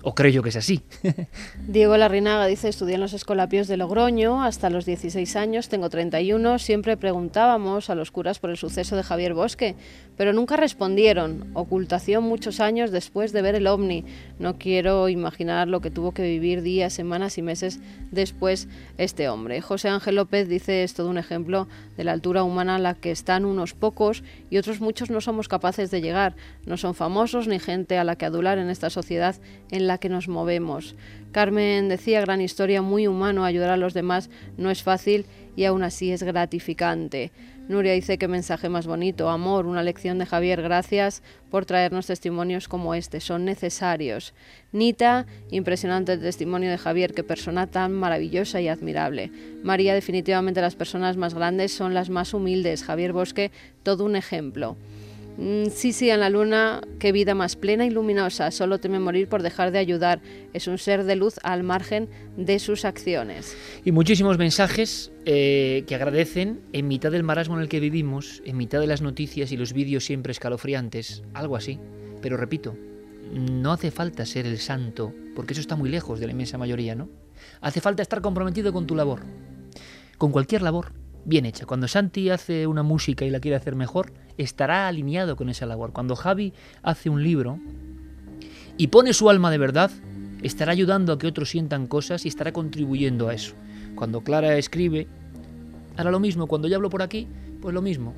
O creo yo que es así. Diego Larrinaga dice: estudié en los Escolapios de Logroño hasta los 16 años, tengo 31, siempre preguntábamos a los curas por el suceso de Javier Bosque, pero nunca respondieron. Ocultación muchos años después de ver el ovni. No quiero imaginar lo que tuvo que vivir días, semanas y meses después este hombre. José Ángel López dice: es todo un ejemplo de la altura humana a la que están unos pocos y otros muchos no somos capaces de llegar. No son famosos ni gente a la que adular en esta sociedad en la que nos movemos. Carmen decía: gran historia, muy humano, ayudar a los demás no es fácil y aún así es gratificante. Nuria dice: qué mensaje más bonito, amor, una lección de Javier, gracias por traernos testimonios como este, son necesarios. Nita: impresionante el testimonio de Javier, qué persona tan maravillosa y admirable. María: definitivamente las personas más grandes son las más humildes. Javier Bosque, todo un ejemplo. Sí, en la luna, qué vida más plena y luminosa, solo teme morir por dejar de ayudar, es un ser de luz al margen de sus acciones. Y muchísimos mensajes que agradecen en mitad del marasmo en el que vivimos, en mitad de las noticias y los vídeos siempre escalofriantes, algo así. Pero repito, no hace falta ser el santo, porque eso está muy lejos de la inmensa mayoría, ¿no? Hace falta estar comprometido con tu labor, con cualquier labor bien hecha. Cuando Santi hace una música y la quiere hacer mejor, estará alineado con esa labor. Cuando Javi hace un libro y pone su alma de verdad, estará ayudando a que otros sientan cosas y estará contribuyendo a eso. Cuando Clara escribe, hará lo mismo. Cuando yo hablo por aquí, pues lo mismo.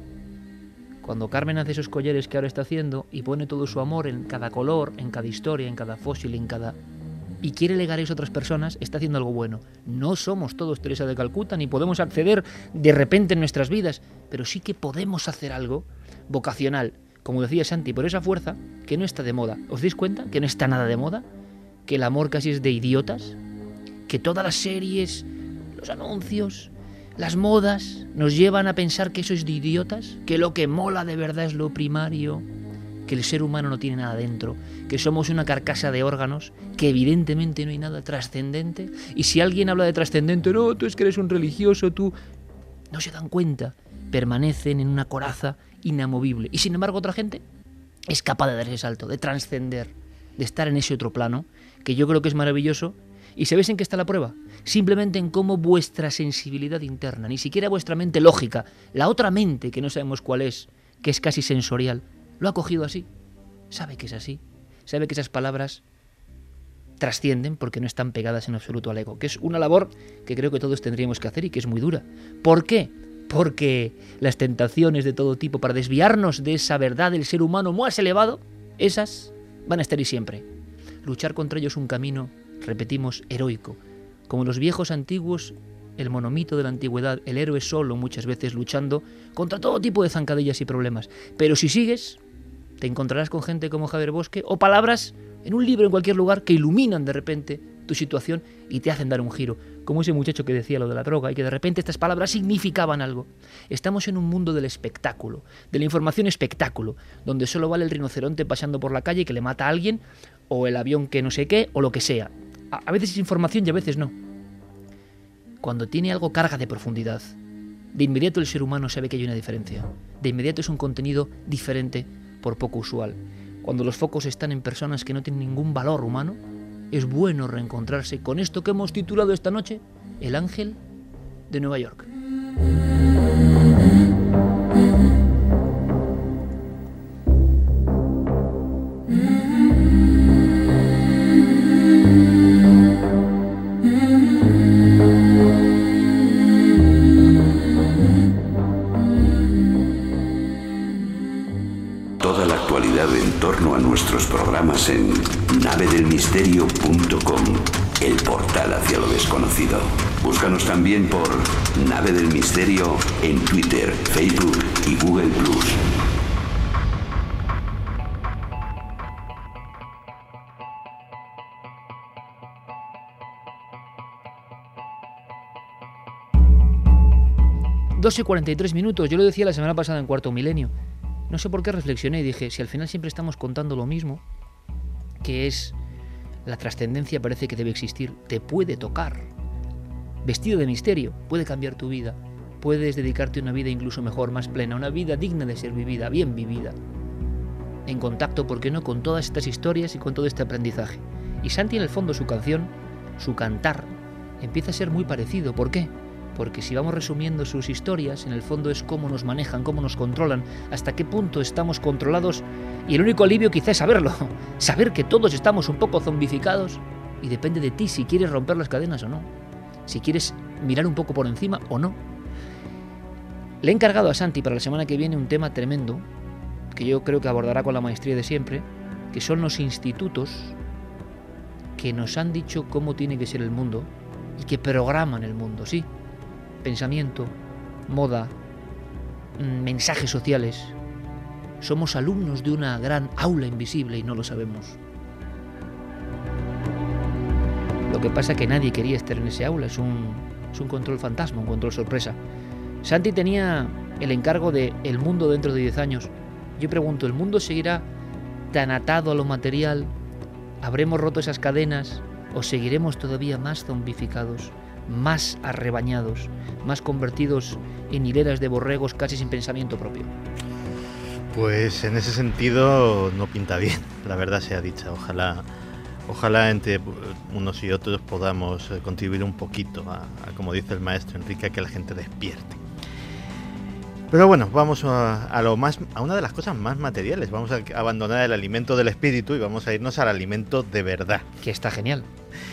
Cuando Carmen hace esos collares que ahora está haciendo y pone todo su amor en cada color, en cada historia, en cada fósil, en cada... y quiere legar eso a otras personas, está haciendo algo bueno. No somos todos Teresa de Calcuta, ni podemos acceder de repente en nuestras vidas, pero sí que podemos hacer algo vocacional, como decía Santi, por esa fuerza que no está de moda. ¿Os dais cuenta que no está nada de moda? Que el amor casi es de idiotas, que todas las series, los anuncios, las modas nos llevan a pensar que eso es de idiotas, que lo que mola de verdad es lo primario, que el ser humano no tiene nada dentro, que somos una carcasa de órganos, que evidentemente no hay nada trascendente. Y si alguien habla de trascendente, no, tú es que eres un religioso, tú... No se dan cuenta, permanecen en una coraza inamovible. Y sin embargo otra gente es capaz de dar ese salto, de trascender, de estar en ese otro plano, que yo creo que es maravilloso. ¿Y sabéis en qué está la prueba? Simplemente en cómo vuestra sensibilidad interna, ni siquiera vuestra mente lógica, la otra mente que no sabemos cuál es, que es casi sensorial, lo ha cogido así. Sabe que es así. Sabe que esas palabras trascienden porque no están pegadas en absoluto al ego, que es una labor que creo que todos tendríamos que hacer y que es muy dura. ¿Por qué? Porque las tentaciones de todo tipo para desviarnos de esa verdad del ser humano más elevado, esas van a estar ahí siempre. Luchar contra ellos es un camino, repetimos, heroico. Como los viejos antiguos, el monomito de la antigüedad, el héroe solo muchas veces luchando contra todo tipo de zancadillas y problemas. Pero si sigues, te encontrarás con gente como Javier Bosque o palabras en un libro en cualquier lugar que iluminan de repente tu situación y te hacen dar un giro. Como ese muchacho que decía lo de la droga y que de repente estas palabras significaban algo. Estamos en un mundo del espectáculo, de la información espectáculo, donde solo vale el rinoceronte pasando por la calle que le mata a alguien, o el avión que no sé qué, o lo que sea. A veces es información y a veces no. Cuando tiene algo carga de profundidad, de inmediato el ser humano sabe que hay una diferencia. De inmediato es un contenido diferente, por poco usual. Cuando los focos están en personas que no tienen ningún valor humano, es bueno reencontrarse con esto que hemos titulado esta noche, El Ángel de Nueva York. Toda la actualidad en torno a nuestros programas en navedelmisterio.com, el portal hacia lo desconocido. Búscanos también por Nave del Misterio en Twitter, Facebook y Google+. ...12:43, yo lo decía la semana pasada en Cuarto Milenio. No sé por qué reflexioné y dije, si al final siempre estamos contando lo mismo, que es la trascendencia parece que debe existir, te puede tocar. Vestido de misterio, puede cambiar tu vida. Puedes dedicarte a una vida incluso mejor, más plena, una vida digna de ser vivida, bien vivida. En contacto, ¿por qué no?, con todas estas historias y con todo este aprendizaje. Y Santi, en el fondo, su canción, su cantar, empieza a ser muy parecido. ¿Por qué? Porque si vamos resumiendo sus historias, en el fondo es cómo nos manejan, cómo nos controlan, hasta qué punto estamos controlados, y el único alivio quizá es saberlo, saber que todos estamos un poco zombificados, y depende de ti si quieres romper las cadenas o no, si quieres mirar un poco por encima o no. Le he encargado a Santi para la semana que viene un tema tremendo, que yo creo que abordará con la maestría de siempre, que son los institutos que nos han dicho cómo tiene que ser el mundo y que programan el mundo, sí. Pensamiento, moda, mensajes sociales. Somos alumnos de una gran aula invisible y no lo sabemos. Lo que pasa es que nadie quería estar en ese aula, es un control fantasma, un control sorpresa. Santi tenía el encargo de el mundo dentro de 10 años. Yo pregunto, ¿el mundo seguirá tan atado a lo material? ¿Habremos roto esas cadenas o seguiremos todavía más zombificados, más arrebañados, más convertidos en hileras de borregos casi sin pensamiento propio? Pues en ese sentido no pinta bien, la verdad sea dicha. Ojalá entre unos y otros podamos contribuir un poquito a, como dice el maestro Enrique, a que la gente despierte. Pero bueno, vamos a una de las cosas más materiales. Vamos a abandonar el alimento del espíritu y vamos a irnos al alimento de verdad. Que está genial.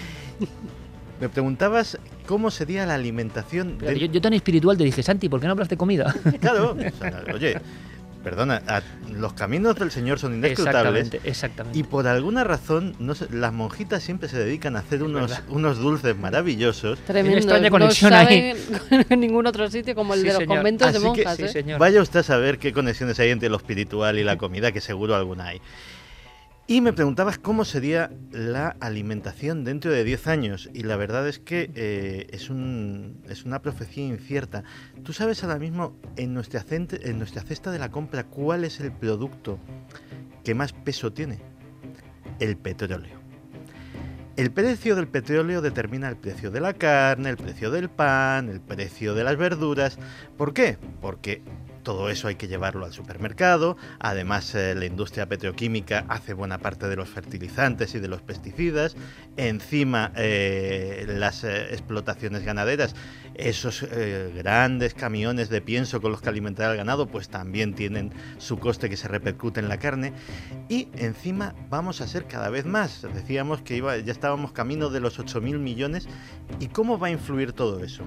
Me preguntabas cómo sería la alimentación... Yo tan espiritual te dije, Santi, ¿por qué no hablas de comida? Claro, oye... Perdona, los caminos del Señor son inescrutables. Exactamente. Y por alguna razón, no sé, las monjitas siempre se dedican a hacer unos dulces maravillosos. Tremendo. Una extraña conexión no ahí. En ningún otro sitio como el de los conventos Así de monjas. Que, señor. Vaya usted a saber qué conexiones hay entre lo espiritual y la comida, que seguro alguna hay. Y me preguntabas cómo sería la alimentación dentro de 10 años. Y la verdad es que es una profecía incierta. ¿Tú sabes ahora mismo en nuestra cesta de la compra cuál es el producto que más peso tiene? El petróleo. El precio del petróleo determina el precio de la carne, el precio del pan, el precio de las verduras. ¿Por qué? Porque todo eso hay que llevarlo al supermercado. Además, la industria petroquímica hace buena parte de los fertilizantes y de los pesticidas. Encima, las explotaciones ganaderas, esos grandes camiones de pienso con los que alimentar al ganado, pues también tienen su coste que se repercute en la carne. Y encima vamos a ser cada vez más. Decíamos que ya estábamos camino de los 8.000 millones. ¿Y cómo va a influir todo eso?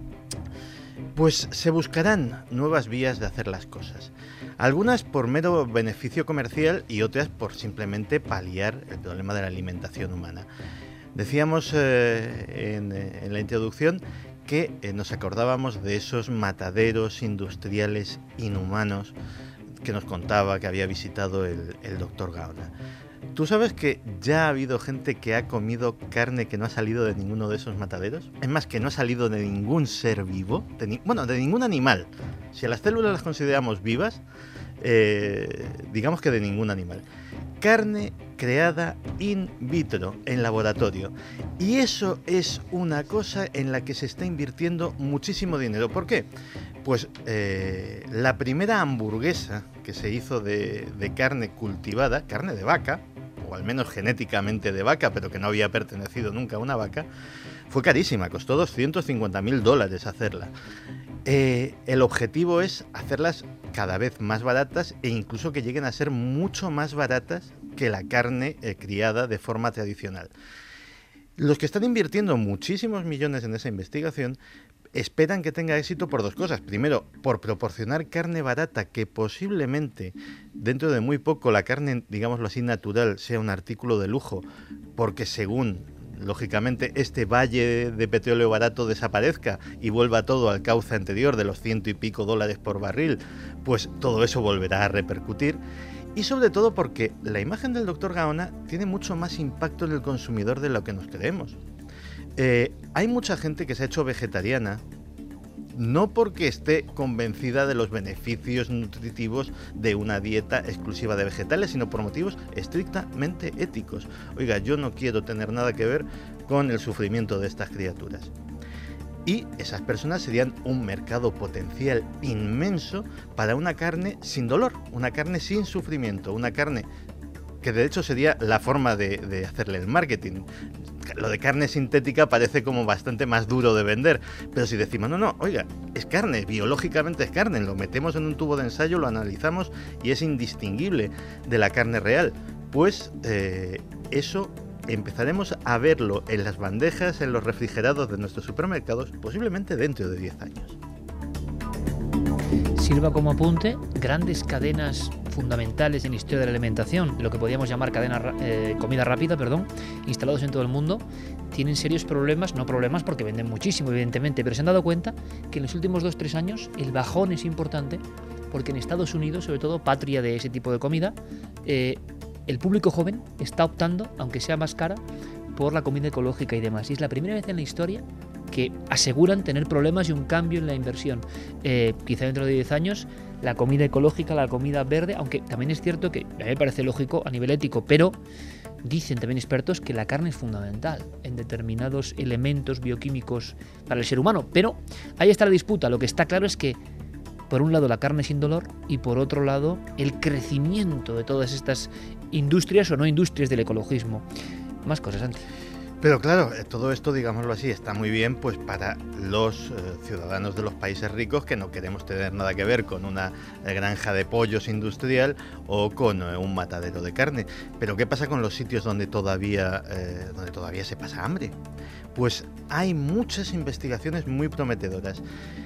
Pues se buscarán nuevas vías de hacer las cosas. Algunas por mero beneficio comercial y otras por simplemente paliar el problema de la alimentación humana. Decíamos en la introducción que nos acordábamos de esos mataderos industriales inhumanos que nos contaba que había visitado el doctor Gaona. ¿Tú sabes que ya ha habido gente que ha comido carne que no ha salido de ninguno de esos mataderos? Es más, que no ha salido de ningún ser vivo, de ningún animal. Si a las células las consideramos vivas, digamos que de ningún animal. Carne creada in vitro, en laboratorio. Y eso es una cosa en la que se está invirtiendo muchísimo dinero. ¿Por qué? Pues la primera hamburguesa que se hizo de carne cultivada, carne de vaca, o al menos genéticamente de vaca, pero que no había pertenecido nunca a una vaca, fue carísima, costó $250.000 hacerla. El objetivo es hacerlas cada vez más baratas e incluso que lleguen a ser mucho más baratas que la carne criada de forma tradicional. Los que están invirtiendo muchísimos millones en esa investigación esperan que tenga éxito por dos cosas. Primero, por proporcionar carne barata, que posiblemente dentro de muy poco la carne, digámoslo así, natural, sea un artículo de lujo, porque según, lógicamente, este valle de petróleo barato desaparezca y vuelva todo al cauce anterior de los $100 y pico por barril, pues todo eso volverá a repercutir. Y sobre todo porque la imagen del Dr. Gaona tiene mucho más impacto en el consumidor de lo que nos creemos. Hay mucha gente que se ha hecho vegetariana, no porque esté convencida de los beneficios nutritivos de una dieta exclusiva de vegetales, sino por motivos estrictamente éticos. Oiga, yo no quiero tener nada que ver con el sufrimiento de estas criaturas. Y esas personas serían un mercado potencial inmenso para una carne sin dolor, una carne sin sufrimiento, una carne que de hecho sería la forma de hacerle el marketing. Lo de carne sintética parece como bastante más duro de vender, pero si decimos, no, oiga, es carne, biológicamente es carne, lo metemos en un tubo de ensayo, lo analizamos y es indistinguible de la carne real, pues eso empezaremos a verlo en las bandejas, en los refrigerados de nuestros supermercados, posiblemente dentro de 10 años. Sirva como apunte, grandes cadenas fundamentales en la historia de la alimentación, lo que podríamos llamar comida rápida, instalados en todo el mundo, tienen serios problemas, no problemas porque venden muchísimo, evidentemente, pero se han dado cuenta que en los últimos 2-3 años el bajón es importante porque en Estados Unidos, sobre todo patria de ese tipo de comida, el público joven está optando, aunque sea más cara, por la comida ecológica y demás. Y es la primera vez en la historia que aseguran tener problemas y un cambio en la inversión. Quizá dentro de 10 años la comida ecológica, la comida verde, aunque también es cierto que a mí me parece lógico a nivel ético, pero dicen también expertos que la carne es fundamental en determinados elementos bioquímicos para el ser humano. Pero ahí está la disputa. Lo que está claro es que por un lado la carne sin dolor y por otro lado el crecimiento de todas estas industrias o no industrias del ecologismo. Más cosas, Santi. Pero claro, todo esto, digámoslo así, está muy bien pues para los ciudadanos de los países ricos que no queremos tener nada que ver con una granja de pollos industrial o con un matadero de carne. Pero ¿qué pasa con los sitios donde todavía se pasa hambre? Pues hay muchas investigaciones muy prometedoras.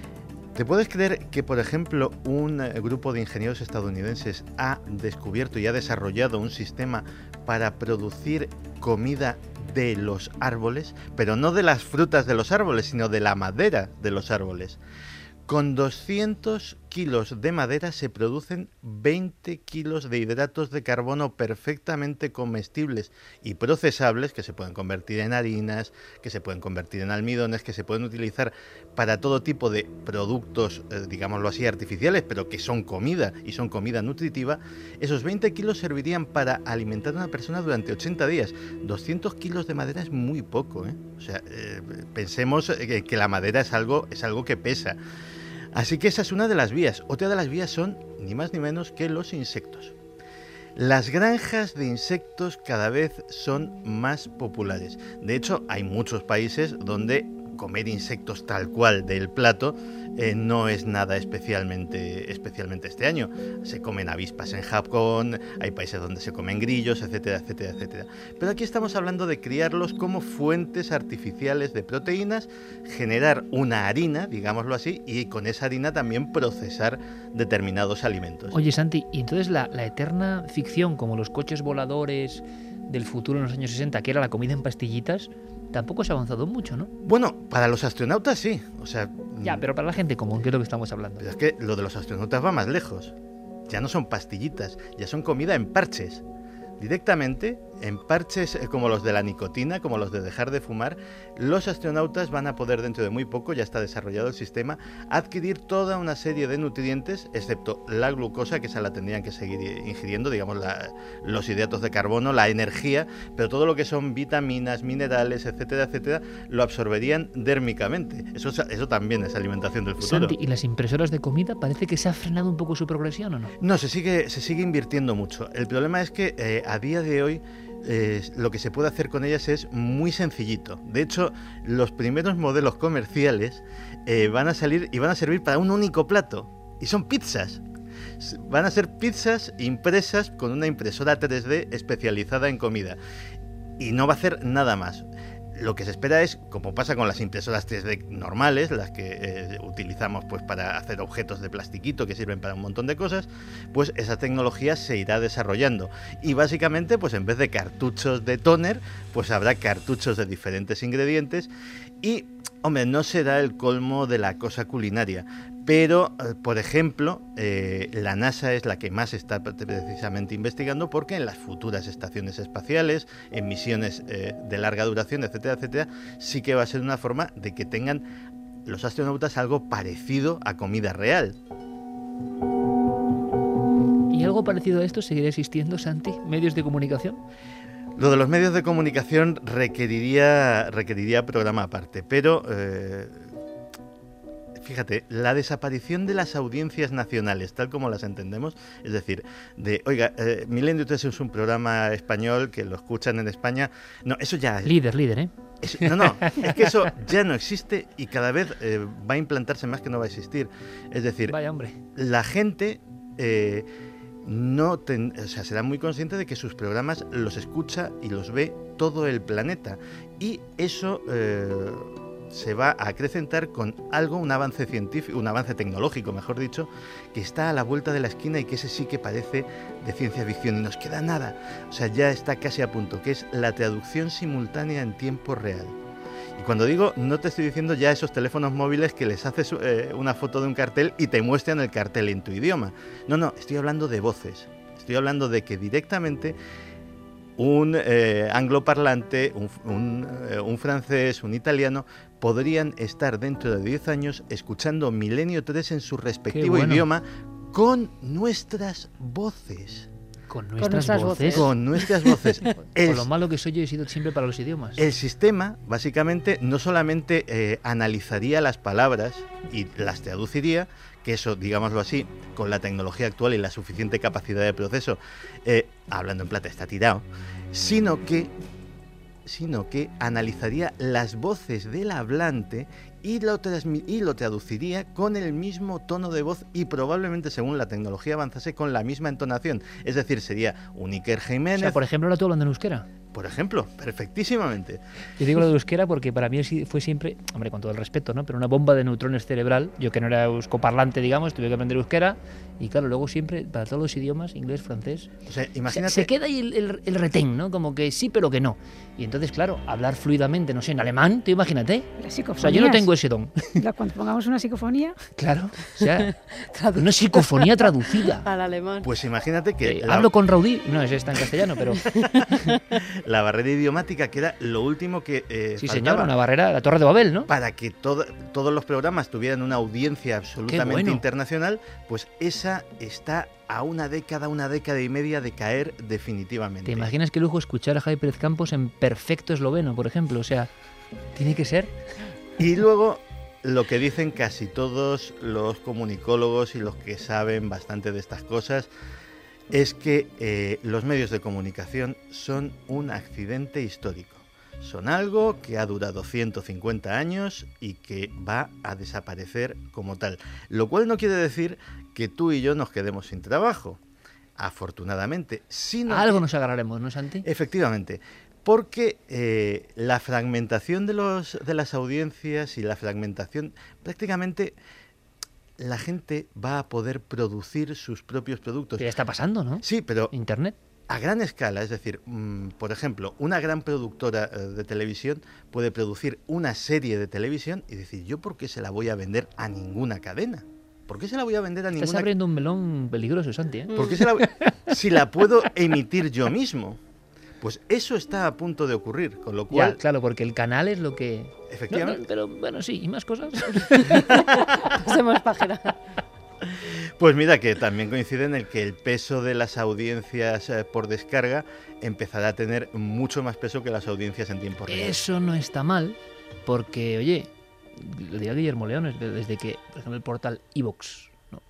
¿Te puedes creer que, por ejemplo, un grupo de ingenieros estadounidenses ha descubierto y ha desarrollado un sistema para producir comida de los árboles, pero no de las frutas de los árboles, sino de la madera de los árboles? Con 200 kilos de madera se producen 20 kilos de hidratos de carbono perfectamente comestibles y procesables, que se pueden convertir en harinas, que se pueden convertir en almidones, que se pueden utilizar para todo tipo de productos, digámoslo así, artificiales, pero que son comida y son comida nutritiva. Esos 20 kilos servirían para alimentar a una persona durante 80 días. 200 kilos de madera es muy poco, ¿eh? O sea, pensemos que la madera es algo que pesa. Así que esa es una de las vías. Otra de las vías son ni más ni menos que los insectos. Las granjas de insectos cada vez son más populares. De hecho, hay muchos países donde comer insectos tal cual del plato no es nada especialmente extraño. Se comen avispas en Japón, hay países donde se comen grillos, etcétera, etcétera, etcétera. Pero aquí estamos hablando de criarlos como fuentes artificiales de proteínas, generar una harina, digámoslo así, y con esa harina también procesar determinados alimentos. Oye, Santi, y entonces la eterna ficción, como los coches voladores del futuro en los años 60, que era la comida en pastillitas, tampoco se ha avanzado mucho, ¿no? Bueno, para los astronautas sí, o sea... Ya, pero para la gente común, ¿qué es lo que estamos hablando? Pero es que lo de los astronautas va más lejos. Ya no son pastillitas, ya son comida en parches. Directamente, en parches como los de la nicotina, como los de dejar de fumar, los astronautas van a poder dentro de muy poco, ya está desarrollado el sistema, adquirir toda una serie de nutrientes, excepto la glucosa, que esa la tendrían que seguir ingiriendo, digamos los hidratos de carbono, la energía, pero todo lo que son vitaminas, minerales, etcétera, etcétera, lo absorberían dérmicamente. Eso también es alimentación del futuro. Santi, ¿y las impresoras de comida parece que se ha frenado un poco su progresión o no? No, se sigue invirtiendo mucho. El problema es que a día de hoy lo que se puede hacer con ellas es muy sencillito. De hecho, los primeros modelos comerciales van a salir y van a servir para un único plato, y son pizzas. Van a ser pizzas impresas con una impresora 3D especializada en comida, y no va a hacer nada más. Lo que se espera es, como pasa con las impresoras 3D normales, las que utilizamos pues para hacer objetos de plastiquito que sirven para un montón de cosas, pues esa tecnología se irá desarrollando. Y básicamente, pues en vez de cartuchos de tóner, pues habrá cartuchos de diferentes ingredientes. Y, hombre, no será el colmo de la cosa culinaria, pero, por ejemplo, la NASA es la que más está precisamente investigando, porque en las futuras estaciones espaciales, en misiones de larga duración, etcétera, etcétera, sí que va a ser una forma de que tengan los astronautas algo parecido a comida real. ¿Y algo parecido a esto seguirá existiendo, Santi? ¿Medios de comunicación? Lo de los medios de comunicación requeriría programa aparte, pero... fíjate, la desaparición de las audiencias nacionales, tal como las entendemos, es decir, oiga, Milenio 3 es un programa español que lo escuchan en España. No, eso ya... Líder, ¿eh? No, es que eso ya no existe y cada vez va a implantarse más que no va a existir. Es decir, vaya hombre, la gente será muy consciente de que sus programas los escucha y los ve todo el planeta. Y eso se va a acrecentar con algo, un avance científico, un avance tecnológico, mejor dicho, que está a la vuelta de la esquina y que ese sí que parece de ciencia ficción. Y nos queda nada, o sea, ya está casi a punto, que es la traducción simultánea en tiempo real. Y cuando digo, no te estoy diciendo ya esos teléfonos móviles que les haces una foto de un cartel y te muestran el cartel en tu idioma. No, estoy hablando de voces. Estoy hablando de que directamente un angloparlante, un francés, un italiano, podrían estar dentro de 10 años escuchando Milenio 3 en su respectivo idioma con nuestras voces. Con nuestras voces. Con nuestras voces. Con lo malo que soy yo, he sido siempre para los idiomas. El sistema, básicamente, no solamente analizaría las palabras y las traduciría, que eso, digámoslo así, con la tecnología actual y la suficiente capacidad de proceso, hablando en plata, está tirado, sino que analizaría las voces del hablante y lo traduciría con el mismo tono de voz y probablemente, según la tecnología avanzase, con la misma entonación. Es decir, sería un Iker Jiménez... O sea, por ejemplo, ahora tú hablando en euskera. Por ejemplo, perfectísimamente. Yo digo lo de euskera porque para mí fue siempre, hombre, con todo el respeto, ¿no? Pero una bomba de neutrones cerebral. Yo que no era euskoparlante, digamos, tuve que aprender euskera. Y claro, luego siempre, para todos los idiomas, inglés, francés... O sea, imagínate... Se queda ahí el retén, ¿no? Como que sí, pero que no. Y entonces, claro, hablar fluidamente, no sé, en alemán, tú imagínate. O sea, yo no tengo ese don. Cuando pongamos una psicofonía... Claro, o sea, una psicofonía traducida. Al alemán. Pues imagínate que... Hablo con Raudí, no, ese está en castellano, pero... La barrera idiomática, que era lo último que sí, faltaba, señor, una barrera, la Torre de Babel, ¿no? Para que todos los programas tuvieran una audiencia absolutamente internacional, pues esa está a una década y media de caer definitivamente. ¿Te imaginas qué lujo escuchar a Javi Pérez Campos en perfecto esloveno, por ejemplo? O sea, tiene que ser... Y luego, lo que dicen casi todos los comunicólogos y los que saben bastante de estas cosas, es que los medios de comunicación son un accidente histórico. Son algo que ha durado 150 años y que va a desaparecer como tal. Lo cual no quiere decir que tú y yo nos quedemos sin trabajo, afortunadamente. Sino algo nos agarraremos, ¿no, Santi? Efectivamente. Porque la fragmentación de las audiencias y la fragmentación, prácticamente la gente va a poder producir sus propios productos. Que ya está pasando, ¿no? Sí, pero... Internet. A gran escala, es decir, por ejemplo, una gran productora de televisión puede producir una serie de televisión y decir, ¿yo por qué se la voy a vender a ninguna cadena? ¿Por qué se la voy a vender a ninguna cadena? Estás abriendo un melón peligroso, Santi, ¿eh? ¿Por qué si la puedo emitir yo mismo? Pues eso está a punto de ocurrir, con lo cual... Ya, claro, porque el canal es lo que... Efectivamente. No, pero bueno, sí, y más cosas. Pasemos página. Pues mira, que también coincide en el que el peso de las audiencias por descarga empezará a tener mucho más peso que las audiencias en tiempo real. Eso no está mal, porque, oye, lo diría Guillermo Leones, desde que, por ejemplo, el portal iVoox,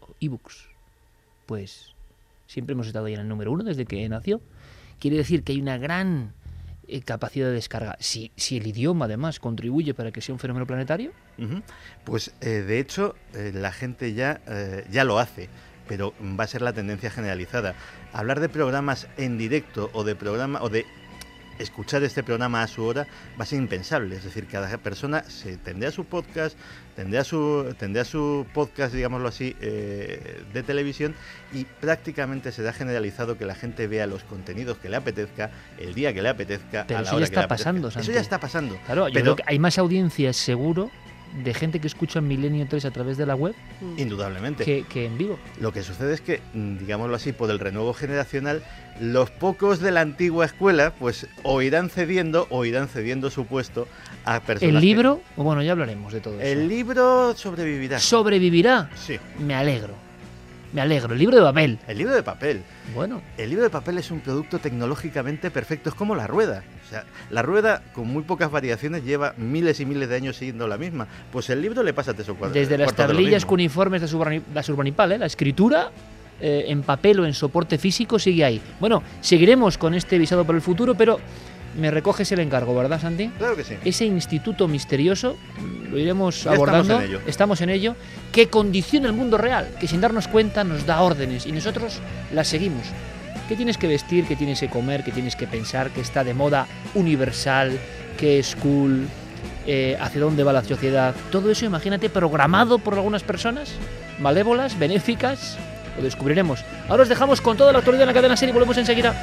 pues siempre hemos estado ahí en el número 1 desde que nació. Quiere decir que hay una gran capacidad de descarga. Si el idioma, además, contribuye para que sea un fenómeno planetario. Pues, de hecho, la gente ya lo hace, pero va a ser la tendencia generalizada. Hablar de programas en directo o de escuchar este programa a su hora va a ser impensable. Es decir, cada persona tendrá su podcast, tendrá su podcast, digámoslo así, de televisión, y prácticamente será generalizado que la gente vea los contenidos que le apetezca, el día que le apetezca, pero a la hora que le apetezca. Pasando, Santi. Eso ya está pasando. Claro, yo creo que hay más audiencias, seguro, de gente que escucha Milenio 3 a través de la web, indudablemente, que en vivo. Lo que sucede es que, digámoslo así, por el renuevo generacional, los pocos de la antigua escuela pues o irán cediendo su puesto a personas. ¿El libro? Bueno, ya hablaremos de todo eso. El libro sobrevivirá. ¿Sobrevivirá? Sí. Me alegro. Me alegro. El libro de papel. El libro de papel. Bueno. El libro de papel es un producto tecnológicamente perfecto. Es como la rueda. O sea, la rueda, con muy pocas variaciones, lleva miles y miles de años siguiendo la misma. Pues el libro le pasa 3 o 4. Desde las tablillas cuneiformes de Surbanipal, la escritura en papel o en soporte físico sigue ahí. Bueno, seguiremos con este visado por el futuro, pero me recoges el encargo, ¿verdad, Santi? Claro que sí. Ese instituto misterioso lo iremos abordando. Estamos en ello. Que condiciona el mundo real, que sin darnos cuenta nos da órdenes y nosotros las seguimos. ¿Qué tienes que vestir? ¿Qué tienes que comer? ¿Qué tienes que pensar? ¿Qué está de moda universal? ¿Qué es cool? ¿Hacia dónde va la sociedad? Todo eso, imagínate, programado por algunas personas malévolas, benéficas. Lo descubriremos. Ahora os dejamos con toda la actualidad en la cadena SER y volvemos enseguida.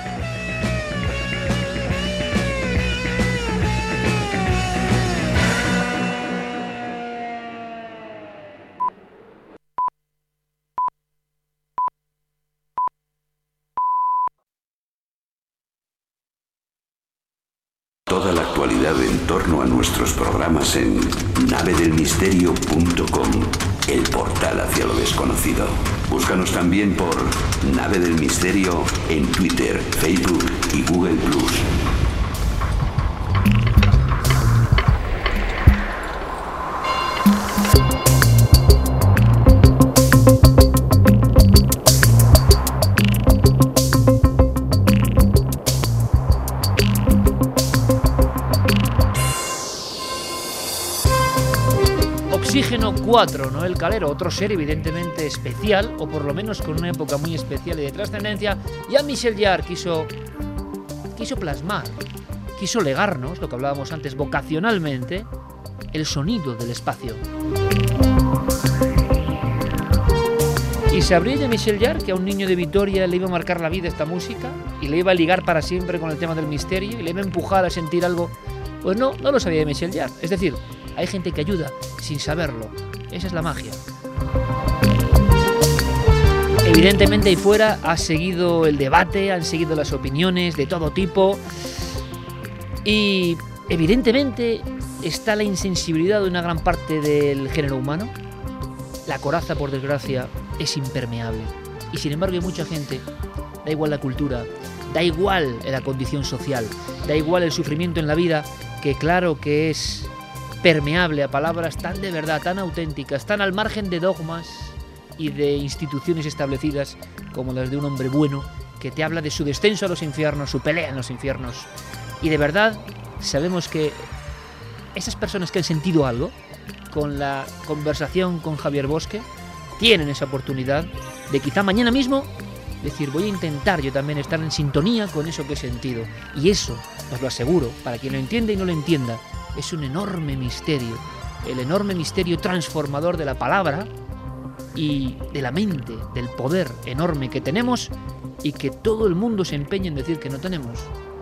Toda la actualidad en torno a nuestros programas en navedelmisterio.com, el portal hacia lo desconocido. Búscanos también por Nave del Misterio en Twitter, Facebook y Google+. Oxígeno 4, Noel Calero, otro ser evidentemente especial, o por lo menos con una época muy especial y de trascendencia. Jean-Michel Jarre quiso plasmar, quiso legarnos, lo que hablábamos antes, vocacionalmente, el sonido del espacio. Y sabría Jean-Michel Jarre que a un niño de Vitoria le iba a marcar la vida esta música y le iba a ligar para siempre con el tema del misterio y le iba a empujar a sentir algo. Pues no lo sabía Jean-Michel Jarre. Es decir, hay gente que ayuda sin saberlo. Esa es la magia. Evidentemente ahí fuera ha seguido el debate, han seguido las opiniones de todo tipo y evidentemente está la insensibilidad de una gran parte del género humano. La coraza, por desgracia, es impermeable y sin embargo hay mucha gente, da igual la cultura, da igual la condición social, da igual el sufrimiento en la vida, que claro que es permeable a palabras tan de verdad, tan auténticas, tan al margen de dogmas y de instituciones establecidas como las de un hombre bueno que te habla de su descenso a los infiernos, su pelea en los infiernos. Y de verdad sabemos que esas personas que han sentido algo con la conversación con Javier Bosque tienen esa oportunidad de quizá mañana mismo decir, voy a intentar yo también estar en sintonía con eso que he sentido. Y eso, os lo aseguro, para quien lo entienda y no lo entienda, es un enorme misterio, el enorme misterio transformador de la palabra y de la mente, del poder enorme que tenemos y que todo el mundo se empeña en decir que no tenemos.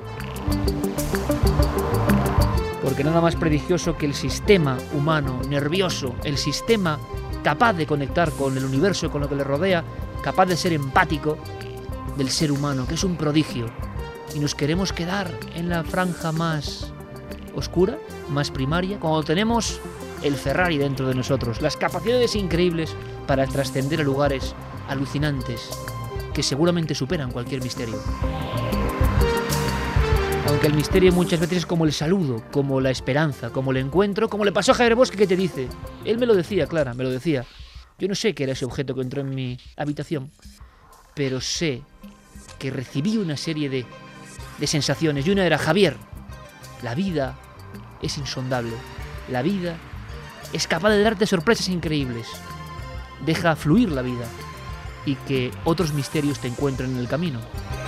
Porque nada más prodigioso que el sistema humano, nervioso, el sistema capaz de conectar con el universo, con lo que le rodea, capaz de ser empático del ser humano, que es un prodigio. Y nos queremos quedar en la franja más oscura, más primaria, cuando tenemos el Ferrari dentro de nosotros, las capacidades increíbles para trascender a lugares alucinantes que seguramente superan cualquier misterio. Aunque el misterio muchas veces es como el saludo, como la esperanza, como el encuentro, como le pasó a Javier Bosque, que te dice, él me lo decía, Clara, me lo decía, yo no sé qué era ese objeto que entró en mi habitación, pero sé que recibí una serie de sensaciones, y una era, Javier, la vida es insondable, la vida es capaz de darte sorpresas increíbles, deja fluir la vida y que otros misterios te encuentren en el camino.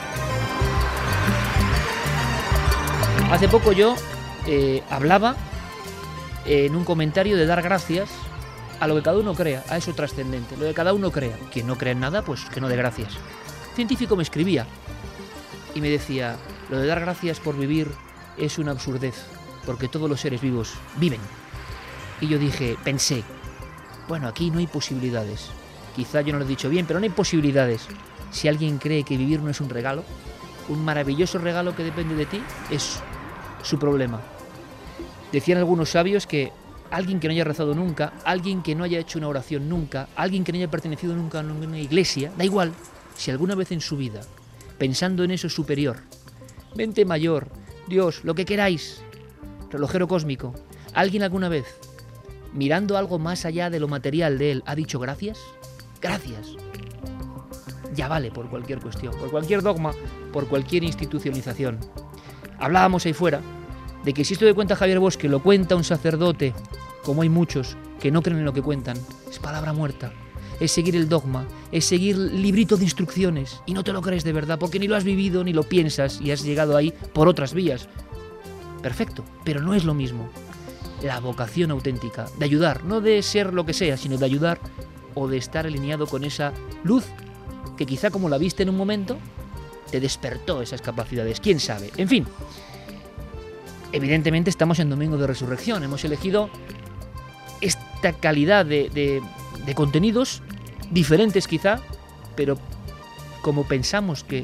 Hace poco yo hablaba en un comentario de dar gracias a lo que cada uno crea, a eso trascendente, lo que cada uno crea. Quien no cree en nada, pues que no dé gracias. Un científico me escribía y me decía, lo de dar gracias por vivir es una absurdez, porque todos los seres vivos viven. Y yo pensé, bueno, aquí no hay posibilidades. Quizá yo no lo he dicho bien, pero no hay posibilidades. Si alguien cree que vivir no es un regalo, un maravilloso regalo que depende de ti, es su problema. Decían algunos sabios que alguien que no haya rezado nunca, alguien que no haya hecho una oración nunca, alguien que no haya pertenecido nunca a una iglesia, da igual, si alguna vez en su vida, pensando en eso superior, mente mayor, Dios, lo que queráis, relojero cósmico, alguien alguna vez, mirando algo más allá de lo material de él, ha dicho gracias, gracias, ya vale por cualquier cuestión, por cualquier dogma, por cualquier institucionalización. Hablábamos ahí fuera de que si esto que cuenta Javier Bosque lo cuenta un sacerdote, como hay muchos que no creen en lo que cuentan, es palabra muerta, es seguir el dogma, es seguir librito de instrucciones y no te lo crees de verdad porque ni lo has vivido ni lo piensas y has llegado ahí por otras vías. Perfecto, pero no es lo mismo. La vocación auténtica de ayudar, no de ser lo que sea, sino de ayudar o de estar alineado con esa luz que quizá como la viste en un momento te despertó esas capacidades, quién sabe. En fin, evidentemente estamos en Domingo de Resurrección, hemos elegido esta calidad de contenidos diferentes quizá, pero como pensamos que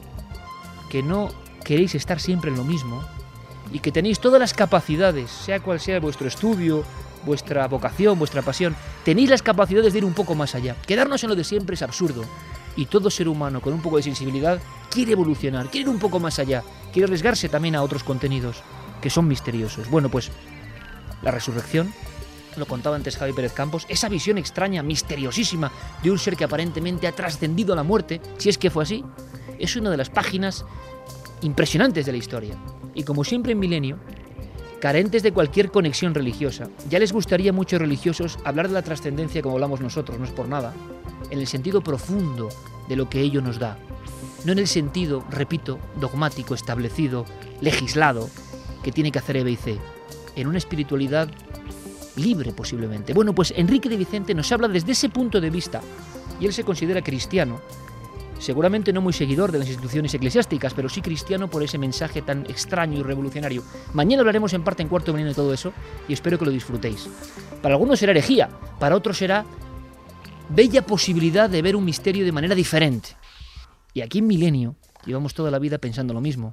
no queréis estar siempre en lo mismo y que tenéis todas las capacidades, sea cual sea vuestro estudio, vuestra vocación, vuestra pasión, tenéis las capacidades de ir un poco más allá. Quedarnos en lo de siempre es absurdo y todo ser humano con un poco de sensibilidad quiere evolucionar, quiere ir un poco más allá, quiere arriesgarse también a otros contenidos que son misteriosos. Bueno, pues la resurrección, lo contaba antes Javi Pérez Campos, esa visión extraña, misteriosísima de un ser que aparentemente ha trascendido a la muerte, si es que fue así, es una de las páginas impresionantes de la historia. Y como siempre en Milenio, carentes de cualquier conexión religiosa, ya les gustaría a muchos religiosos hablar de la trascendencia como hablamos nosotros, no es por nada, en el sentido profundo de lo que ello nos da, no en el sentido, repito, dogmático, establecido, legislado, que tiene que hacer EBC, en una espiritualidad libre posiblemente. Bueno, pues Enrique de Vicente nos habla desde ese punto de vista, y él se considera cristiano, seguramente no muy seguidor de las instituciones eclesiásticas, pero sí cristiano por ese mensaje tan extraño y revolucionario. Mañana hablaremos en parte en Cuarto Milenio de todo eso, y espero que lo disfrutéis. Para algunos será herejía, para otros será bella posibilidad de ver un misterio de manera diferente. Y aquí en Milenio llevamos toda la vida pensando lo mismo,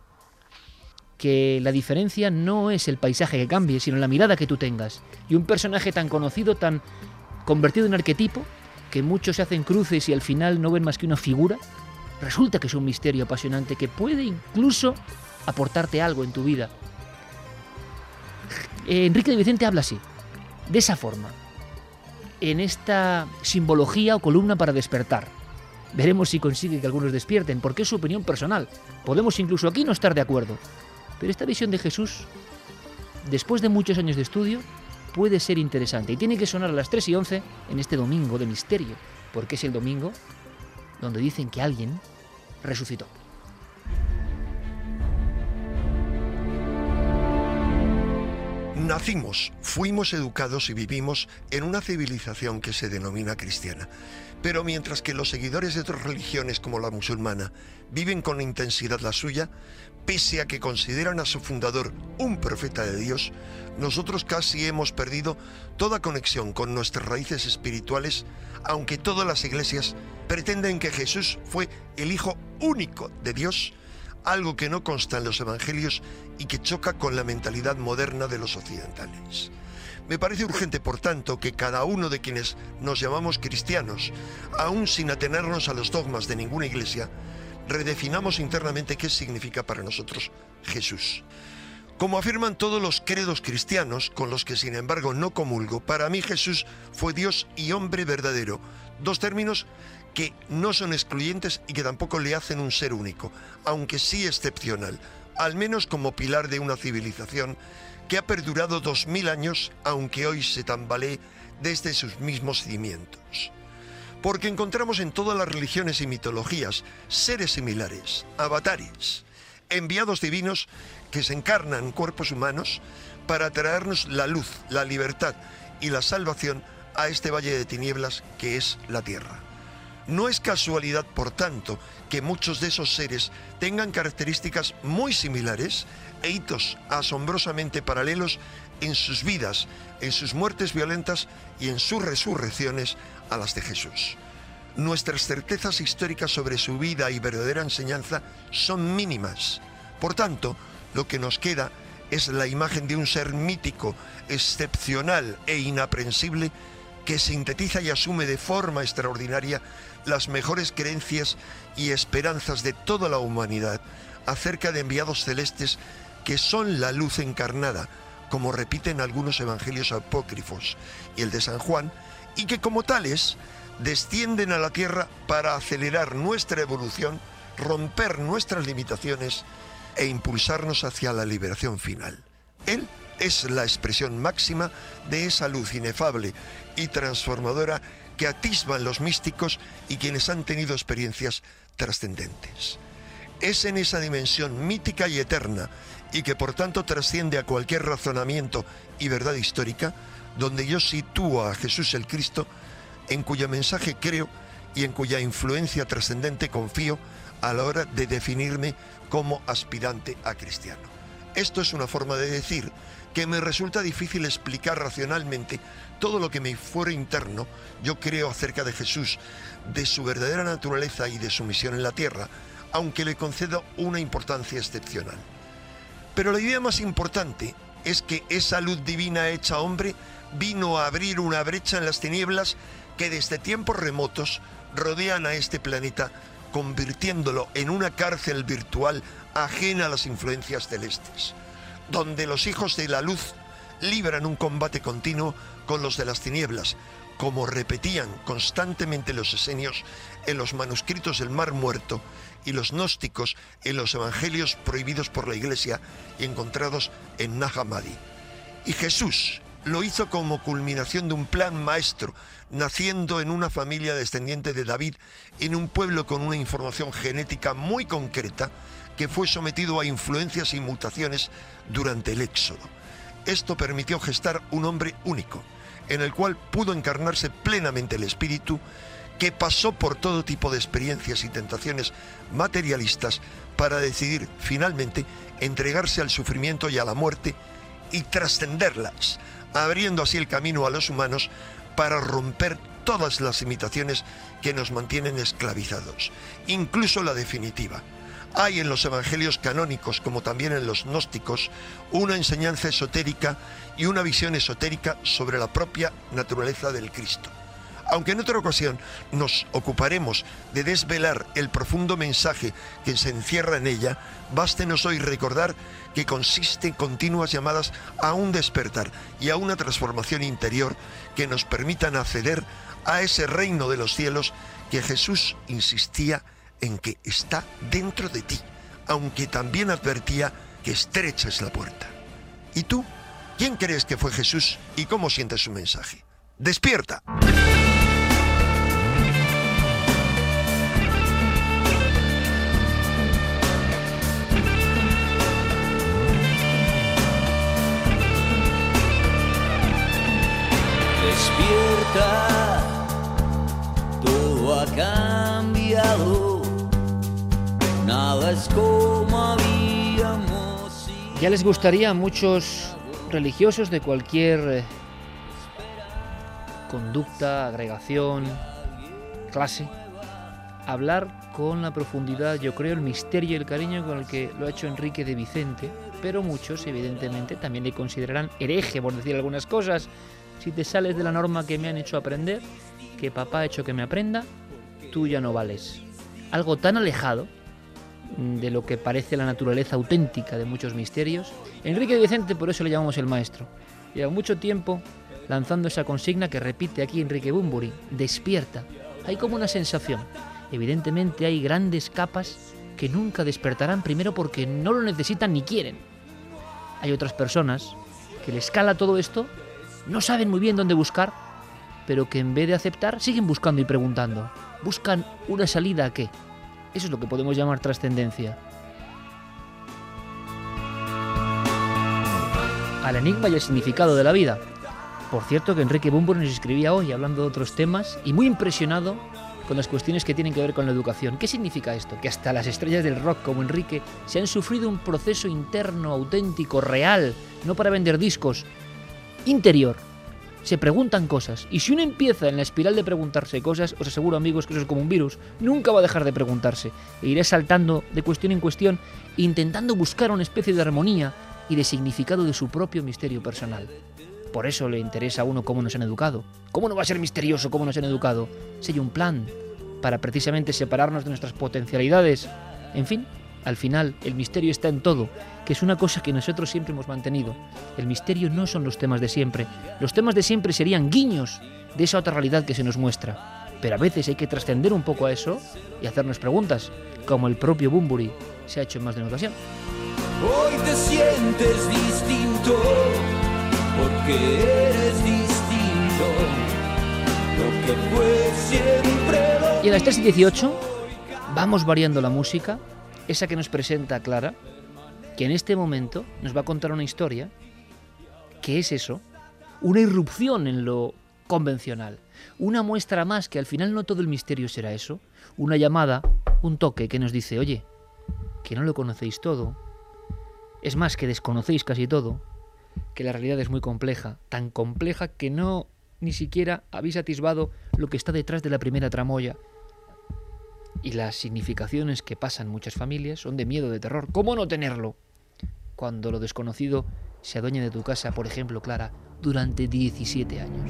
que la diferencia no es el paisaje que cambie, sino la mirada que tú tengas. Y un personaje tan conocido, tan convertido en arquetipo, que muchos se hacen cruces y al final no ven más que una figura, resulta que es un misterio apasionante que puede incluso aportarte algo en tu vida. Enrique de Vicente habla así, de esa forma, en esta simbología o columna para despertar. Veremos si consigue que algunos despierten, porque es su opinión personal. Podemos incluso aquí no estar de acuerdo. Pero esta visión de Jesús, después de muchos años de estudio, puede ser interesante. Y tiene que sonar a las 3:11 en este domingo de misterio, porque es el domingo donde dicen que alguien resucitó. Nacimos, fuimos educados y vivimos en una civilización que se denomina cristiana. Pero mientras que los seguidores de otras religiones como la musulmana viven con intensidad la suya, pese a que consideran a su fundador un profeta de Dios, nosotros casi hemos perdido toda conexión con nuestras raíces espirituales, aunque todas las iglesias pretenden que Jesús fue el Hijo único de Dios, algo que no consta en los evangelios y que choca con la mentalidad moderna de los occidentales. Me parece urgente, por tanto, que cada uno de quienes nos llamamos cristianos, aún sin atenernos a los dogmas de ninguna iglesia, redefinamos internamente qué significa para nosotros Jesús. Como afirman todos los credos cristianos, con los que sin embargo no comulgo, para mí Jesús fue Dios y hombre verdadero, dos términos que no son excluyentes y que tampoco le hacen un ser único, aunque sí excepcional, al menos como pilar de una civilización que ha perdurado 2000 años, aunque hoy se tambalee desde sus mismos cimientos. Porque encontramos en todas las religiones y mitologías seres similares, avatares, enviados divinos que se encarnan en cuerpos humanos para traernos la luz, la libertad y la salvación a este valle de tinieblas que es la tierra. No es casualidad, por tanto, que muchos de esos seres tengan características muy similares e hitos asombrosamente paralelos en sus vidas, en sus muertes violentas y en sus resurrecciones a las de Jesús. Nuestras certezas históricas sobre su vida y verdadera enseñanza son mínimas. Por tanto, lo que nos queda es la imagen de un ser mítico, excepcional e inaprensible que sintetiza y asume de forma extraordinaria las mejores creencias y esperanzas de toda la humanidad acerca de enviados celestes que son la luz encarnada, como repiten algunos evangelios apócrifos y el de San Juan, y que como tales descienden a la tierra para acelerar nuestra evolución, romper nuestras limitaciones e impulsarnos hacia la liberación final. Él es la expresión máxima de esa luz inefable y transformadora que atisban los místicos y quienes han tenido experiencias trascendentes. Es en esa dimensión mítica y eterna, y que por tanto trasciende a cualquier razonamiento y verdad histórica, donde yo sitúo a Jesús el Cristo, en cuyo mensaje creo y en cuya influencia trascendente confío a la hora de definirme como aspirante a cristiano. Esto es una forma de decir que me resulta difícil explicar racionalmente todo lo que mi fuero interno yo creo acerca de Jesús, de su verdadera naturaleza y de su misión en la tierra, aunque le concedo una importancia excepcional. Pero la idea más importante es que esa luz divina hecha hombre vino a abrir una brecha en las tinieblas que desde tiempos remotos rodean a este planeta, convirtiéndolo en una cárcel virtual ajena a las influencias celestes, donde los hijos de la luz libran un combate continuo con los de las tinieblas, como repetían constantemente los esenios en los manuscritos del Mar Muerto y los gnósticos en los evangelios prohibidos por la Iglesia y encontrados en Nag Hammadi. Y Jesús lo hizo como culminación de un plan maestro, naciendo en una familia descendiente de David, en un pueblo con una información genética muy concreta, que fue sometido a influencias y mutaciones durante el Éxodo. Esto permitió gestar un hombre único, en el cual pudo encarnarse plenamente el Espíritu, que pasó por todo tipo de experiencias y tentaciones materialistas para decidir finalmente entregarse al sufrimiento y a la muerte y trascenderlas, abriendo así el camino a los humanos para romper todas las limitaciones que nos mantienen esclavizados, incluso la definitiva. Hay en los evangelios canónicos, como también en los gnósticos, una enseñanza esotérica y una visión esotérica sobre la propia naturaleza del Cristo. Aunque en otra ocasión nos ocuparemos de desvelar el profundo mensaje que se encierra en ella, bástenos hoy recordar que consiste en continuas llamadas a un despertar y a una transformación interior que nos permitan acceder a ese reino de los cielos que Jesús insistía en que está dentro de ti, aunque también advertía que estrecha es la puerta. ¿Y tú? ¿Quién crees que fue Jesús y cómo sientes su mensaje? ¡Despierta! Despierta, todo ha cambiado, nada es como habíamos. Ya les gustaría a muchos religiosos de cualquier conducta, agregación, clase, hablar con la profundidad, yo creo, el misterio y el cariño con el que lo ha hecho Enrique de Vicente, pero muchos evidentemente también le considerarán hereje por decir algunas cosas. Si te sales de la norma que me han hecho aprender, que papá ha hecho que me aprenda, tú ya no vales. Algo tan alejado de lo que parece la naturaleza auténtica de muchos misterios. Enrique de Vicente, por eso le llamamos el maestro. Lleva mucho tiempo lanzando esa consigna que repite aquí Enrique Bunbury: despierta. Hay como una sensación. Evidentemente hay grandes capas que nunca despertarán, primero porque no lo necesitan ni quieren. Hay otras personas que les cala todo esto, no saben muy bien dónde buscar, pero que en vez de aceptar siguen buscando y preguntando. Buscan una salida a qué. Eso es lo que podemos llamar trascendencia. Al enigma y el significado de la vida. Por cierto, que Enrique Bunbury nos escribía hoy hablando de otros temas y muy impresionado con las cuestiones que tienen que ver con la educación. ¿Qué significa esto? Que hasta las estrellas del rock como Enrique se han sufrido un proceso interno, auténtico, real, no para vender discos, interior. Se preguntan cosas, y si uno empieza en la espiral de preguntarse cosas, os aseguro, amigos, que eso es como un virus, nunca va a dejar de preguntarse, e iré saltando de cuestión en cuestión, intentando buscar una especie de armonía y de significado de su propio misterio personal. Por eso le interesa a uno cómo nos han educado. ¿Cómo no va a ser misterioso cómo nos han educado? Si hay un plan para precisamente separarnos de nuestras potencialidades. En fin, al final, el misterio está en todo, que es una cosa que nosotros siempre hemos mantenido. El misterio no son los temas de siempre. Los temas de siempre serían guiños de esa otra realidad que se nos muestra. Pero a veces hay que trascender un poco a eso y hacernos preguntas, como el propio Bunbury se ha hecho en más de una ocasión. Hoy te sientes distinto, porque eres distinto, lo que fue siempre. Y a las 3:18 vamos variando la música, esa que nos presenta Clara, que en este momento nos va a contar una historia, que es eso, una irrupción en lo convencional, una muestra más que al final no todo el misterio será eso, una llamada, un toque que nos dice, oye, que no lo conocéis todo, es más que desconocéis casi todo, que la realidad es muy compleja, tan compleja que no ni siquiera habéis atisbado lo que está detrás de la primera tramoya. Y las significaciones que pasan muchas familias son de miedo, de terror. ¿Cómo no tenerlo? Cuando lo desconocido se adueña de tu casa, por ejemplo, Clara, durante 17 años.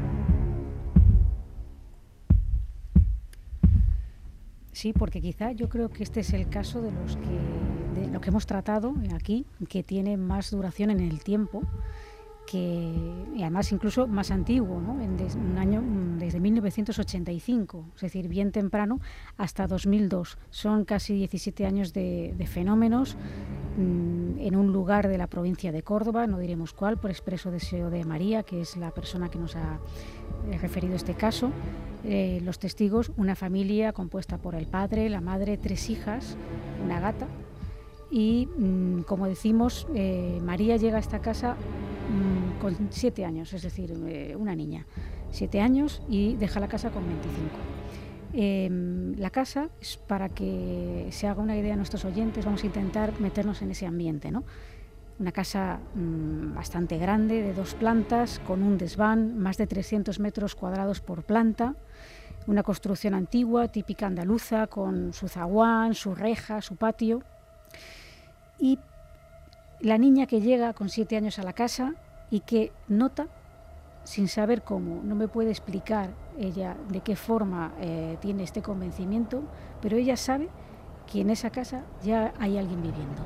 Sí, porque quizá yo creo que este es el caso de lo que hemos tratado aquí, que tiene más duración en el tiempo, y además incluso más antiguo, ¿no? Desde 1985, es decir, bien temprano, hasta 2002. Son casi 17 años de fenómenos en un lugar de la provincia de Córdoba, no diremos cuál, por expreso deseo de María, que es la persona que nos ha referido este caso. Los testigos, una familia compuesta por el padre, la madre, 3 hijas, una gata. Y, como decimos, María llega a esta casa con 7 años, es decir, una niña, 7 años, y deja la casa con 25. La casa, es para que se haga una idea a nuestros oyentes, vamos a intentar meternos en ese ambiente, ¿no? Una casa bastante grande, de 2 plantas, con un desván, más de 300 metros cuadrados por planta, una construcción antigua, típica andaluza, con su zaguán, su reja, su patio. Y la niña que llega con 7 años a la casa y que nota, sin saber cómo, no me puede explicar ella de qué forma tiene este convencimiento, pero ella sabe que en esa casa ya hay alguien viviendo.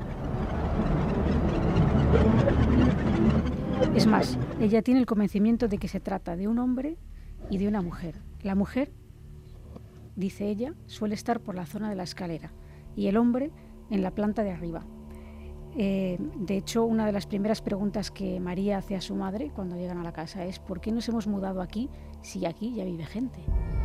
Es más, ella tiene el convencimiento de que se trata de un hombre y de una mujer. La mujer, dice ella, suele estar por la zona de la escalera y el hombre en la planta de arriba. De hecho, una de las primeras preguntas que María hace a su madre cuando llegan a la casa es ¿por qué nos hemos mudado aquí si aquí ya vive gente?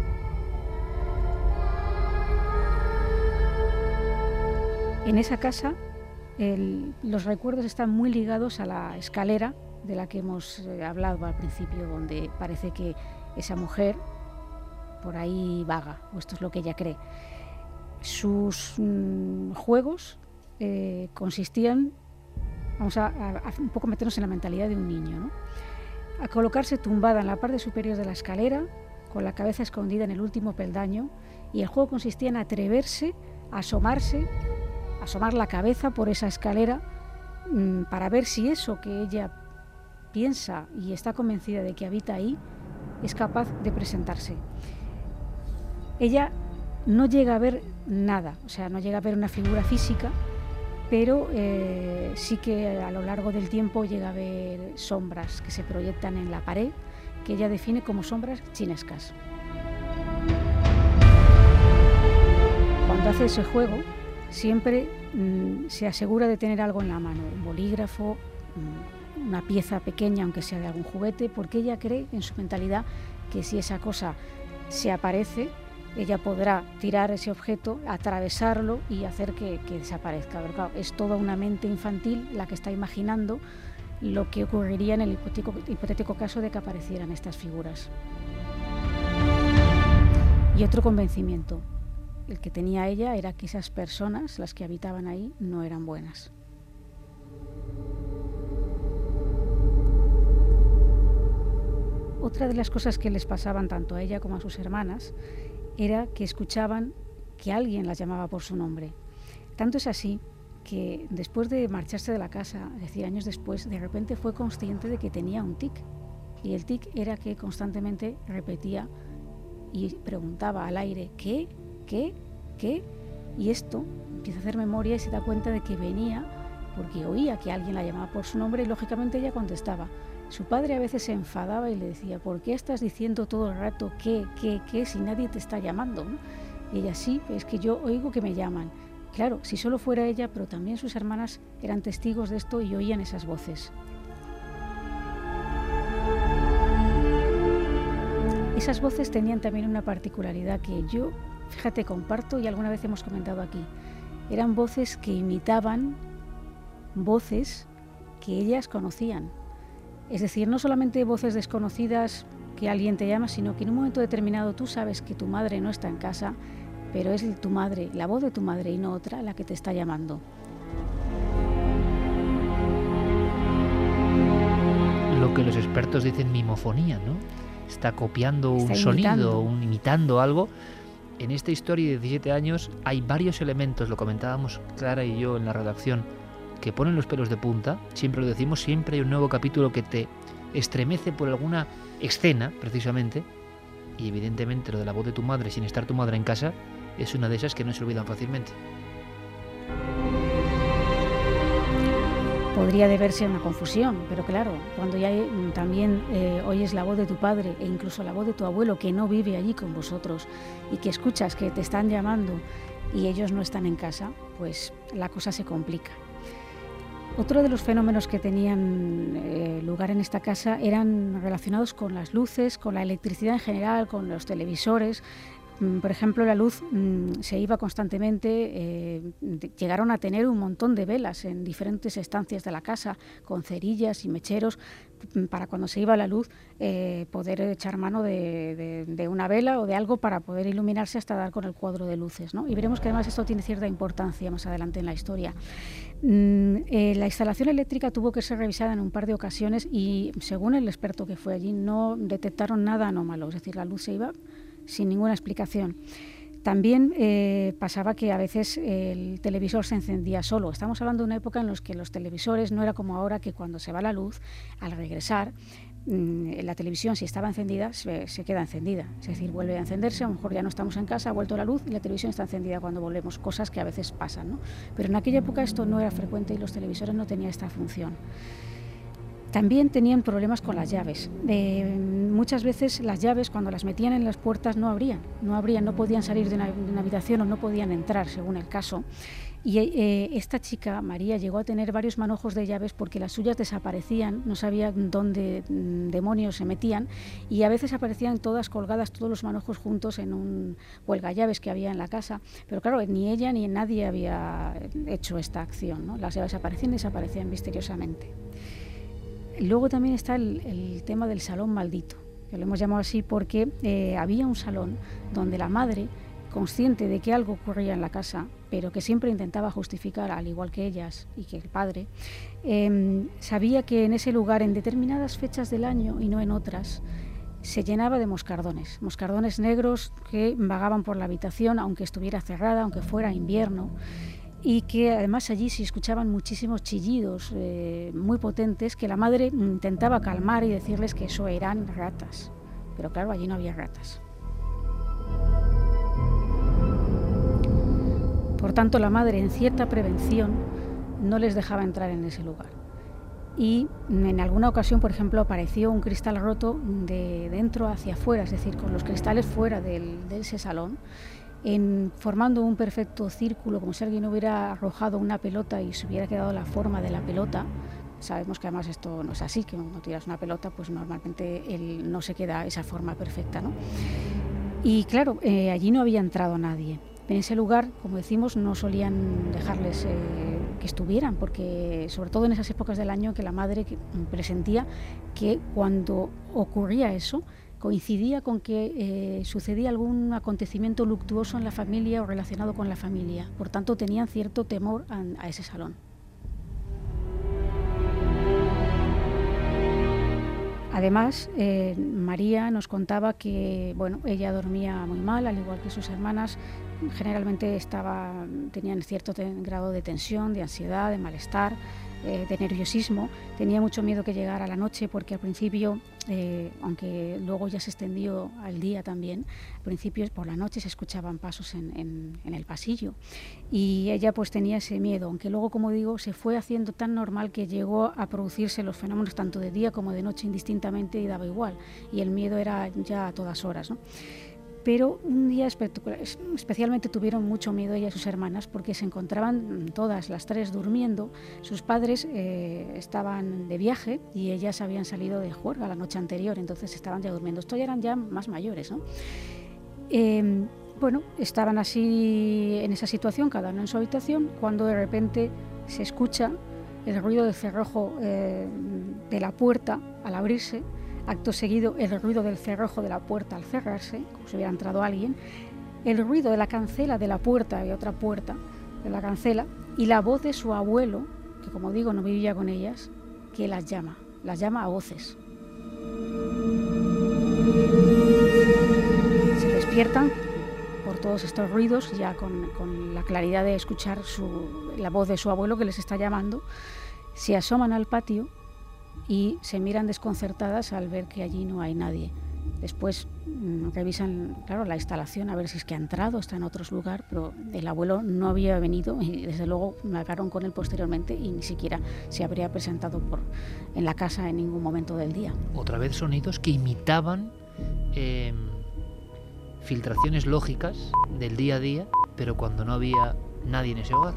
En esa casa los recuerdos están muy ligados a la escalera de la que hemos hablado al principio, donde parece que esa mujer por ahí vaga, o esto es lo que ella cree. Sus juegos consistían, vamos a un poco meternos en la mentalidad de un niño, ¿no? A colocarse tumbada en la parte superior de la escalera, con la cabeza escondida en el último peldaño, y el juego consistía en atreverse a asomar la cabeza por esa escalera para ver si eso que ella piensa y está convencida de que habita ahí es capaz de presentarse. Ella no llega a ver nada, o sea, no llega a ver una figura física, pero sí que a lo largo del tiempo llega a ver sombras que se proyectan en la pared, que ella define como sombras chinescas. Cuando hace ese juego, siempre se asegura de tener algo en la mano, un bolígrafo, una pieza pequeña, aunque sea de algún juguete, porque ella cree en su mentalidad que si esa cosa se aparece, ella podrá tirar ese objeto, atravesarlo y hacer que desaparezca. Pero claro, es toda una mente infantil la que está imaginando lo que ocurriría en el hipotético caso de que aparecieran estas figuras. Y otro convencimiento, el que tenía ella, era que esas personas, las que habitaban ahí, no eran buenas. Otra de las cosas que les pasaban tanto a ella como a sus hermanas era que escuchaban que alguien las llamaba por su nombre. Tanto es así que después de marcharse de la casa, es decir, años después, de repente fue consciente de que tenía un tic. Y el tic era que constantemente repetía y preguntaba al aire, ¿qué? ¿Qué? ¿Qué? Y esto empieza a hacer memoria y se da cuenta de que venía porque oía que alguien la llamaba por su nombre y lógicamente ella contestaba. Su padre a veces se enfadaba y le decía, ¿por qué estás diciendo todo el rato qué, si nadie te está llamando, ¿no? Y ella, sí, es que yo oigo que me llaman. Claro, si solo fuera ella, pero también sus hermanas eran testigos de esto y oían esas voces. Esas voces tenían también una particularidad que yo, fíjate, comparto y alguna vez hemos comentado aquí. Eran voces que imitaban voces que ellas conocían. Es decir, no solamente voces desconocidas que alguien te llama, sino que en un momento determinado tú sabes que tu madre no está en casa, pero es tu madre, la voz de tu madre y no otra, la que te está llamando. Lo que los expertos dicen mimofonía, ¿no? Está copiando un sonido, imitando algo. En esta historia de 17 años hay varios elementos, lo comentábamos Clara y yo en la redacción, que ponen los pelos de punta. Siempre lo decimos, siempre hay un nuevo capítulo que te estremece por alguna escena, precisamente, y evidentemente lo de la voz de tu madre sin estar tu madre en casa es una de esas que no se olvidan fácilmente. Podría deberse a una confusión, pero claro, cuando ya también oyes la voz de tu padre e incluso la voz de tu abuelo que no vive allí con vosotros y que escuchas que te están llamando y ellos no están en casa, pues la cosa se complica. Otro de los fenómenos que tenían lugar en esta casa eran relacionados con las luces, con la electricidad en general, con los televisores. Por ejemplo, la luz se iba constantemente, llegaron a tener un montón de velas en diferentes estancias de la casa, con cerillas y mecheros, para cuando se iba la luz poder echar mano de una vela o de algo para poder iluminarse hasta dar con el cuadro de luces, ¿no? Y veremos que además esto tiene cierta importancia más adelante en la historia. La instalación eléctrica tuvo que ser revisada en un par de ocasiones y, según el experto que fue allí, no detectaron nada anómalo, es decir, la luz se iba sin ninguna explicación. También pasaba que a veces el televisor se encendía solo. Estamos hablando de una época en la que los televisores no era como ahora, que cuando se va la luz, al regresar, la televisión, si estaba encendida, se queda encendida. Es decir, vuelve a encenderse, a lo mejor ya no estamos en casa, ha vuelto la luz y la televisión está encendida cuando volvemos, cosas que a veces pasan, ¿no? Pero en aquella época esto no era frecuente y los televisores no tenían esta función. También tenían problemas con las llaves. Muchas veces las llaves, cuando las metían en las puertas, no abrían, no podían salir de una habitación o no podían entrar, según el caso. Y esta chica, María, llegó a tener varios manojos de llaves porque las suyas desaparecían, no sabía dónde demonios se metían, y a veces aparecían todas colgadas, todos los manojos juntos en un huelgallaves que había en la casa. Pero claro, ni ella ni nadie había hecho esta acción, ¿no? Las llaves aparecían y desaparecían misteriosamente. Luego también está el tema del salón maldito, que lo hemos llamado así porque había un salón donde la madre, consciente de que algo ocurría en la casa, pero que siempre intentaba justificar, al igual que ellas y que el padre, sabía que en ese lugar, en determinadas fechas del año y no en otras, se llenaba de moscardones negros que vagaban por la habitación, aunque estuviera cerrada, aunque fuera invierno, y que además allí se escuchaban muchísimos chillidos muy potentes que la madre intentaba calmar y decirles que eso eran ratas, pero claro, allí no había ratas. Por tanto, la madre, en cierta prevención, no les dejaba entrar en ese lugar. Y en alguna ocasión, por ejemplo, apareció un cristal roto de dentro hacia afuera, es decir, con los cristales fuera de ese salón, formando un perfecto círculo, como si alguien hubiera arrojado una pelota y se hubiera quedado la forma de la pelota. Sabemos que además esto no es así, que cuando tiras una pelota, pues normalmente no se queda esa forma perfecta, ¿no? Y claro, allí no había entrado nadie. En ese lugar, como decimos, no solían dejarles que estuvieran, porque sobre todo en esas épocas del año que la madre presentía que cuando ocurría eso, coincidía con que sucedía algún acontecimiento luctuoso en la familia o relacionado con la familia. Por tanto, tenían cierto temor a ese salón. Además, María nos contaba que ella dormía muy mal, al igual que sus hermanas. Generalmente tenían cierto grado de tensión, de ansiedad, de malestar, de nerviosismo. Tenía mucho miedo que llegara la noche porque al principio, aunque luego ya se extendió al día también, al principio por la noche se escuchaban pasos en el pasillo y ella pues tenía ese miedo, aunque luego, como digo, se fue haciendo tan normal que llegó a producirse los fenómenos tanto de día como de noche indistintamente y daba igual, y el miedo era ya a todas horas, ¿no? Pero un día especialmente tuvieron mucho miedo ella y sus hermanas porque se encontraban todas las tres durmiendo. Sus padres estaban de viaje y ellas habían salido de juerga la noche anterior, entonces estaban ya durmiendo. Estos ya eran ya más mayores, ¿no? Estaban así en esa situación, cada uno en su habitación, cuando de repente se escucha el ruido del cerrojo de la puerta al abrirse. Acto seguido, el ruido del cerrojo de la puerta al cerrarse, como si hubiera entrado alguien, el ruido de la cancela de la puerta, había otra puerta de la cancela, y la voz de su abuelo, que como digo no vivía con ellas, que las llama a voces. Se despiertan por todos estos ruidos, ya con la claridad de escuchar la voz de su abuelo que les está llamando, se asoman al patio y se miran desconcertadas al ver que allí no hay nadie. Después revisan, claro, la instalación a ver si es que ha entrado, está en otro lugar, pero el abuelo no había venido y desde luego me hablaron con él posteriormente y ni siquiera se habría presentado en la casa en ningún momento del día. Otra vez sonidos que imitaban filtraciones lógicas del día a día, pero cuando no había nadie en ese hogar.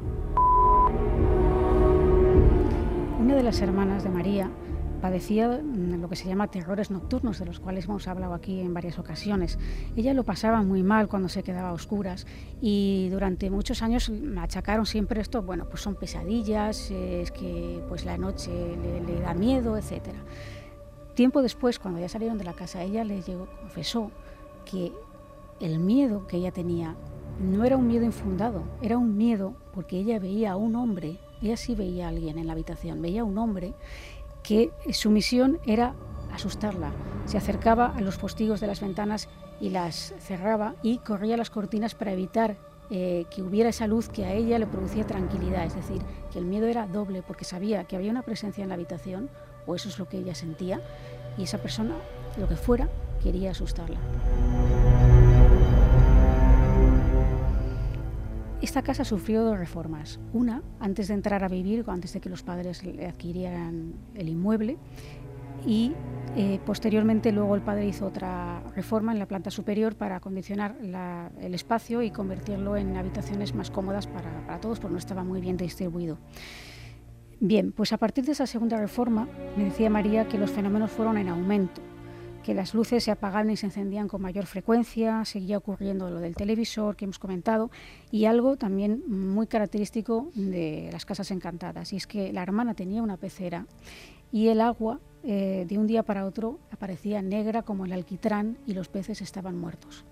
Una de las hermanas de María padecía lo que se llama terrores nocturnos, de los cuales hemos hablado aquí en varias ocasiones. Ella lo pasaba muy mal cuando se quedaba a oscuras y durante muchos años me achacaron siempre esto, pues son pesadillas, es que pues la noche le da miedo, etcétera. Tiempo después, cuando ya salieron de la casa, ella confesó que el miedo que ella tenía no era un miedo infundado, era un miedo porque ella veía a un hombre. Ella sí veía a alguien en la habitación, veía a un hombre que su misión era asustarla. Se acercaba a los postigos de las ventanas y las cerraba y corría las cortinas para evitar que hubiera esa luz que a ella le producía tranquilidad. Es decir, que el miedo era doble porque sabía que había una presencia en la habitación, o eso es lo que ella sentía, y esa persona, lo que fuera, quería asustarla. Esta casa sufrió 2 reformas. Una, antes de entrar a vivir, antes de que los padres le adquirieran el inmueble, y posteriormente luego el padre hizo otra reforma en la planta superior para acondicionar el espacio y convertirlo en habitaciones más cómodas para todos, porque no estaba muy bien distribuido. Bien, pues a partir de esa segunda reforma, me decía María que los fenómenos fueron en aumento, que las luces se apagaban y se encendían con mayor frecuencia, seguía ocurriendo lo del televisor que hemos comentado, y algo también muy característico de las casas encantadas, y es que la hermana tenía una pecera y el agua de un día para otro aparecía negra como el alquitrán y los peces estaban muertos.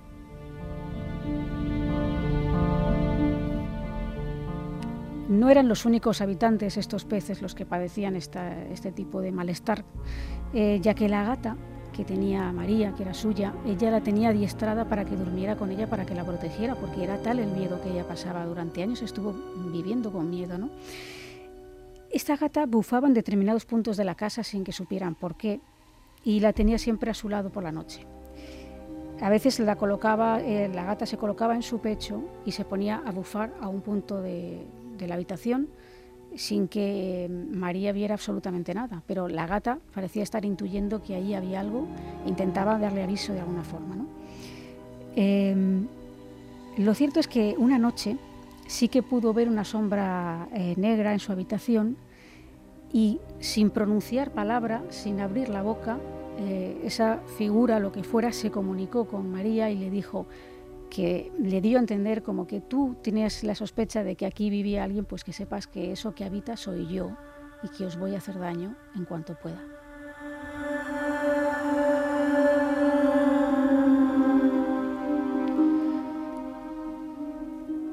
No eran los únicos habitantes, estos peces, los que padecían este tipo de malestar, ya que la gata que tenía María, que era suya, ella la tenía adiestrada para que durmiera con ella, para que la protegiera, porque era tal el miedo que ella pasaba. Durante años estuvo viviendo con miedo, ¿no? Esta gata bufaba en determinados puntos de la casa sin que supieran por qué, y la tenía siempre a su lado por la noche. A veces la gata se colocaba en su pecho y se ponía a bufar a un punto de la habitación sin que María viera absolutamente nada, pero la gata parecía estar intuyendo que ahí había algo, intentaba darle aviso de alguna forma, ¿no? Lo cierto es que una noche sí que pudo ver una sombra negra en su habitación y sin pronunciar palabra, sin abrir la boca, esa figura, lo que fuera, se comunicó con María y le dijo, que le dio a entender como que tú tenías la sospecha de que aquí vivía alguien, pues que sepas que eso que habita soy yo y que os voy a hacer daño en cuanto pueda.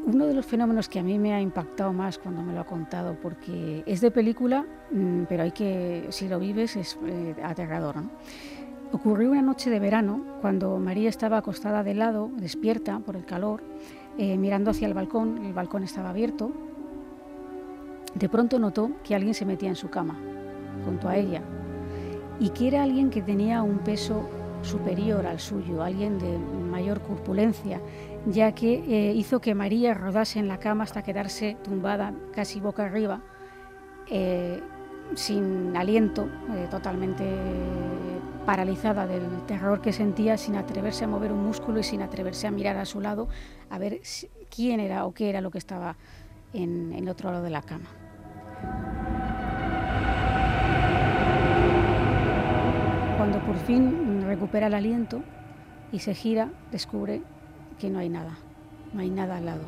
Uno de los fenómenos que a mí me ha impactado más cuando me lo ha contado, porque es de película, pero si lo vives es aterrador, ¿no? Ocurrió una noche de verano cuando María estaba acostada de lado, despierta por el calor, mirando hacia el balcón estaba abierto. De pronto notó que alguien se metía en su cama, junto a ella, y que era alguien que tenía un peso superior al suyo, alguien de mayor corpulencia, ya que hizo que María rodase en la cama hasta quedarse tumbada casi boca arriba, sin aliento, totalmente paralizada del terror que sentía, sin atreverse a mover un músculo y sin atreverse a mirar a su lado a ver quién era o qué era lo que estaba en el otro lado de la cama. Cuando por fin recupera el aliento y se gira, descubre que no hay nada al lado.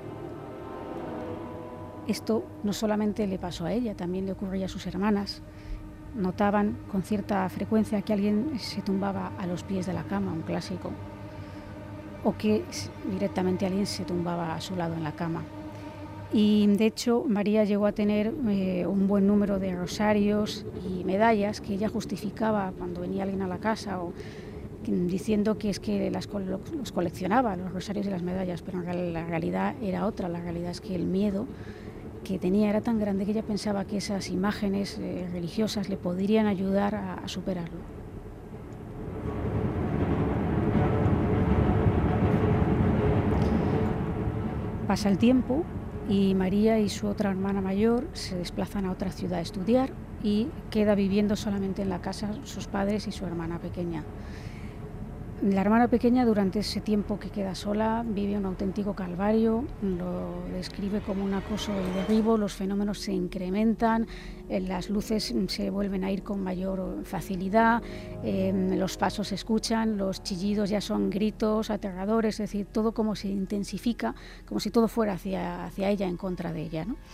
Esto no solamente le pasó a ella, también le ocurría a sus hermanas. Notaban con cierta frecuencia que alguien se tumbaba a los pies de la cama, un clásico, o que directamente alguien se tumbaba a su lado en la cama. Y de hecho María llegó a tener un buen número de rosarios y medallas que ella justificaba cuando venía alguien a la casa, o diciendo que es que los coleccionaba, los rosarios y las medallas, pero la realidad era otra. La realidad es que el miedo que tenía era tan grande que ella pensaba que esas imágenes religiosas le podrían ayudar a superarlo. Pasa el tiempo y María y su otra hermana mayor se desplazan a otra ciudad a estudiar y queda viviendo solamente en la casa sus padres y su hermana pequeña. La hermana pequeña, durante ese tiempo que queda sola, vive un auténtico calvario, lo describe como un acoso y derribo, los fenómenos se incrementan, las luces se vuelven a ir con mayor facilidad, los pasos se escuchan, los chillidos ya son gritos aterradores, es decir, todo como se intensifica, como si todo fuera hacia ella, en contra de ella, ¿no?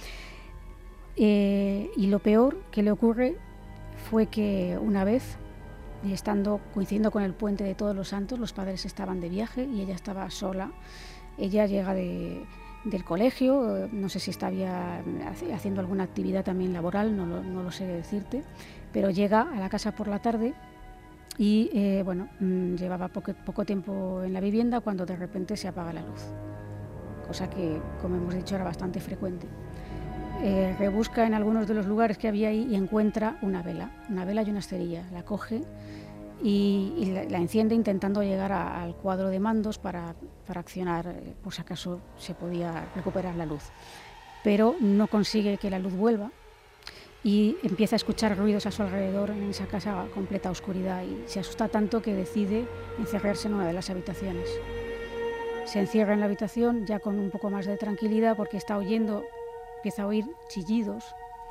Y lo peor que le ocurre fue que una vez, y coincidiendo con el puente de Todos los Santos, los padres estaban de viaje y ella estaba sola. Ella llega del colegio, no sé si estaba haciendo alguna actividad también laboral, no lo sé decirte, pero llega a la casa por la tarde y llevaba poco tiempo en la vivienda cuando de repente se apaga la luz, cosa que, como hemos dicho, era bastante frecuente. Rebusca en algunos de los lugares que había ahí y encuentra una vela y una cerilla. La coge y la enciende intentando llegar al cuadro de mandos para accionar, por si acaso se podía recuperar la luz. Pero no consigue que la luz vuelva y empieza a escuchar ruidos a su alrededor en esa casa a completa oscuridad y se asusta tanto que decide encerrarse en una de las habitaciones. Se encierra en la habitación ya con un poco más de tranquilidad porque empieza a oír chillidos,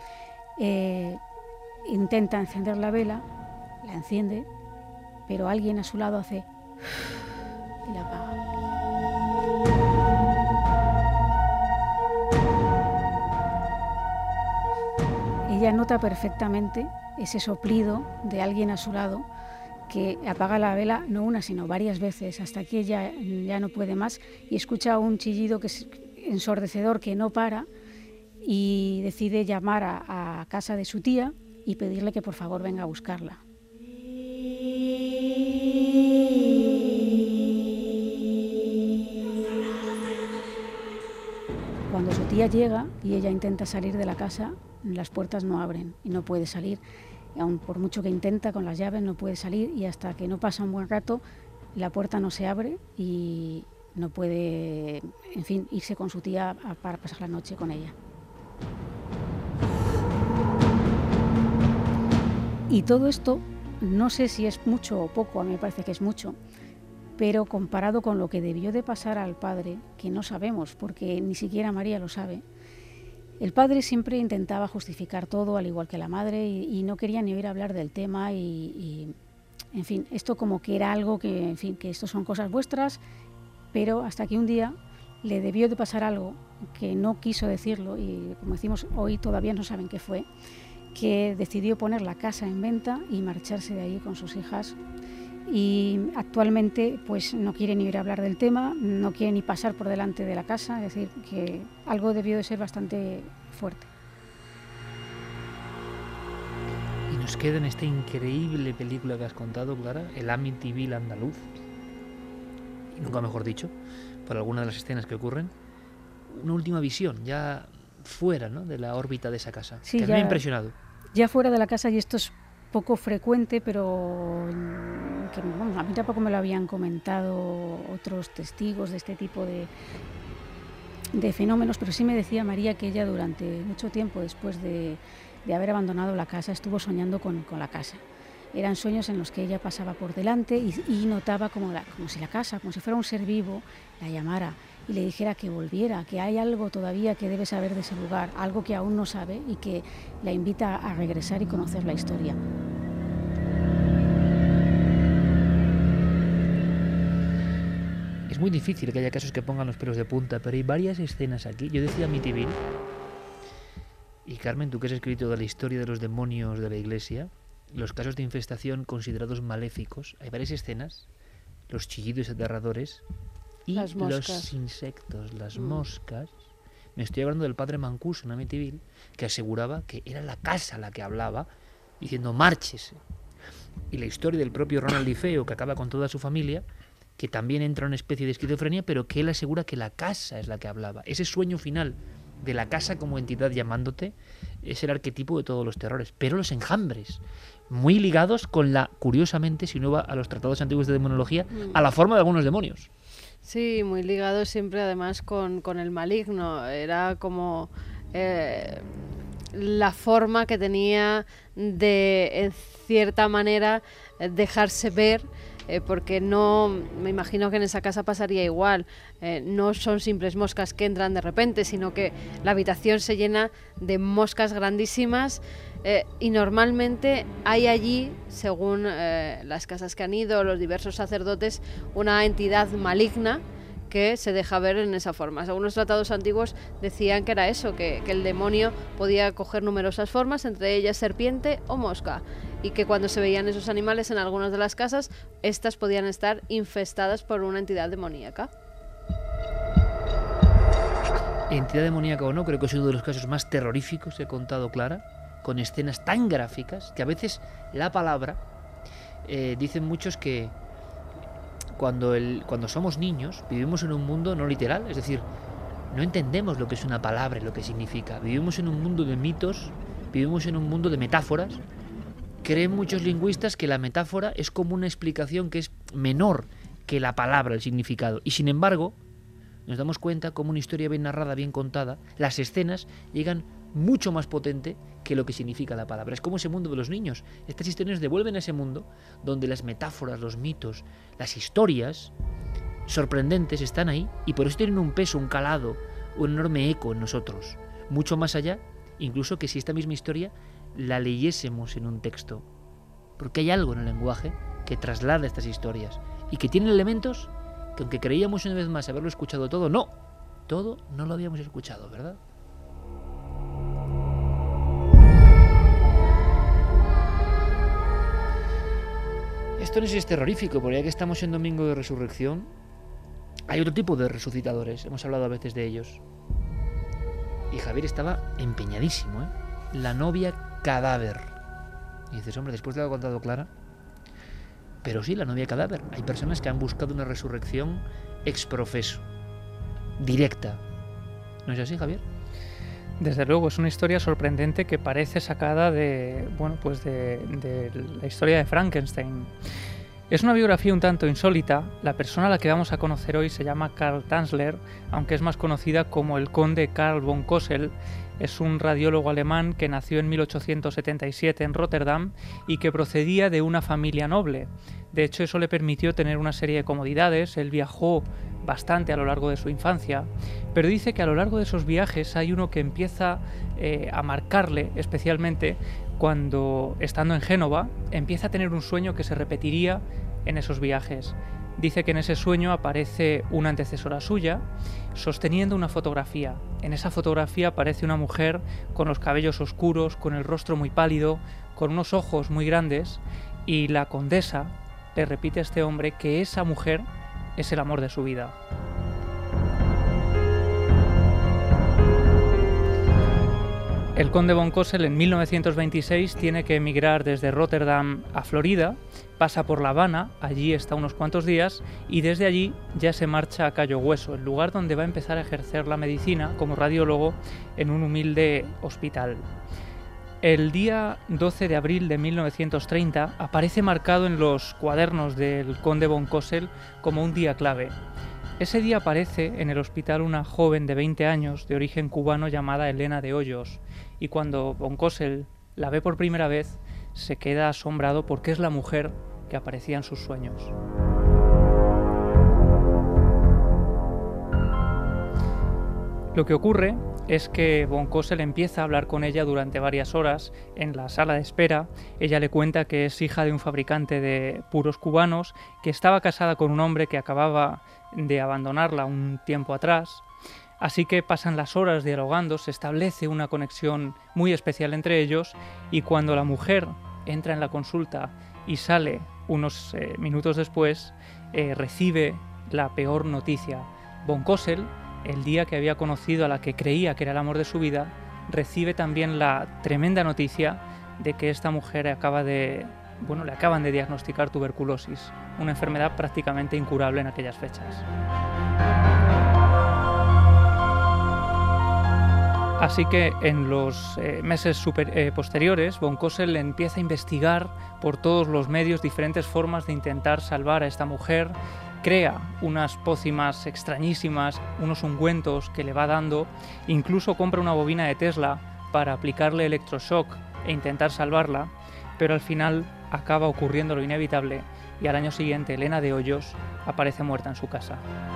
intenta encender la vela, la enciende, pero alguien a su lado hace y la apaga. Ella nota perfectamente ese soplido de alguien a su lado que apaga la vela no una sino varias veces hasta que ella ya no puede más y escucha un chillido que es ensordecedor que no para. Y decide llamar a casa de su tía y pedirle que por favor venga a buscarla. Cuando su tía llega y ella intenta salir de la casa, las puertas no abren y no puede salir. Aun por mucho que intenta con las llaves no puede salir y hasta que no pasa un buen rato la puerta no se abre y no puede, en fin, irse con su tía para pasar la noche con ella. Y todo esto, no sé si es mucho o poco, a mí me parece que es mucho, pero comparado con lo que debió de pasar al padre, que no sabemos, porque ni siquiera María lo sabe, el padre siempre intentaba justificar todo, al igual que la madre, y no quería ni oír hablar del tema, y en fin, esto como que era algo que, en fin, que esto son cosas vuestras, pero hasta que un día le debió de pasar algo que no quiso decirlo, y como decimos hoy todavía no saben qué fue, que decidió poner la casa en venta y marcharse de ahí con sus hijas y actualmente pues no quiere ni ir a hablar del tema, no quiere ni pasar por delante de la casa, es decir, que algo debió de ser bastante fuerte. Y nos queda en esta increíble película que has contado, Clara, el Amityville andaluz, y nunca mejor dicho, por alguna de las escenas que ocurren, una última visión, ya fuera, ¿no?, de la órbita de esa casa, sí, que me ha impresionado. Ya fuera de la casa, y esto es poco frecuente, pero que, bueno, a mí tampoco me lo habían comentado otros testigos de este tipo de fenómenos, pero sí me decía María que ella durante mucho tiempo después de haber abandonado la casa estuvo soñando con la casa. Eran sueños en los que ella pasaba por delante y notaba como si la casa, como si fuera un ser vivo, la llamara y le dijera que volviera, que hay algo todavía que debe saber de ese lugar, algo que aún no sabe y que la invita a regresar y conocer la historia. Es muy difícil que haya casos que pongan los pelos de punta, pero hay varias escenas aquí. Yo decía Amityville, y Carmen, tú que has escrito de la historia de los demonios de la Iglesia, los casos de infestación considerados maléficos, hay varias escenas, los chillidos aterradores y los insectos, las moscas. Me estoy hablando del padre Mancuso en Amityville, que aseguraba que era la casa la que hablaba, diciendo márchese. Y la historia del propio Ronald DiFeo, que acaba con toda su familia, que también entra en una especie de esquizofrenia, pero que él asegura que la casa es la que hablaba. Ese sueño final de la casa como entidad llamándote es el arquetipo de todos los terrores. Pero los enjambres, muy ligados con curiosamente, si uno va a los tratados antiguos de demonología, a la forma de algunos demonios. Sí, muy ligados siempre además con el maligno. Era como la forma que tenía de, en cierta manera, dejarse ver, porque no, me imagino que en esa casa pasaría igual, no son simples moscas que entran de repente, sino que la habitación se llena de moscas grandísimas, y normalmente hay allí, según las casas que han ido, los diversos sacerdotes, una entidad maligna que se deja ver en esa forma. Algunos tratados antiguos decían que era eso, que el demonio podía coger numerosas formas, entre ellas serpiente o mosca, y que cuando se veían esos animales en algunas de las casas, estas podían estar infestadas por una entidad demoníaca. Entidad demoníaca o no, creo que es uno de los casos más terroríficos que he contado, Clara, con escenas tan gráficas que a veces la palabra, dicen muchos que cuando somos niños vivimos en un mundo no literal, es decir, no entendemos lo que es una palabra y lo que significa. Vivimos en un mundo de mitos, vivimos en un mundo de metáforas. Creen muchos lingüistas que la metáfora es como una explicación que es menor que la palabra, el significado. Y sin embargo, nos damos cuenta como una historia bien narrada, bien contada, las escenas llegan mucho más potente que lo que significa la palabra. Es como ese mundo de los niños. Estas historias nos devuelven a ese mundo donde las metáforas, los mitos, las historias sorprendentes están ahí y por eso tienen un peso, un calado, un enorme eco en nosotros. Mucho más allá, incluso que si esta misma historia la leyésemos en un texto. Porque hay algo en el lenguaje que traslada estas historias y que tienen elementos que aunque creíamos una vez más haberlo escuchado todo no lo habíamos escuchado, ¿verdad? Esto no es terrorífico, porque ya que estamos en Domingo de Resurrección, hay otro tipo de resucitadores, hemos hablado a veces de ellos. Y Javier estaba empeñadísimo, ¿eh? La novia cadáver. Y dices, hombre, después de lo que ha contado Clara, pero sí, la novia cadáver. Hay personas que han buscado una resurrección ex profeso, directa. ¿No es así, Javier? Desde luego, es una historia sorprendente que parece sacada de la historia de Frankenstein. Es una biografía un tanto insólita. La persona a la que vamos a conocer hoy se llama Karl Tanzler, aunque es más conocida como el conde Karl von Cosel. Es un radiólogo alemán que nació en 1877 en Rotterdam y que procedía de una familia noble. De hecho, eso le permitió tener una serie de comodidades. Él viajó bastante a lo largo de su infancia, pero dice que a lo largo de esos viajes hay uno que empieza a marcarle especialmente cuando, estando en Génova, empieza a tener un sueño que se repetiría en esos viajes. Dice que en ese sueño aparece una antecesora suya sosteniendo una fotografía. En esa fotografía aparece una mujer con los cabellos oscuros, con el rostro muy pálido, con unos ojos muy grandes, y la condesa le repite a este hombre que esa mujer es el amor de su vida. El conde von Cosel en 1926 tiene que emigrar desde Rotterdam a Florida, pasa por La Habana, allí está unos cuantos días y desde allí ya se marcha a Cayo Hueso, el lugar donde va a empezar a ejercer la medicina como radiólogo en un humilde hospital. El día 12 de abril de 1930 aparece marcado en los cuadernos del conde von Cosel como un día clave. Ese día aparece en el hospital una joven de 20 años de origen cubano llamada Elena de Hoyos, y cuando von Cosel la ve por primera vez se queda asombrado porque es la mujer que aparecía en sus sueños. Lo que ocurre es que von Cosel empieza a hablar con ella durante varias horas en la sala de espera. Ella le cuenta que es hija de un fabricante de puros cubanos, que estaba casada con un hombre que acababa de abandonarla un tiempo atrás. Así que pasan las horas dialogando, se establece una conexión muy especial entre ellos y cuando la mujer entra en la consulta y sale unos minutos después, recibe la peor noticia. Von Cosel, el día que había conocido a la que creía que era el amor de su vida, recibe también la tremenda noticia de que esta mujer le acaban de diagnosticar tuberculosis, una enfermedad prácticamente incurable en aquellas fechas. Así que en los meses posteriores, von Cosel empieza a investigar por todos los medios diferentes formas de intentar salvar a esta mujer, crea unas pócimas extrañísimas, unos ungüentos que le va dando, incluso compra una bobina de Tesla para aplicarle electroshock e intentar salvarla, pero al final acaba ocurriendo lo inevitable y al año siguiente Elena de Hoyos aparece muerta en su casa.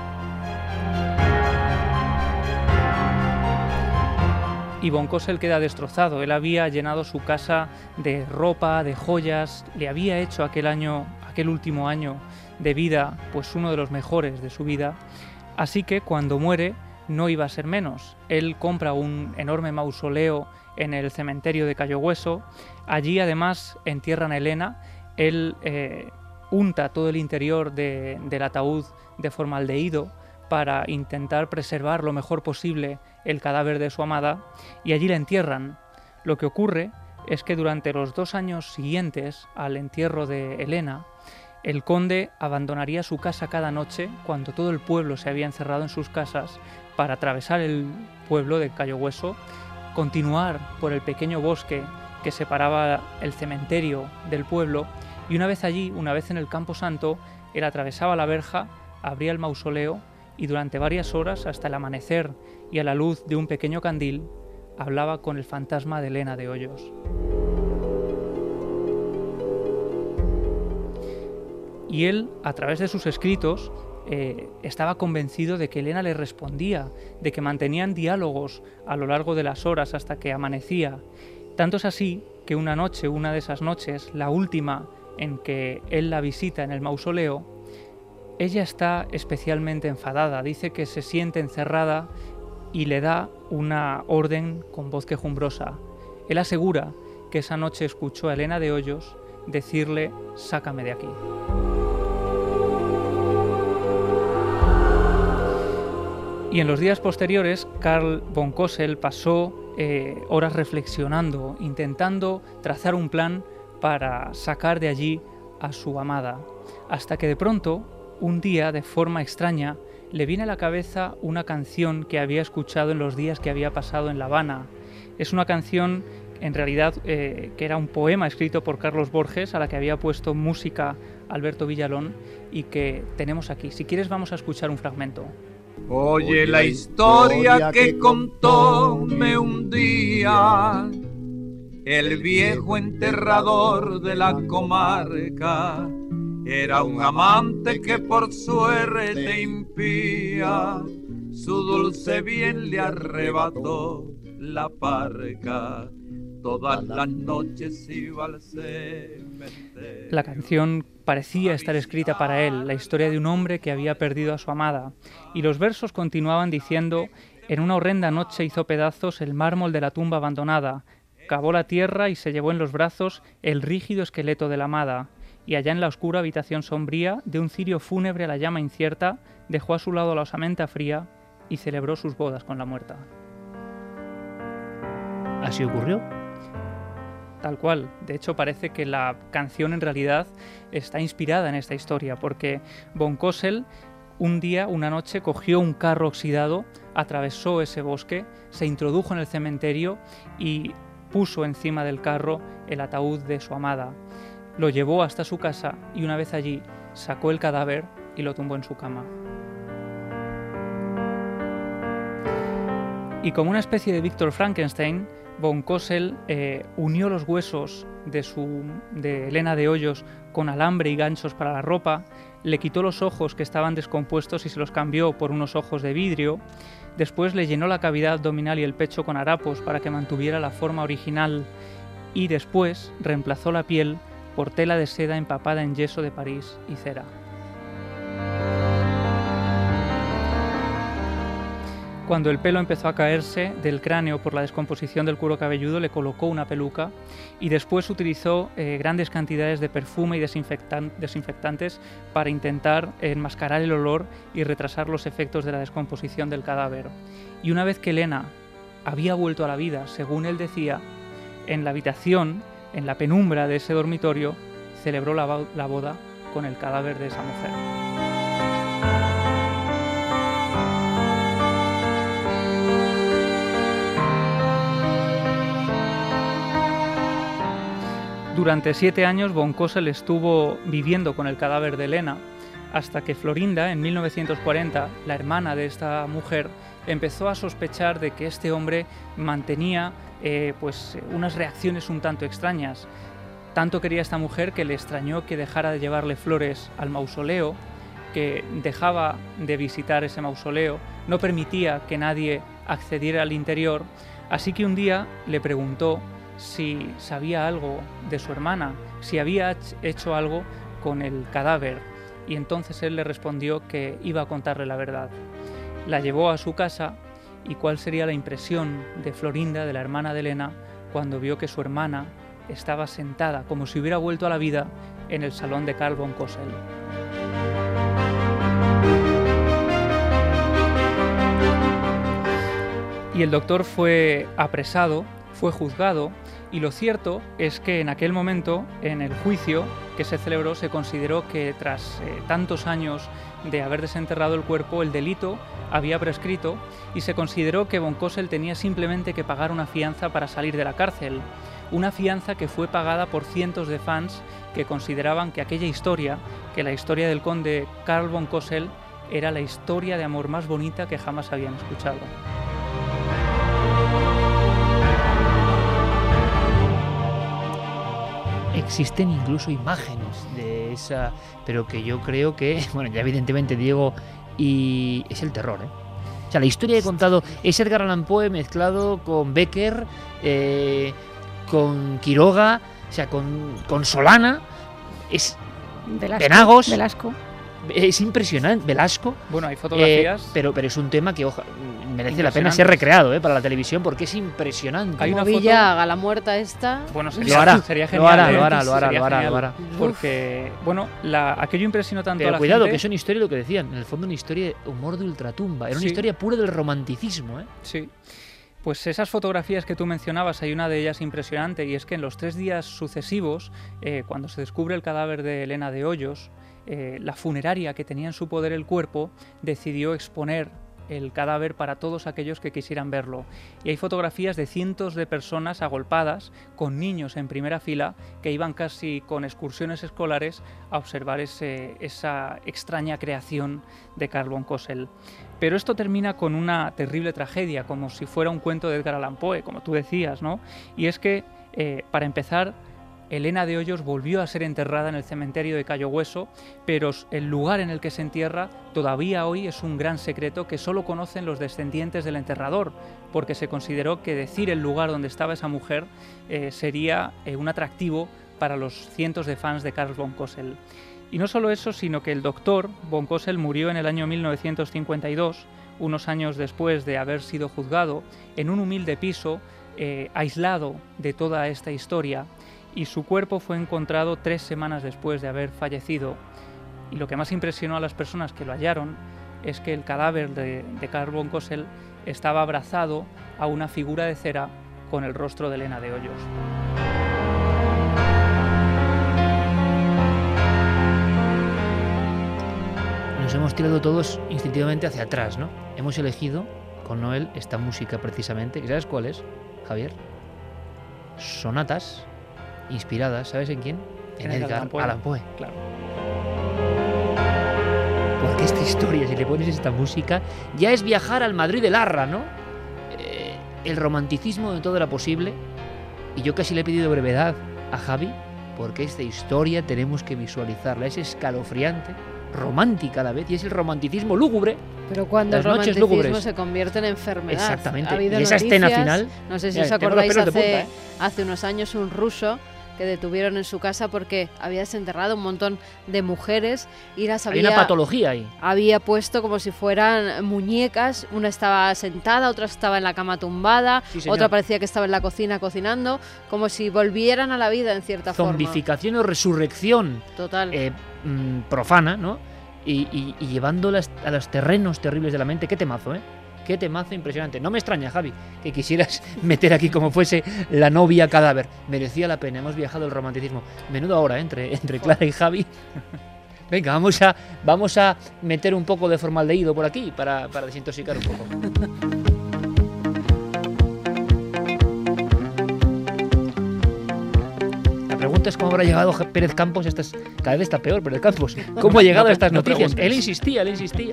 Y von Cosel queda destrozado. Él había llenado su casa de ropa, de joyas, le había hecho aquel último año de vida, pues uno de los mejores de su vida. Así que cuando muere no iba a ser menos. Él compra un enorme mausoleo en el cementerio de Cayo Hueso. Allí además entierran a Elena. Él unta todo el interior del ataúd de formaldehído para intentar preservar lo mejor posible el cadáver de su amada, y allí la entierran. Lo que ocurre es que durante los 2 años siguientes al entierro de Elena, el conde abandonaría su casa cada noche cuando todo el pueblo se había encerrado en sus casas para atravesar el pueblo de Cayo Hueso, continuar por el pequeño bosque que separaba el cementerio del pueblo, y una vez allí, una vez en el Campo Santo, él atravesaba la verja, abría el mausoleo y durante varias horas, hasta el amanecer y a la luz de un pequeño candil, hablaba con el fantasma de Elena de Hoyos. Y él, a través de sus escritos, estaba convencido de que Elena le respondía, de que mantenían diálogos a lo largo de las horas hasta que amanecía. Tanto es así que una de esas noches, la última en que él la visita en el mausoleo, ella está especialmente enfadada, dice que se siente encerrada y le da una orden con voz quejumbrosa. Él asegura que esa noche escuchó a Elena de Hoyos decirle: «Sácame de aquí». Y en los días posteriores, Carl von Cosel pasó horas reflexionando, intentando trazar un plan para sacar de allí a su amada, hasta que de pronto, un día, de forma extraña, le viene a la cabeza una canción que había escuchado en los días que había pasado en La Habana. Es una canción, en realidad, que era un poema escrito por Carlos Borges, a la que había puesto música Alberto Villalón, y que tenemos aquí. Si quieres, vamos a escuchar un fragmento. Oye la historia que contóme un día el viejo enterrador de la comarca. Era un amante que por suerte impía su dulce bien le arrebató la parca. Todas las noches iba al cementerio. La canción parecía estar escrita para él, la historia de un hombre que había perdido a su amada, y los versos continuaban diciendo: en una horrenda noche hizo pedazos el mármol de la tumba abandonada, cavó la tierra y se llevó en los brazos el rígido esqueleto de la amada, y allá en la oscura habitación sombría de un cirio fúnebre a la llama incierta, dejó a su lado la osamenta fría y celebró sus bodas con la muerta. ¿Así ocurrió? Tal cual. De hecho, parece que la canción en realidad está inspirada en esta historia, porque von Cosel un día, una noche, cogió un carro oxidado, atravesó ese bosque, se introdujo en el cementerio y puso encima del carro el ataúd de su amada. Lo llevó hasta su casa y una vez allí sacó el cadáver y lo tumbó en su cama. Y como una especie de Víctor Frankenstein, von Cosel unió los huesos de Elena de Hoyos con alambre y ganchos para la ropa, le quitó los ojos que estaban descompuestos y se los cambió por unos ojos de vidrio, después le llenó la cavidad abdominal y el pecho con harapos para que mantuviera la forma original y después reemplazó la piel por tela de seda empapada en yeso de París y cera. Cuando el pelo empezó a caerse del cráneo por la descomposición del cuero cabelludo, le colocó una peluca y después utilizó grandes cantidades de perfume y desinfectantes para intentar enmascarar el olor y retrasar los efectos de la descomposición del cadáver. Y una vez que Elena había vuelto a la vida, según él decía, en la habitación, en la penumbra de ese dormitorio, celebró la boda con el cadáver de esa mujer. Durante 7 años von Cosel estuvo viviendo con el cadáver de Elena, hasta que Florinda, en 1940, la hermana de esta mujer, empezó a sospechar de que este hombre mantenía unas reacciones un tanto extrañas. Tanto quería esta mujer que le extrañó que dejara de llevarle flores al mausoleo, que dejaba de visitar ese mausoleo, no permitía que nadie accediera al interior, así que un día le preguntó si sabía algo de su hermana, si había hecho algo con el cadáver, y entonces él le respondió que iba a contarle la verdad. La llevó a su casa y cuál sería la impresión de Florinda, de la hermana de Elena, cuando vio que su hermana estaba sentada como si hubiera vuelto a la vida en el salón de Carl von Cosel. Y el doctor fue apresado, fue juzgado, y lo cierto es que en aquel momento, en el juicio que se celebró, se consideró que tras tantos años de haber desenterrado el cuerpo, el delito había prescrito y se consideró que von Cosel tenía simplemente que pagar una fianza para salir de la cárcel. Una fianza que fue pagada por cientos de fans que consideraban que aquella historia, que la historia del conde Carl von Cosel, era la historia de amor más bonita que jamás habían escuchado. Existen incluso imágenes de esa, pero que yo creo que, bueno, ya evidentemente Diego, y es el terror, ¿eh? O sea, la historia que he contado es Edgar Allan Poe mezclado con Becker, con Quiroga, o sea, con Solana, es Penagos, Velasco. Es impresionante, Velasco. Bueno, hay fotografías. Pero es un tema que merece la pena ser recreado para la televisión porque es impresionante. Hay una Villa haga la muerta esta. Bueno, sería genial. Lo hará. Porque, bueno, aquello impresionó tanto pero a la cuidado, gente. que es una historia, lo que decían, en el fondo una historia de humor de ultratumba. Era una historia pura del romanticismo, ¿eh? Sí. Pues esas fotografías que tú mencionabas, hay una de ellas impresionante, y es que en los 3 días sucesivos, cuando se descubre el cadáver de Elena de Hoyos, la funeraria que tenía en su poder el cuerpo decidió exponer el cadáver para todos aquellos que quisieran verlo. Y hay fotografías de cientos de personas agolpadas, con niños en primera fila, que iban casi con excursiones escolares a observar esa extraña creación de Carl von Cosel. Pero esto termina con una terrible tragedia, como si fuera un cuento de Edgar Allan Poe, como tú decías, ¿no? Y es que, para empezar, Elena de Hoyos volvió a ser enterrada en el cementerio de Cayo Hueso, pero el lugar en el que se entierra todavía hoy es un gran secreto que solo conocen los descendientes del enterrador, porque se consideró que decir el lugar donde estaba esa mujer sería un atractivo para los cientos de fans de Carl von Cosel. Y no solo eso, sino que el doctor von Cosel murió en el año 1952, unos años después de haber sido juzgado, en un humilde piso, aislado de toda esta historia. y su cuerpo fue encontrado 3 semanas después de haber fallecido. Y lo que más impresionó a las personas que lo hallaron es que el cadáver de Carl von Cosel estaba abrazado a una figura de cera con el rostro de Elena de Hoyos. Nos hemos tirado todos instintivamente hacia atrás, ¿no? Hemos elegido con Noel esta música precisamente, ¿y sabes cuál es, Javier? Sonatas inspiradas, ¿sabes en quién? En Edgar Allan Poe. Claro. Porque esta historia, si le pones esta música, ya es viajar al Madrid de Larra, ¿no? El romanticismo de todo era posible. Y yo casi le he pedido brevedad a Javi, porque esta historia tenemos que visualizarla. Es escalofriante, romántica a la vez, y es el romanticismo lúgubre. Pero cuando el romanticismo se convierte en enfermedad. Exactamente. Ha habido y esa noticias, escena final. No sé si os acordáis, hace unos años un ruso que detuvieron en su casa porque había desenterrado un montón de mujeres y las había... Hay una patología ahí. Había puesto como si fueran muñecas, una estaba sentada, otra estaba en la cama tumbada, sí, otra parecía que estaba en la cocina cocinando, como si volvieran a la vida en cierta forma. Zombificación o resurrección. Total. Profana, ¿no? Y llevándolas a los terrenos terribles de la mente. Qué temazo, ¿eh? Qué temazo impresionante. No me extraña, Javi, que quisieras meter aquí como fuese la novia cadáver. Merecía la pena, hemos viajado el romanticismo. Menudo ahora, entre Clara y Javi. Venga, vamos a meter un poco de formaldehído por aquí para desintoxicar un poco. La pregunta es cómo habrá llegado Pérez Campos. Cada vez está peor, Pérez Campos. ¿Cómo ha llegado a estas noticias? Él insistía.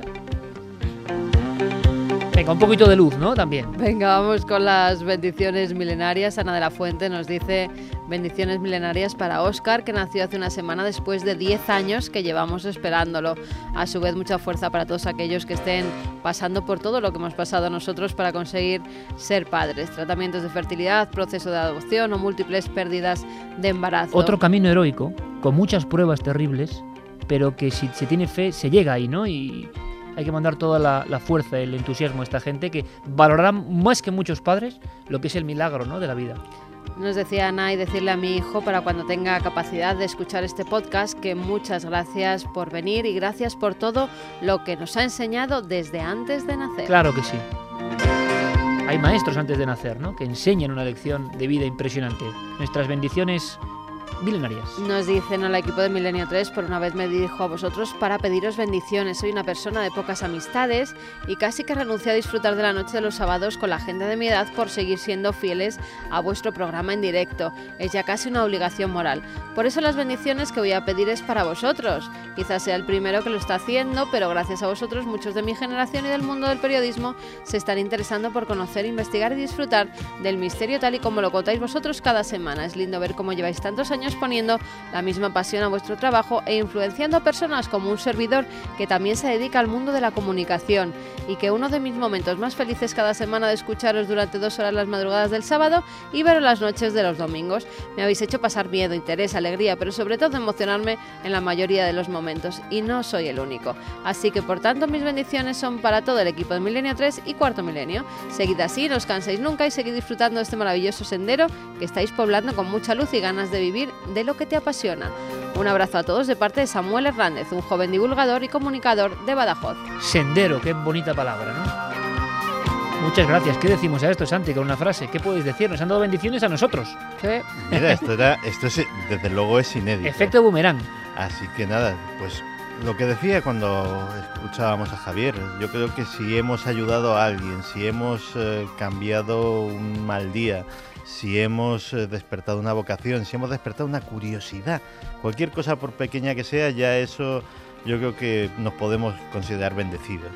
Venga, un poquito de luz, ¿no? También. Venga, vamos con las bendiciones milenarias. Ana de la Fuente nos dice: bendiciones milenarias para Óscar, que nació hace una semana después de 10 años que llevamos esperándolo. A su vez, mucha fuerza para todos aquellos que estén pasando por todo lo que hemos pasado nosotros para conseguir ser padres. Tratamientos de fertilidad, proceso de adopción o múltiples pérdidas de embarazo. Otro camino heroico, con muchas pruebas terribles, pero que si se tiene fe, se llega ahí, ¿no? Y hay que mandar toda la fuerza, el entusiasmo a esta gente que valorará más que muchos padres lo que es el milagro, ¿no?, de la vida. Nos decía Ana, y decirle a mi hijo, para cuando tenga capacidad de escuchar este podcast, que muchas gracias por venir y gracias por todo lo que nos ha enseñado desde antes de nacer. Claro que sí. Hay maestros antes de nacer, ¿no?, que enseñan una lección de vida impresionante. Nuestras bendiciones milenarias. Nos dicen al equipo de Milenio 3: por una vez me dirijo a vosotros para pediros bendiciones. Soy una persona de pocas amistades y casi que renuncié a disfrutar de la noche de los sábados con la gente de mi edad por seguir siendo fieles a vuestro programa en directo. Es ya casi una obligación moral. Por eso las bendiciones que voy a pedir es para vosotros. Quizás sea el primero que lo está haciendo, pero gracias a vosotros muchos de mi generación y del mundo del periodismo se están interesando por conocer, investigar y disfrutar del misterio tal y como lo contáis vosotros cada semana. Es lindo ver cómo lleváis tantos años poniendo la misma pasión a vuestro trabajo e influenciando a personas como un servidor que también se dedica al mundo de la comunicación, y que uno de mis momentos más felices cada semana de escucharos durante 2 horas las madrugadas del sábado y veros las noches de los domingos. Me habéis hecho pasar miedo, interés, alegría, pero sobre todo emocionarme en la mayoría de los momentos, y no soy el único. Así que por tanto mis bendiciones son para todo el equipo de Milenio 3 y Cuarto Milenio. Seguid así, no os canséis nunca y seguid disfrutando de este maravilloso sendero que estáis poblando con mucha luz y ganas de vivir de lo que te apasiona. Un abrazo a todos de parte de Samuel Hernández, un joven divulgador y comunicador de Badajoz. Sendero, qué bonita palabra, ¿no? Muchas gracias. ¿Qué decimos a esto, Santi, con una frase? ¿Qué podéis decir? Nos han dado bendiciones a nosotros. Sí. Mira, esto desde luego es inédito. Efecto boomerang. Así que nada, pues lo que decía cuando escuchábamos a Javier, yo creo que si hemos ayudado a alguien, si hemos cambiado un mal día, si hemos despertado una vocación, si hemos despertado una curiosidad, cualquier cosa por pequeña que sea, ya eso yo creo que nos podemos considerar bendecidos.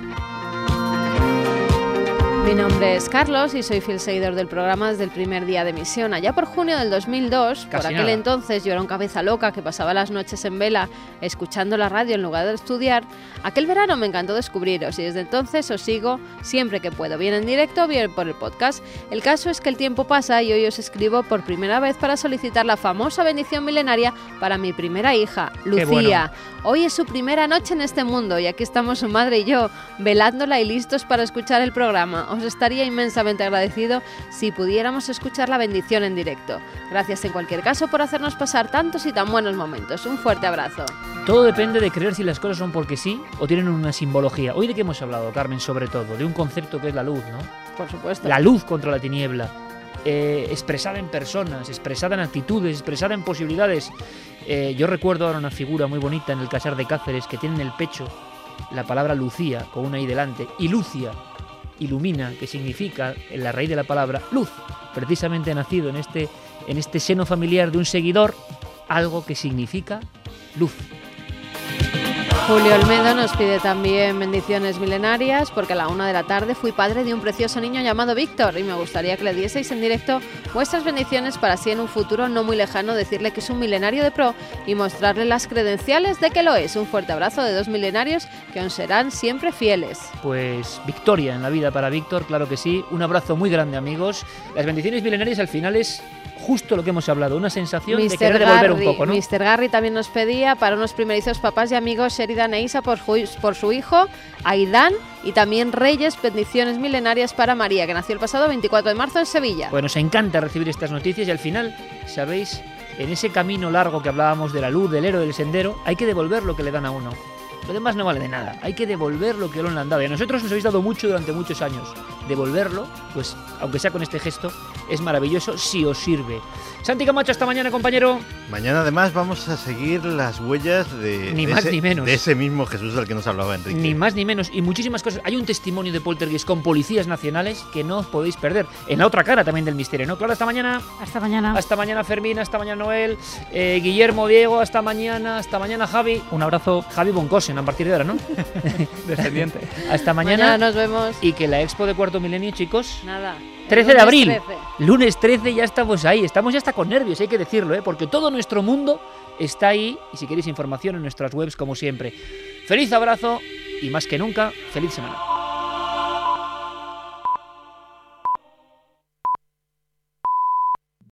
Mi nombre es Carlos y soy fiel seguidor del programa desde el primer día de emisión. Allá por junio del 2002, por aquel entonces yo era un cabeza loca que pasaba las noches en vela escuchando la radio en lugar de estudiar. Aquel verano me encantó descubriros y desde entonces os sigo siempre que puedo, bien en directo o bien por el podcast. El caso es que el tiempo pasa y hoy os escribo por primera vez para solicitar la famosa bendición milenaria para mi primera hija, Lucía. Bueno. Hoy es su primera noche en este mundo y aquí estamos su madre y yo velándola y listos para escuchar el programa. os estaría inmensamente agradecido si pudiéramos escuchar la bendición en directo. Gracias en cualquier caso por hacernos pasar tantos y tan buenos momentos. Un fuerte abrazo. Todo depende de creer si las cosas son porque sí o tienen una simbología. Hoy de qué hemos hablado, Carmen, sobre todo, de un concepto que es la luz, ¿no? Por supuesto. La luz contra la tiniebla, expresada en personas, expresada en actitudes, expresada en posibilidades. Yo recuerdo ahora una figura muy bonita en el Casar de Cáceres que tiene en el pecho la palabra Lucía con una I delante, y Lucia, ilumina, que significa en la raíz de la palabra luz, precisamente nacido en este seno familiar de un seguidor, algo que significa luz. Julio Olmedo nos pide también bendiciones milenarias porque a la 1 de la tarde fui padre de un precioso niño llamado Víctor y me gustaría que le dieseis en directo vuestras bendiciones para así en un futuro no muy lejano decirle que es un milenario de pro y mostrarle las credenciales de que lo es. Un fuerte abrazo de 2 milenarios que aún serán siempre fieles. Pues victoria en la vida para Víctor, claro que sí. Un abrazo muy grande, amigos. Las bendiciones milenarias al final es justo lo que hemos hablado, una sensación de querer devolver un poco, ¿no? Mr. Garry también nos pedía para unos primerizos papás y amigos Sheridan e Isa por su hijo, Aidan, y también Reyes, bendiciones milenarias para María, que nació el pasado 24 de marzo en Sevilla. Pues nos encanta recibir estas noticias y al final, ¿sabéis? En ese camino largo que hablábamos de la luz, del héroe, del sendero, hay que devolver lo que le dan a uno. Lo demás no vale de nada, hay que devolver lo que le han dado. Y a nosotros nos habéis dado mucho durante muchos años. Devolverlo, pues aunque sea con este gesto, es maravilloso si os sirve. Santi Camacho, hasta mañana, compañero. Mañana además vamos a seguir las huellas de ese mismo Jesús del que nos hablaba Enrique. Ni más ni menos, y muchísimas cosas. Hay un testimonio de Poltergeist con policías nacionales que no os podéis perder. En la otra cara también del misterio, ¿no? Claro, hasta mañana. Hasta mañana. Hasta mañana, Fermín, hasta mañana, Noel, Guillermo, Diego, hasta mañana, Javi. Un abrazo. Javi Boncosen, a partir de ahora, ¿no? Descendiente. Hasta mañana. Mañana nos vemos. Y que la expo de Cuarto Milenio, chicos. Nada. 13 de abril. 13. Lunes 13, ya estamos ahí. Estamos ya hasta con nervios, hay que decirlo, porque todo nuestro mundo está ahí. Y si queréis información en nuestras webs, como siempre. Feliz abrazo y más que nunca, feliz semana.